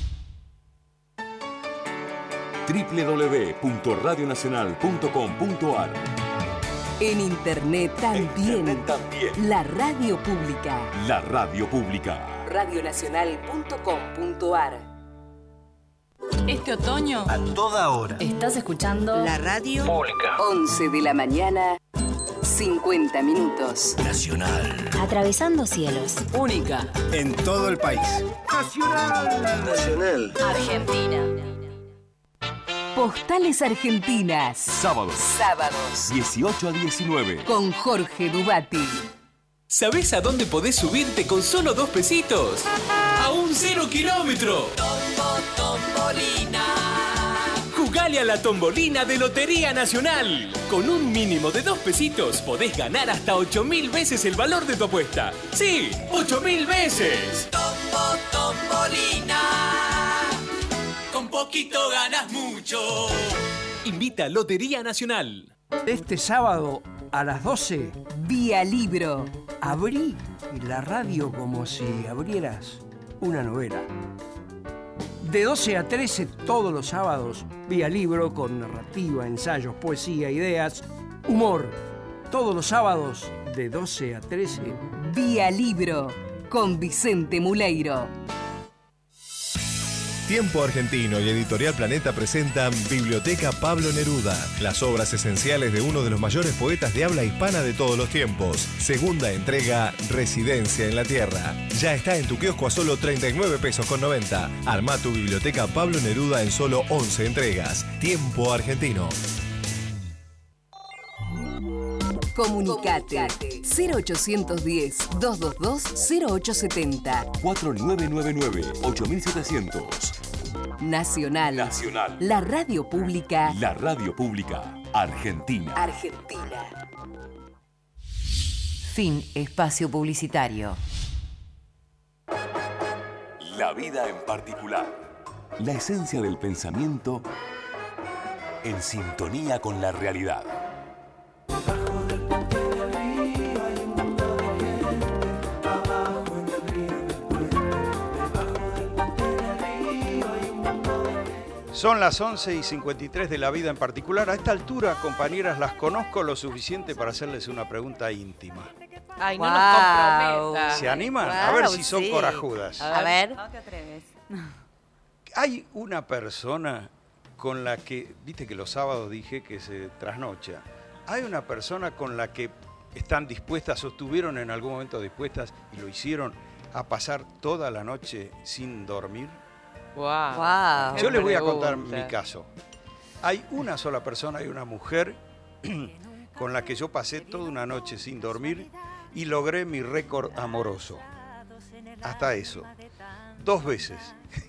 doble u doble u doble u punto radio nacional punto com punto a r. En internet también. Internet también. La radio pública. La radio pública. radio nacional punto com punto a r. Este otoño, A toda hora. estás escuchando La radio Pública. once de la mañana, cincuenta minutos. Nacional. Atravesando cielos. Única. En todo el país. Nacional. Nacional. Argentina. Postales Argentinas. Sábados, Sábados. dieciocho a diecinueve. Con Jorge Dubati. ¿Sabés a dónde podés subirte con solo dos pesitos? ¡A un cero kilómetro! Jugale a la tombolina de Lotería Nacional. Con un mínimo de dos pesitos podés ganar hasta ocho mil veces el valor de tu apuesta. ¡Sí! ¡ocho mil veces! Tombo, tombolina. Con poquito ganas mucho. Invita Lotería Nacional. Este sábado a las doce, Vía Libro. abrí la radio como si abrieras una novela. De doce a trece todos los sábados, Vía Libro con narrativa, ensayos, poesía, ideas, humor. Todos los sábados de doce a trece. Vía Libro. Con Vicente Muleiro. Tiempo Argentino y Editorial Planeta presentan Biblioteca Pablo Neruda, las obras esenciales de uno de los mayores poetas de habla hispana de todos los tiempos. Segunda entrega, Residencia en la Tierra. Ya está en tu kiosco a solo treinta y nueve pesos con noventa. Arma tu Biblioteca Pablo Neruda en solo once entregas. Tiempo Argentino. Comunicate. cero ochocientos diez, doscientos veintidós, cero ocho setenta. cuatro nueve nueve nueve, ocho mil setecientos. Nacional. Nacional. La radio pública. La radio pública argentina. Argentina. Fin espacio publicitario. La vida en particular. La esencia del pensamiento en sintonía con la realidad. Son las once y cincuenta y tres de La vida en particular. A esta altura, compañeras, las conozco lo suficiente para hacerles una pregunta íntima. Ay, no Wow. nos comprometas. ¿Se animan? Wow, A ver si son sí. corajudas. A ver. No te atreves. Hay una persona con la que, viste que los sábados dije que se trasnocha. Hay una persona con la que están dispuestas, o estuvieron en algún momento dispuestas y lo hicieron, a pasar toda la noche sin dormir. Wow. Wow. Yo les voy a contar pregunta. mi caso. Hay una sola persona, hay una mujer con la que yo pasé toda una noche sin dormir y logré mi récord amoroso. Hasta eso. Dos veces.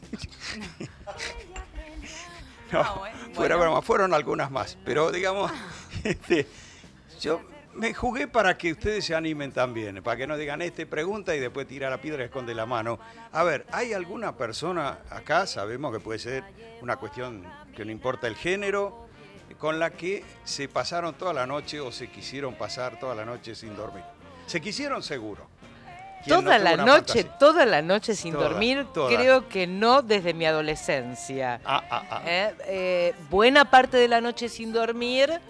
No, Ah, bueno. fuera broma, fueron algunas más. Pero digamos, este, yo me jugué para que ustedes se animen también, para que no digan este pregunta y después tira la piedra y esconde la mano. A ver, ¿hay alguna persona acá, sabemos que puede ser una cuestión que no importa el género, con la que se pasaron toda la noche o se quisieron pasar toda la noche sin dormir? Se quisieron seguro. ¿Quién Toda no la tuvo una noche, fantasía? toda la noche sin Toda, dormir, toda. creo que no desde mi adolescencia. Ah, ah, ah. Eh, eh, buena parte de la noche sin dormir,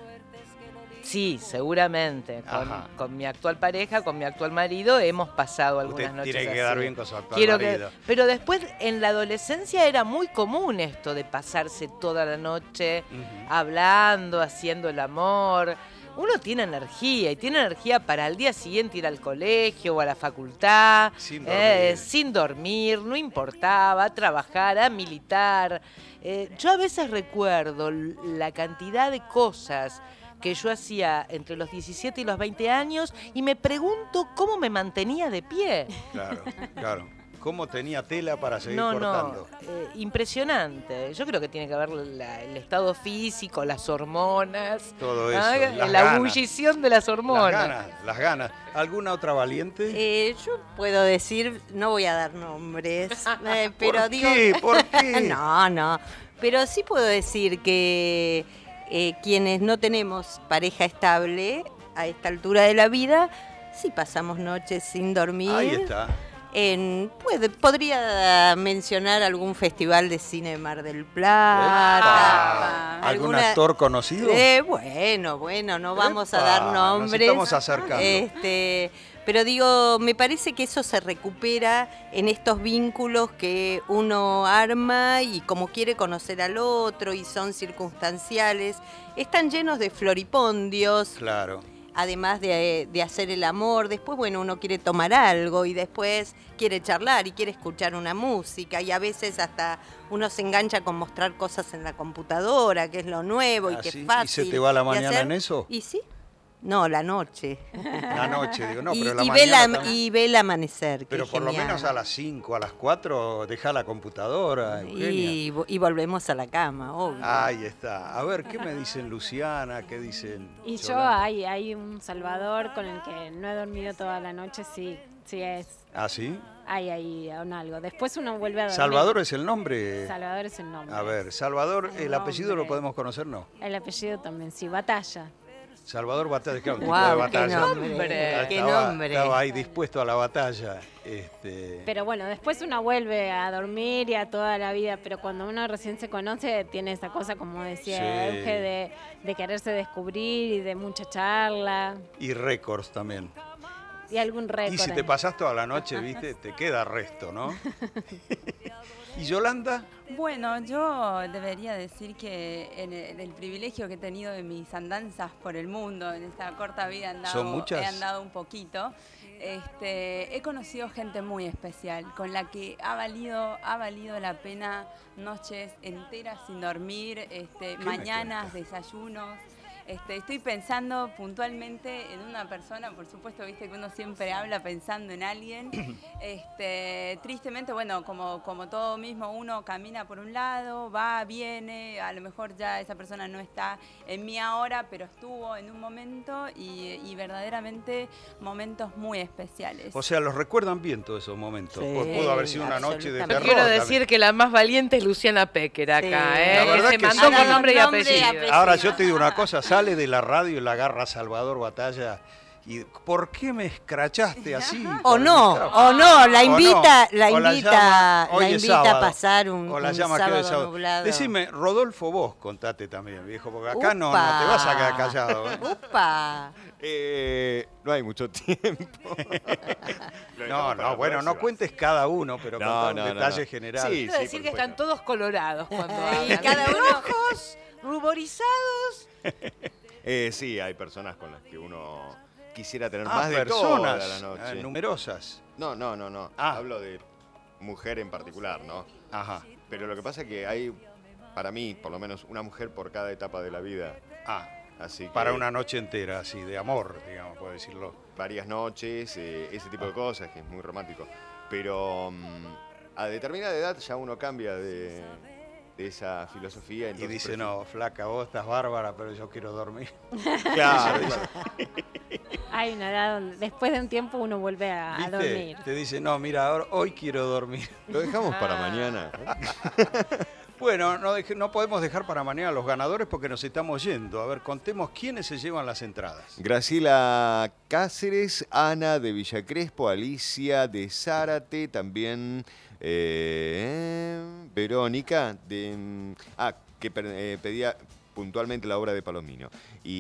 sí, seguramente. Con, Ajá. con mi actual pareja, con mi actual marido, hemos pasado algunas Usted noches tiene que así. quedar bien con su actual Quiero que- marido. pero después, en la adolescencia, era muy común esto de pasarse toda la noche Ujú. hablando, haciendo el amor. Uno tiene energía y tiene energía para al día siguiente ir al colegio o a la facultad, Sin eh, dormir. sin dormir, no importaba, a trabajar, a militar. Eh, yo a veces recuerdo l- la cantidad de cosas que yo hacía entre los diecisiete y los veinte años y me pregunto cómo me mantenía de pie. Claro, claro. ¿Cómo tenía tela para seguir No, cortando? no, eh, impresionante. Yo creo que tiene que ver la- el estado físico, las hormonas, Todo eso, ah, las la ganas. ebullición de las hormonas. Las ganas, las ganas. ¿Alguna otra valiente? Eh, yo puedo decir, no voy a dar nombres, eh, pero ¿Por digo... qué? ¿Por qué? No, no. Pero sí puedo decir que eh, quienes no tenemos pareja estable a esta altura de la vida, sí pasamos noches sin dormir. Ahí está. En, puede- podría mencionar algún festival de cine de Mar del Plata. Epa. ¿Algún alguna- actor conocido? Eh, bueno, bueno, no vamos a Epa, dar nos nombres. estamos acercando. Este, pero digo, me parece que eso se recupera en estos vínculos que uno arma y como quiere conocer al otro y son circunstanciales. Están llenos de floripondios. Claro. Además de, de hacer el amor, después, bueno, uno quiere tomar algo y después quiere charlar y quiere escuchar una música y a veces hasta uno se engancha con mostrar cosas en la computadora, que es lo nuevo y Ah, que sí, es ¿y fácil. se te va la de mañana hacer. en eso? ¿Y sí? No, la noche. La noche, digo, no, y, pero la y mañana ve la- también. y ve el amanecer. que Pero es por lo genial. menos a las cinco, a las cuatro, deja la computadora, Eugenia. y, vo- y volvemos a la cama, obvio. Ahí está. A ver, ¿qué me dicen Luciana? ¿Qué dicen Y yo, Yolanda? hay, hay un Salvador con el que no he dormido toda la noche, sí, sí es. ¿Ah, sí? Hay ahí un algo. Después uno vuelve a dormir. ¿Salvador es el nombre? Salvador es el nombre. A ver, Salvador, ¿el apellido lo nombre. podemos conocer? No. El apellido también, sí, Batalla. Salvador Batalla, claro, un tipo Guau, de qué batalla. nombre, qué Estaba, nombre. estaba ahí dispuesto a la batalla. Este, Pero bueno, después uno vuelve a dormir y a toda la vida, pero cuando uno recién se conoce tiene esa cosa, como decía Sí. Euge, de, de quererse descubrir y de mucha charla y récords también. y algún récord. Y si te ahí. pasás toda la noche, viste, te queda resto, ¿no? ¿Y Yolanda? Bueno, yo debería decir que en el, el privilegio que he tenido de mis andanzas por el mundo, en esta corta vida he andado, ¿Son muchas? he andado un poquito, este, he conocido gente muy especial, con la que ha valido, ha valido la pena noches enteras sin dormir, este, me mañanas, desayunos. Este, estoy pensando puntualmente en una persona, por supuesto, viste que uno siempre habla pensando en alguien. Este, tristemente, bueno, como, como todo mismo, uno camina por un lado, va, viene, a lo mejor ya esa persona no está en mí ahora, pero estuvo en un momento y, y verdaderamente momentos muy especiales. O sea, los recuerdan bien todos esos momentos. Sí, Pudo haber sido una noche de terror. Quiero decir también. que la más valiente es Luciana Pecker acá, Sí. ¿eh? La verdad Se que mandó sí. con nombre y apellido. Ahora yo te digo una cosa, sale de la radio y la agarra Salvador Batalla. ¿Y por qué me escrachaste así? O no, o no, la invita, O no. la O invita, llama, hoy la es invita a sábado. pasar un, O la un llama que hoy es sábado sábado. nublado. Decime, Rodolfo, vos contate también, viejo, porque acá no, no Upa. te vas a quedar callado. ¿eh? Upa. Eh, no hay mucho tiempo. No, no, bueno, no cuentes cada uno, pero No, contá un no, no, detalle no. general. Sí, Quiero decir que están todos colorados cuando Y hablan. cada uno- Rojos, ruborizados. Eh, sí, hay personas con las que uno quisiera tener Ah, más de personas, toda la noche. eh, numerosas. No, no, no, no. Ah. Hablo de mujer en particular, ¿no? Ajá. Pero lo que pasa es que hay, para mí, por lo menos, una mujer por cada etapa de la vida. Ah. Así que Para una noche entera, así, de amor, digamos, puedo decirlo. varias noches, eh, ese tipo de cosas, que es muy romántico. Pero mm, a determinada edad ya uno cambia de, de esa filosofía. Y entonces dice, prefiero- no, flaca, vos estás bárbara, pero yo quiero dormir. Claro, Eso claro. Hay una edad donde después de un tiempo uno vuelve a, a ¿Viste? dormir. Te dice, no, mira, ahora, hoy quiero dormir. Lo dejamos para Ah. mañana. Bueno, no, deje- no podemos dejar para mañana a los ganadores porque nos estamos yendo. A ver, contemos quiénes se llevan las entradas. Graciela Cáceres, Ana de Villa Crespo, Alicia de Zárate, también eh, Verónica, de, ah, que per- eh, pedía puntualmente la obra de Palomino.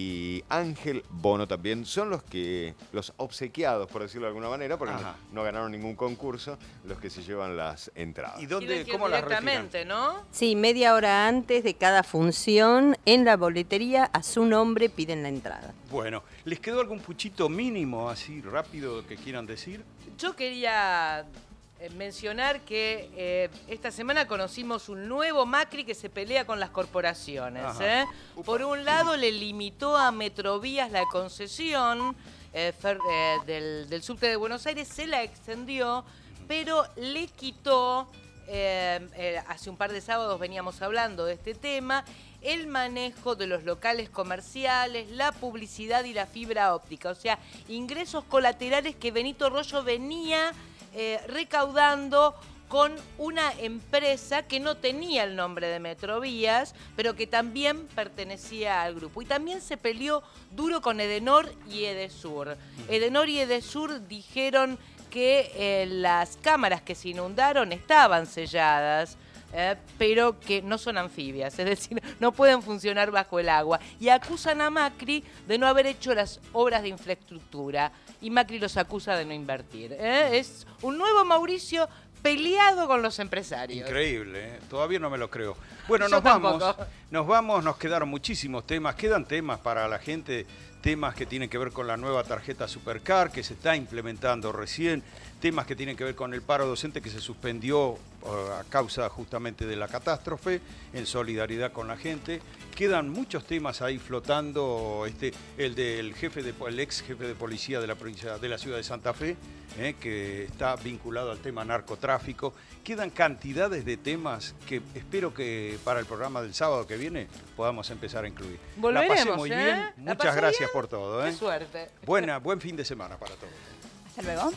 Y Ángel Bono también son los que, los obsequiados, por decirlo de alguna manera, porque no, Ajá. no ganaron ningún concurso, los que se llevan las entradas. ¿Y Tienen dónde, que ir cómo las retiran? directamente, ¿no? Sí, media hora antes de cada función, en la boletería, a su nombre piden la entrada. Bueno, ¿les quedó algún puchito mínimo, así rápido, que quieran decir? Yo quería eh, mencionar que eh, esta semana conocimos un nuevo Macri que se pelea con las corporaciones. Ajá. ¿eh? Por un lado le limitó a Metrovías la concesión eh, fer- eh, del, del subte de Buenos Aires, se la extendió, pero le quitó, eh, eh, hace un par de sábados veníamos hablando de este tema, el manejo de los locales comerciales, la publicidad y la fibra óptica. O sea, ingresos colaterales que Benito Rollo venía eh, recaudando con una empresa que no tenía el nombre de Metrovías, pero que también pertenecía al grupo. Y también se peleó duro con Edenor y Edesur. Edenor y Edesur dijeron que eh, las cámaras que se inundaron estaban selladas, eh, pero que no son anfibias, es decir, no pueden funcionar bajo el agua. Y acusan a Macri de no haber hecho las obras de infraestructura. Y Macri los acusa de no invertir. ¿eh? Es un nuevo Mauricio peleado con los empresarios. Increíble, ¿eh? Todavía no me lo creo. Bueno, Yo nos vamos, tampoco. nos vamos, nos quedaron muchísimos temas, quedan temas para la gente, temas que tienen que ver con la nueva tarjeta Supercar que se está implementando recién, temas que tienen que ver con el paro docente que se suspendió uh, a causa justamente de la catástrofe, en solidaridad con la gente. Quedan muchos temas ahí flotando, este, el del jefe de, el ex jefe de policía de la provincia de la ciudad de Santa Fe, eh, que está vinculado al tema narcotráfico. Quedan cantidades de temas que espero que para el programa del sábado que viene podamos empezar a incluir. Volveremos, La pasé muy ¿eh? bien, ¿La muchas pasó gracias bien? por todo. ¿eh? Qué suerte. Buena, buen fin de semana para todos. Hasta luego.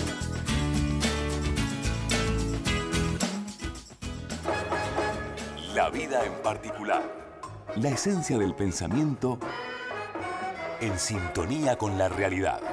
La vida en particular. La esencia del pensamiento en sintonía con la realidad.